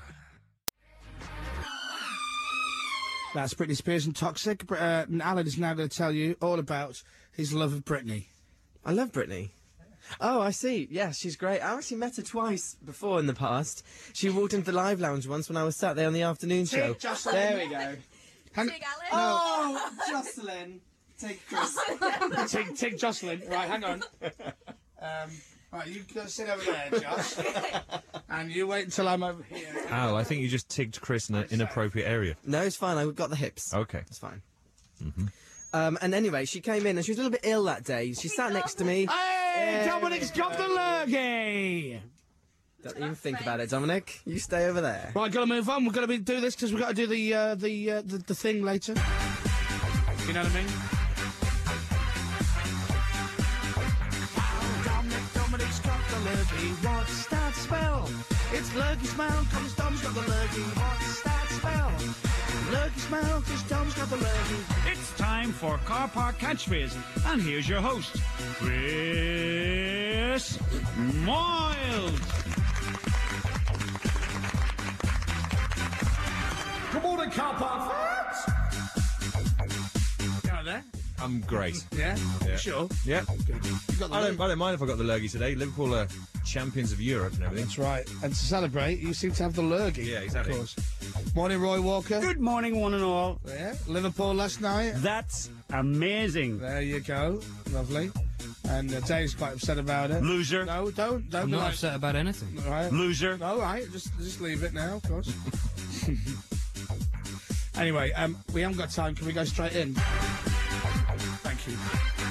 That's Britney Spears and Toxic. Br- Uh, and Alan is now going to tell you all about his love of Britney. I love Britney. Oh, I see. Yeah, she's great. I actually met her twice before in the past. She walked into the live lounge once when I was sat there on the afternoon show. Take Jocelyn. There we go. Hang- Oh, Jocelyn. Take Chris. Take, take Jocelyn. Right, hang on. Um, right, you go sit over there, Josh. And you wait until I'm over here. Al, I think you just tigged Chris in an inappropriate area. No, it's fine. I got the hips. Okay. It's fine. Mm-hmm. Um, and anyway, she came in and she was a little bit ill that day. She sat next to me. Hey, There Dominic's we got the go. lurgy. Don't even think about it, Dominic. You stay over there. Right, got to move on. We've got to be, do this because we've got to do the uh, the, uh, the the thing later. You know what I mean? Dominic, Dominic's got the lurgy. What's that spell? It's lurgy smell, cause Dom's got the lurgy. What's that spell? Lurgy smell, cause Dom's got the lurgy. It's time for Car Park Catchphrase, and here's your host, Chris Moyles. Good morning, car park fans. Go there. I'm great. Yeah? Yeah. Sure. Yeah. Good. You got the I lurgy. don't, I don't mind if I got the lurgy today. Liverpool are champions of Europe and everything. That's right. And to celebrate, you seem to have the lurgy. Yeah, exactly. Of course. Morning, Roy Walker. Good morning, one and all. Yeah. Liverpool last night. That's amazing. There you go. Lovely. And uh, Dave's quite upset about it. Loser. No, don't. don't I'm be not like- upset about anything. All right. Loser. All right. Just, just leave it now, of course. Anyway, um, we haven't got time. Can we go straight in? Thank you.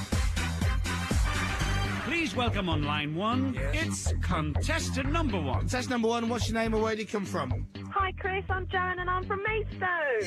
Please welcome on line one, it's contestant number one. Test number one. What's your name and where do you come from? Hi, Chris. I'm Joan and I'm from Maidstone.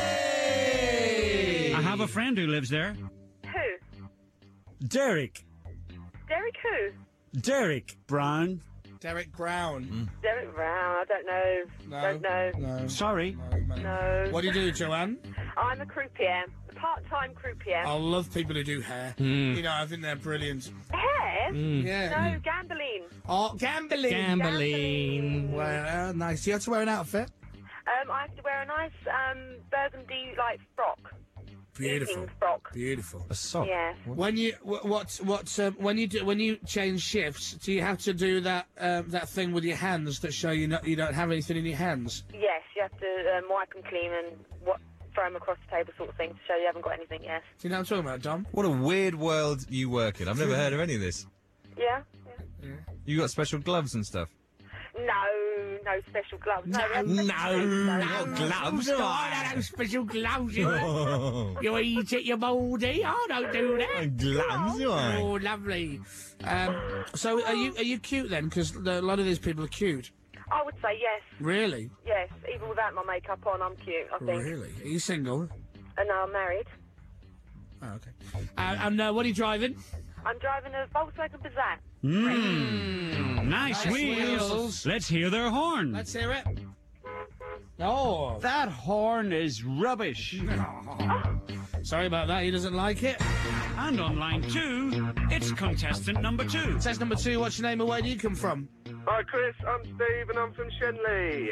I have a friend who lives there. Who? Derek. Derek who? Derek Brown. Derek Brown. Derek Brown. I don't know. No. Don't know. No. Sorry. No. What do you do, Joanne? I'm a croupier. part-time croupier. I love people who do hair. Mm. You know, I think they're brilliant. Hair? Mm. Yeah. No, gambling. Oh, gambling. Gambling. Well, uh, nice. Do you have to wear an outfit? Um, I have to wear a nice um, burgundy like frock. Beautiful. Evening frock. Beautiful. A sock. Yeah. When you wh- what what um, when you do when you change shifts, do you have to do that um, that thing with your hands that show you not you don't have anything in your hands? Yes, you have to um, wipe them clean and what throw them across the table, sort of thing, to show you haven't got anything. Yes. Do you know what I'm talking about, Dom? What a weird world you work in. I've never heard of any of this. Yeah. Yeah. You got special gloves and stuff. No, no special gloves. No, we have No, special no, gloves. not gloves. No, I don't have special gloves. You, you eat it, you mouldy. I don't do that. Gloves, do I? Oh, lovely. Um, so, are you are you cute then? Because a lot of these people are cute. I would say yes. Really? Yes, even without my makeup on, I'm cute, I think. Really? Are you single? And now I'm married. Oh, okay. Uh, and uh, what are you driving? I'm driving a Volkswagen Passat. Mmm. Nice, Nice wheels. wheels. Let's hear their horn. Let's hear it. Oh. That horn is rubbish. Sorry about that. He doesn't like it. And on line two, it's contestant number two. Says number two. What's your name and where do you come from? Hi, Chris. I'm Steve, and I'm from Shenley.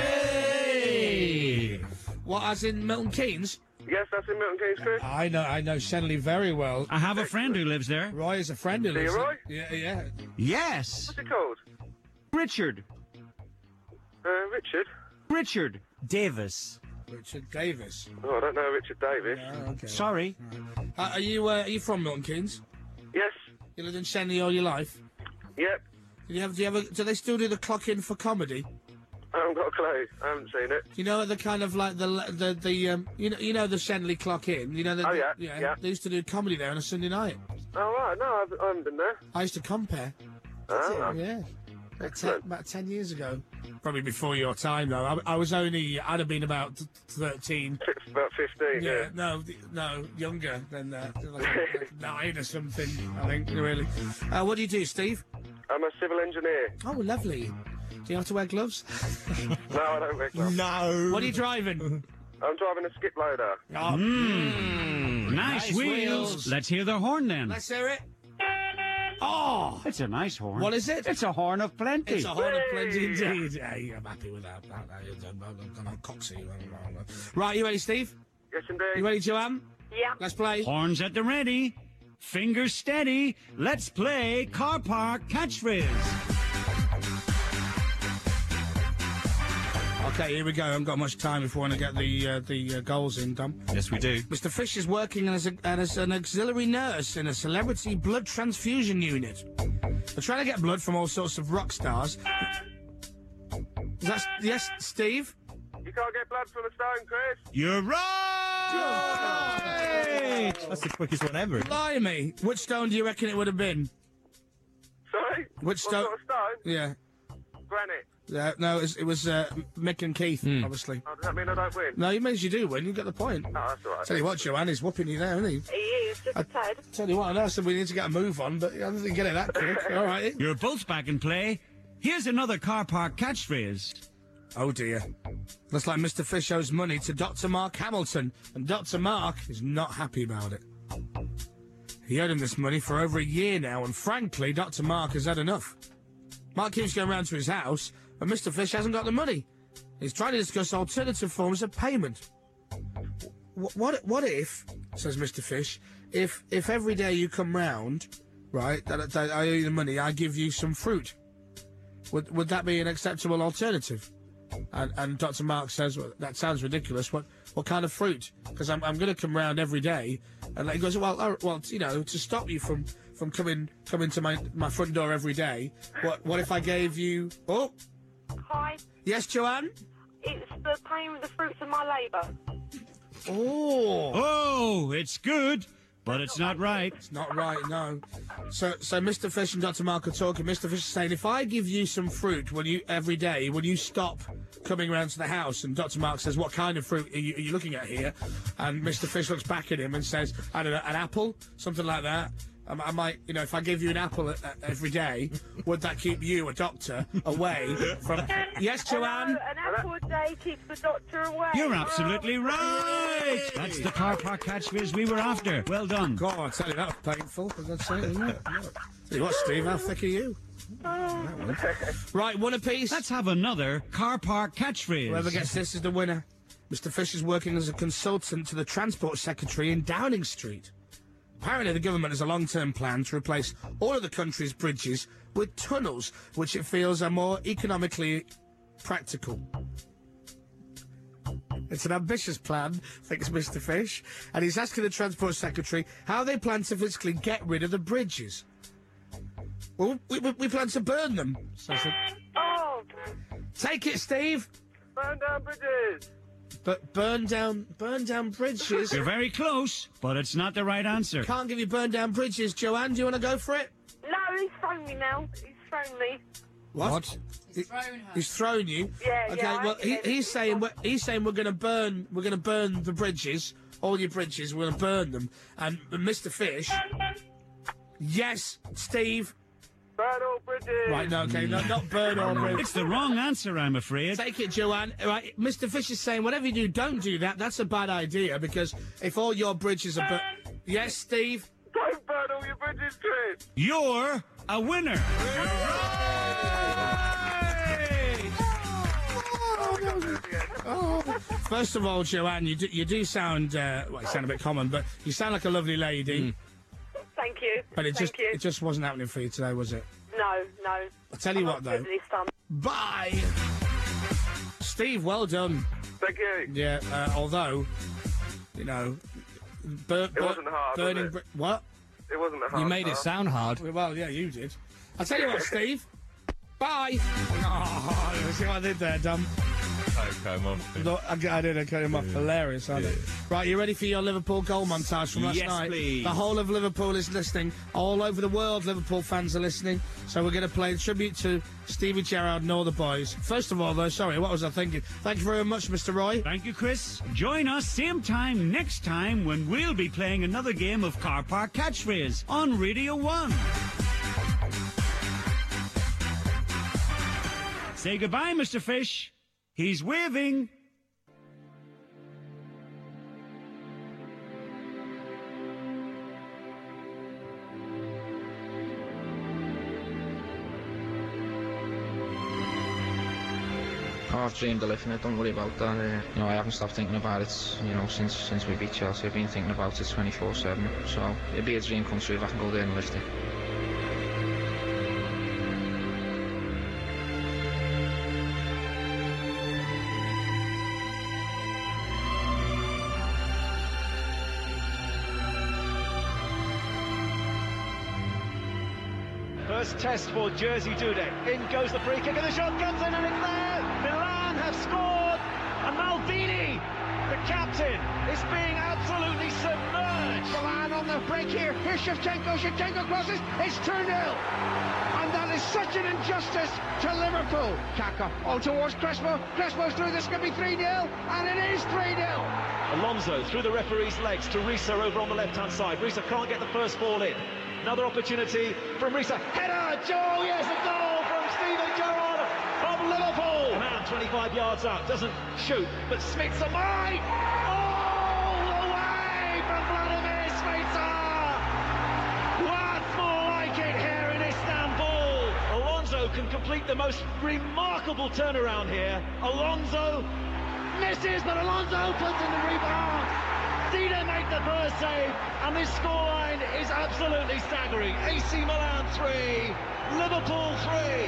Hey! What, as in Milton Keynes? Yes, that's in Milton Keynes, Chris. I know, I know Shenley very well. I have a friend who lives there. Roy is a friend who Do you, lives Roy? there. Yeah, yeah. Yes. What's it called? Richard. Uh, Richard? Richard Davis. Richard Davis. Oh, I don't know Richard Davis. Oh, okay. Sorry. Uh, are you uh, are you from Milton Keynes? Yes. You lived in Shenley all your life? Yep. Do you have? Do you ever? Do they still do the clock in for comedy? I haven't got a clue. I haven't seen it. You know the kind of like the the the um you know you know the Shenley clock in. You know the, Oh, yeah, yeah, yeah. They used to do comedy there on a Sunday night. Oh, right. No, I haven't, I haven't been there. I used to compare. Ah. Yeah. About ten, Excellent. about ten years ago. Probably before your time, though. I, I was only, I'd have been about th- thirteen. Fif- About fifteen, yeah. Yeah, no, th- no, younger than that. Like, like nine or something, I think, really. Uh, what do you do, Steve? I'm a civil engineer. Oh, lovely. Do you have to wear gloves? No, I don't wear gloves. No. What are you driving? I'm driving a skip loader. Oh, Mmm. Nice, Nice wheels. wheels. Let's hear their horn then. let's hear it. Oh, It's a nice horn. what is it? It's a horn of plenty. It's a horn of plenty indeed. Hey, I'm happy with that. that, that I'm, I'm coxy. Right, you ready, Steve? Yes, indeed. You ready, Joanne? Yeah. Let's play. Horns at the ready. Fingers steady. Let's play car park catchphrase. Okay, here we go. I haven't got much time if we want to get the uh, the uh, goals in, Dom. Yes, we do. Mister Fish is working as, a, as an auxiliary nurse in a celebrity blood transfusion unit. They're trying to get blood from all sorts of rock stars. Is that, yes, Steve? You can't get blood from a stone, Chris. You're right. That's the quickest one ever. Blimey. Which stone do you reckon it would have been? Sorry? Which What stone? sort of stone? Yeah. Granite. Yeah, no, it was, it was uh, Mick and Keith, obviously. Oh, does that mean I don't win? No, it means you do win. You get the point. Oh, that's all right. Tell you what, Joanne, he's whooping you there, isn't he? He is, just a tad. Tell you what, I know I said we need to get a move on, but I don't think get it that quick. All right. You're both back in play. Here's another car park catchphrase. Oh dear. Looks like Mister Fish owes money to Doctor Mark Hamilton, and Doctor Mark is not happy about it. He owed him this money for over a year now, and frankly, Doctor Mark has had enough. Mark keeps going round to his house, and Mister Fish hasn't got the money. He's trying to discuss alternative forms of payment. What, what, what if, says Mister Fish, if if every day you come round, right, that, that I owe you the money, I give you some fruit? Would would that be an acceptable alternative? And, and Doctor Mark says, well, that sounds ridiculous. What what kind of fruit? Because I'm, I'm going to come round every day. And he goes, well, oh, well, you know, to stop you from, from coming coming to my, my front door every day, what what if I gave you... Oh, Hi. yes, Joanne? It's the paying the fruits of my labour. Oh. Oh, it's good, but it's not right. It's not right, no. So so Mister Fish and Doctor Mark are talking. Mister Fish is saying, if I give you some fruit will you every day, will you stop coming round to the house? And Doctor Mark says, what kind of fruit are you, are you looking at here? And Mister Fish looks back at him and says, I don't know, an apple? Something like that. I, I might, you know, if I give you an apple a, a, every day, would that keep you, a doctor, away from... Yes, Joanne? Hello, an apple a day keeps the doctor away. You're absolutely right! That's the car park catchphrase we were after. Well done. God, I tell you, that was painful, for God's sake, isn't it? Tell you what, Steve, how thick are you? Right, one apiece. Let's have another car park catchphrase. Whoever gets this is the winner. Mister Fish is working as a consultant to the Transport Secretary in Downing Street. Apparently the government has a long-term plan to replace all of the country's bridges with tunnels, which it feels are more economically practical. It's an ambitious plan, thinks Mister Fish, and he's asking the Transport Secretary how they plan to physically get rid of the bridges. Well, we, we, we plan to burn them. So, so. Oh! Take it, Steve! Burn down bridges! But burn down, burn down bridges. You're very close, but it's not the right answer. Can't give you burn down bridges. Joanne, do you want to go for it? No, he's thrown me now. He's thrown me. What? What? He's thrown her. He's thrown you. Yeah, okay, yeah. well, I he, get he's it. saying we're, he's saying we're going to burn, we're going to burn the bridges, all your bridges. We're going to burn them. And Mister Fish, yes, Steve. Burn all bridges! Right, no, okay, no, not burn all bridges. It's the wrong answer, I'm afraid. Take it, Joanne. Right, Mister Fish is saying whatever you do, don't do that. That's a bad idea because if all your bridges are burnt, yes, Steve. Don't burn all your bridges, Chris! You're a winner. Oh. First of all, Joanne, you do, you do sound uh, well, you sound a bit common, but you sound like a lovely lady. Mm. Thank you. But it Thank just you. it just wasn't happening for you today, was it? No, no. I'll tell you I'm what, not though. good this time. Bye, Steve. Well done. Thank you. Yeah. Uh, although, you know, bur- It bur- wasn't hard, was burning. it? Bri- what? It wasn't a hard You made it task. sound hard. Well, yeah, you did. I'll tell you what, Steve. Bye. Oh, see what I did there, Dom? Okay, Mum. No, I, I did. I cut him off. Hilarious, aren't they? Right, you ready for your Liverpool goal montage from last Yes, night? please. The whole of Liverpool is listening. All over the world, Liverpool fans are listening. So we're going to play a tribute to Stevie Gerrard and all the boys. First of all, though, sorry, what was I thinking? Thank you very much, Mister Roy. Thank you, Chris. Join us same time next time when we'll be playing another game of Car Park Catchphrase on Radio one. Say goodbye, Mister Fish. He's waving. Oh, I've dreamed of lifting it, don't worry about that. Uh, you know, I haven't stopped thinking about it, you know, since since we beat Chelsea. I've been thinking about it twenty-four seven, so it'd be a dream come true if I can go there and lift it. First test for Jerzy Dudek. In goes the free kick and the shot comes in and it's there! Milan have scored! And Maldini, the captain, is being absolutely submerged! Milan on the break here. Here's Shevchenko. Shevchenko crosses. It's two nil. And that is such an injustice to Liverpool. Kaka on towards Crespo. Crespo's through. This could be three nil. And it is three nil. Alonso through the referee's legs to Risa over on the left-hand side. Risa can't get the first ball in. Another opportunity from Risa. Header! Joe, yes, a goal from Steven Gerrard of Liverpool. Man, twenty-five yards out, doesn't shoot, but Smitsa might. All the way from Vladimir Smitsa. What's more like it here in Istanbul? Alonso can complete the most remarkable turnaround here. Alonso misses, but Alonso puts in the rebound. Dida make the first save, and this scoreline is absolutely staggering. A C Milan three, Liverpool three.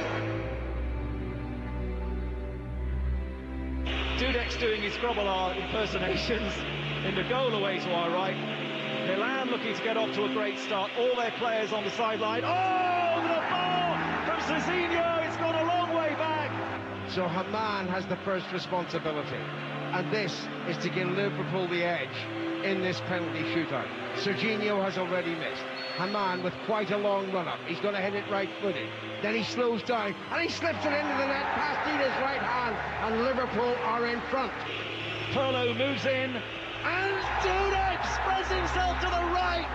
Dudek's doing his Grobbelaar impersonations in the goal away to our right. Milan looking to get off to a great start. All their players on the sideline. Oh, the ball from Cezinho. It's gone a long way back. So Haman has the first responsibility. And this is to give Liverpool the edge in this penalty shootout. Serginho has already missed. Haman with quite a long run-up. He's going to hit it right-footed. Then he slows down and he slips it into the net past Dida's right hand, and Liverpool are in front. Pirlo moves in and Dudek spreads himself to the right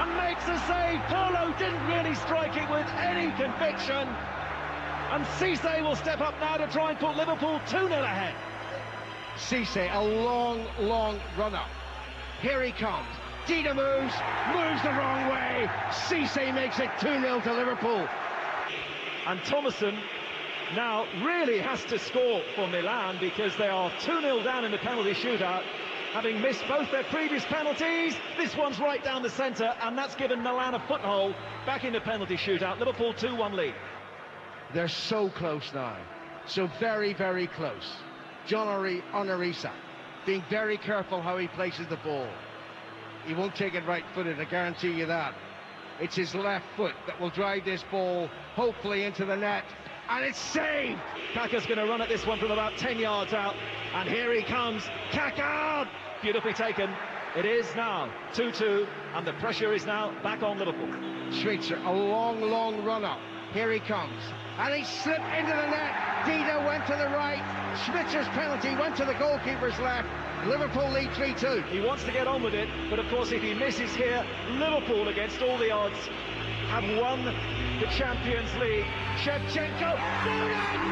and makes a save. Pirlo didn't really strike it with any conviction. And Cisse will step up now to try and put Liverpool two nil ahead. Cisse, a long, long run-up. Here he comes. Dida moves, moves the wrong way. Cisse makes it two nil to Liverpool. And Thomason now really has to score for Milan because they are two nil down in the penalty shootout, having missed both their previous penalties. This one's right down the centre, and that's given Milan a foothold back in the penalty shootout. Liverpool two one lead. They're so close now. So very, very close. John Onorisa being very careful how he places the ball. He won't take it right-footed, I guarantee you that. It's his left foot that will drive this ball, hopefully, into the net. And it's saved! Kaka's going to run at this one from about ten yards out. And here he comes. Kaka! Beautifully taken. It is now two two, and the pressure is now back on Liverpool. Schweitzer, a long, long run-up. Here he comes. And he slipped into the net. Dida went to the right. Schweitzer's penalty went to the goalkeeper's left. Liverpool lead three two. He wants to get on with it, but of course if he misses here, Liverpool, against all the odds, have won the Champions League. Shevchenko, Liverpool!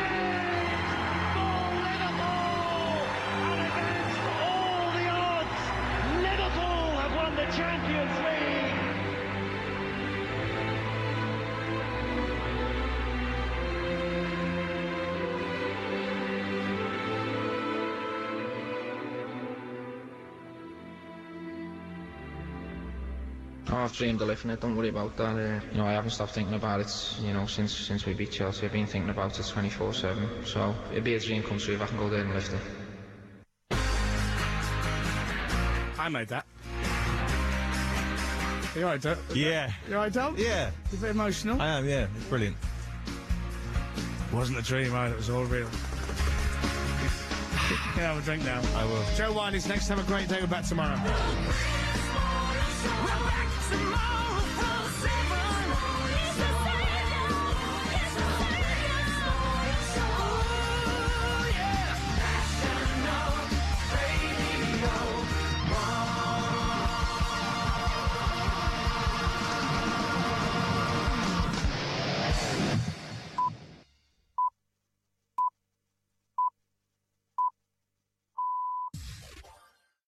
And against all the odds, Liverpool have won the Champions League. Oh, I've dreamed of lifting it, don't worry about that. Uh, you know, I haven't stopped thinking about it, you know, since since we beat Chelsea. I've been thinking about it twenty-four seven, so it'd be a dream come true if I can go there and lift it. I made that. You alright, Dale? Yeah. You alright, Dale? Yeah. You a bit emotional? I am, yeah. It's brilliant. Wasn't a dream, right? It was all real. Yeah, have a drink now. I will. Joe Wine is next. Have a great day. We're back tomorrow. We're back tomorrow from seven.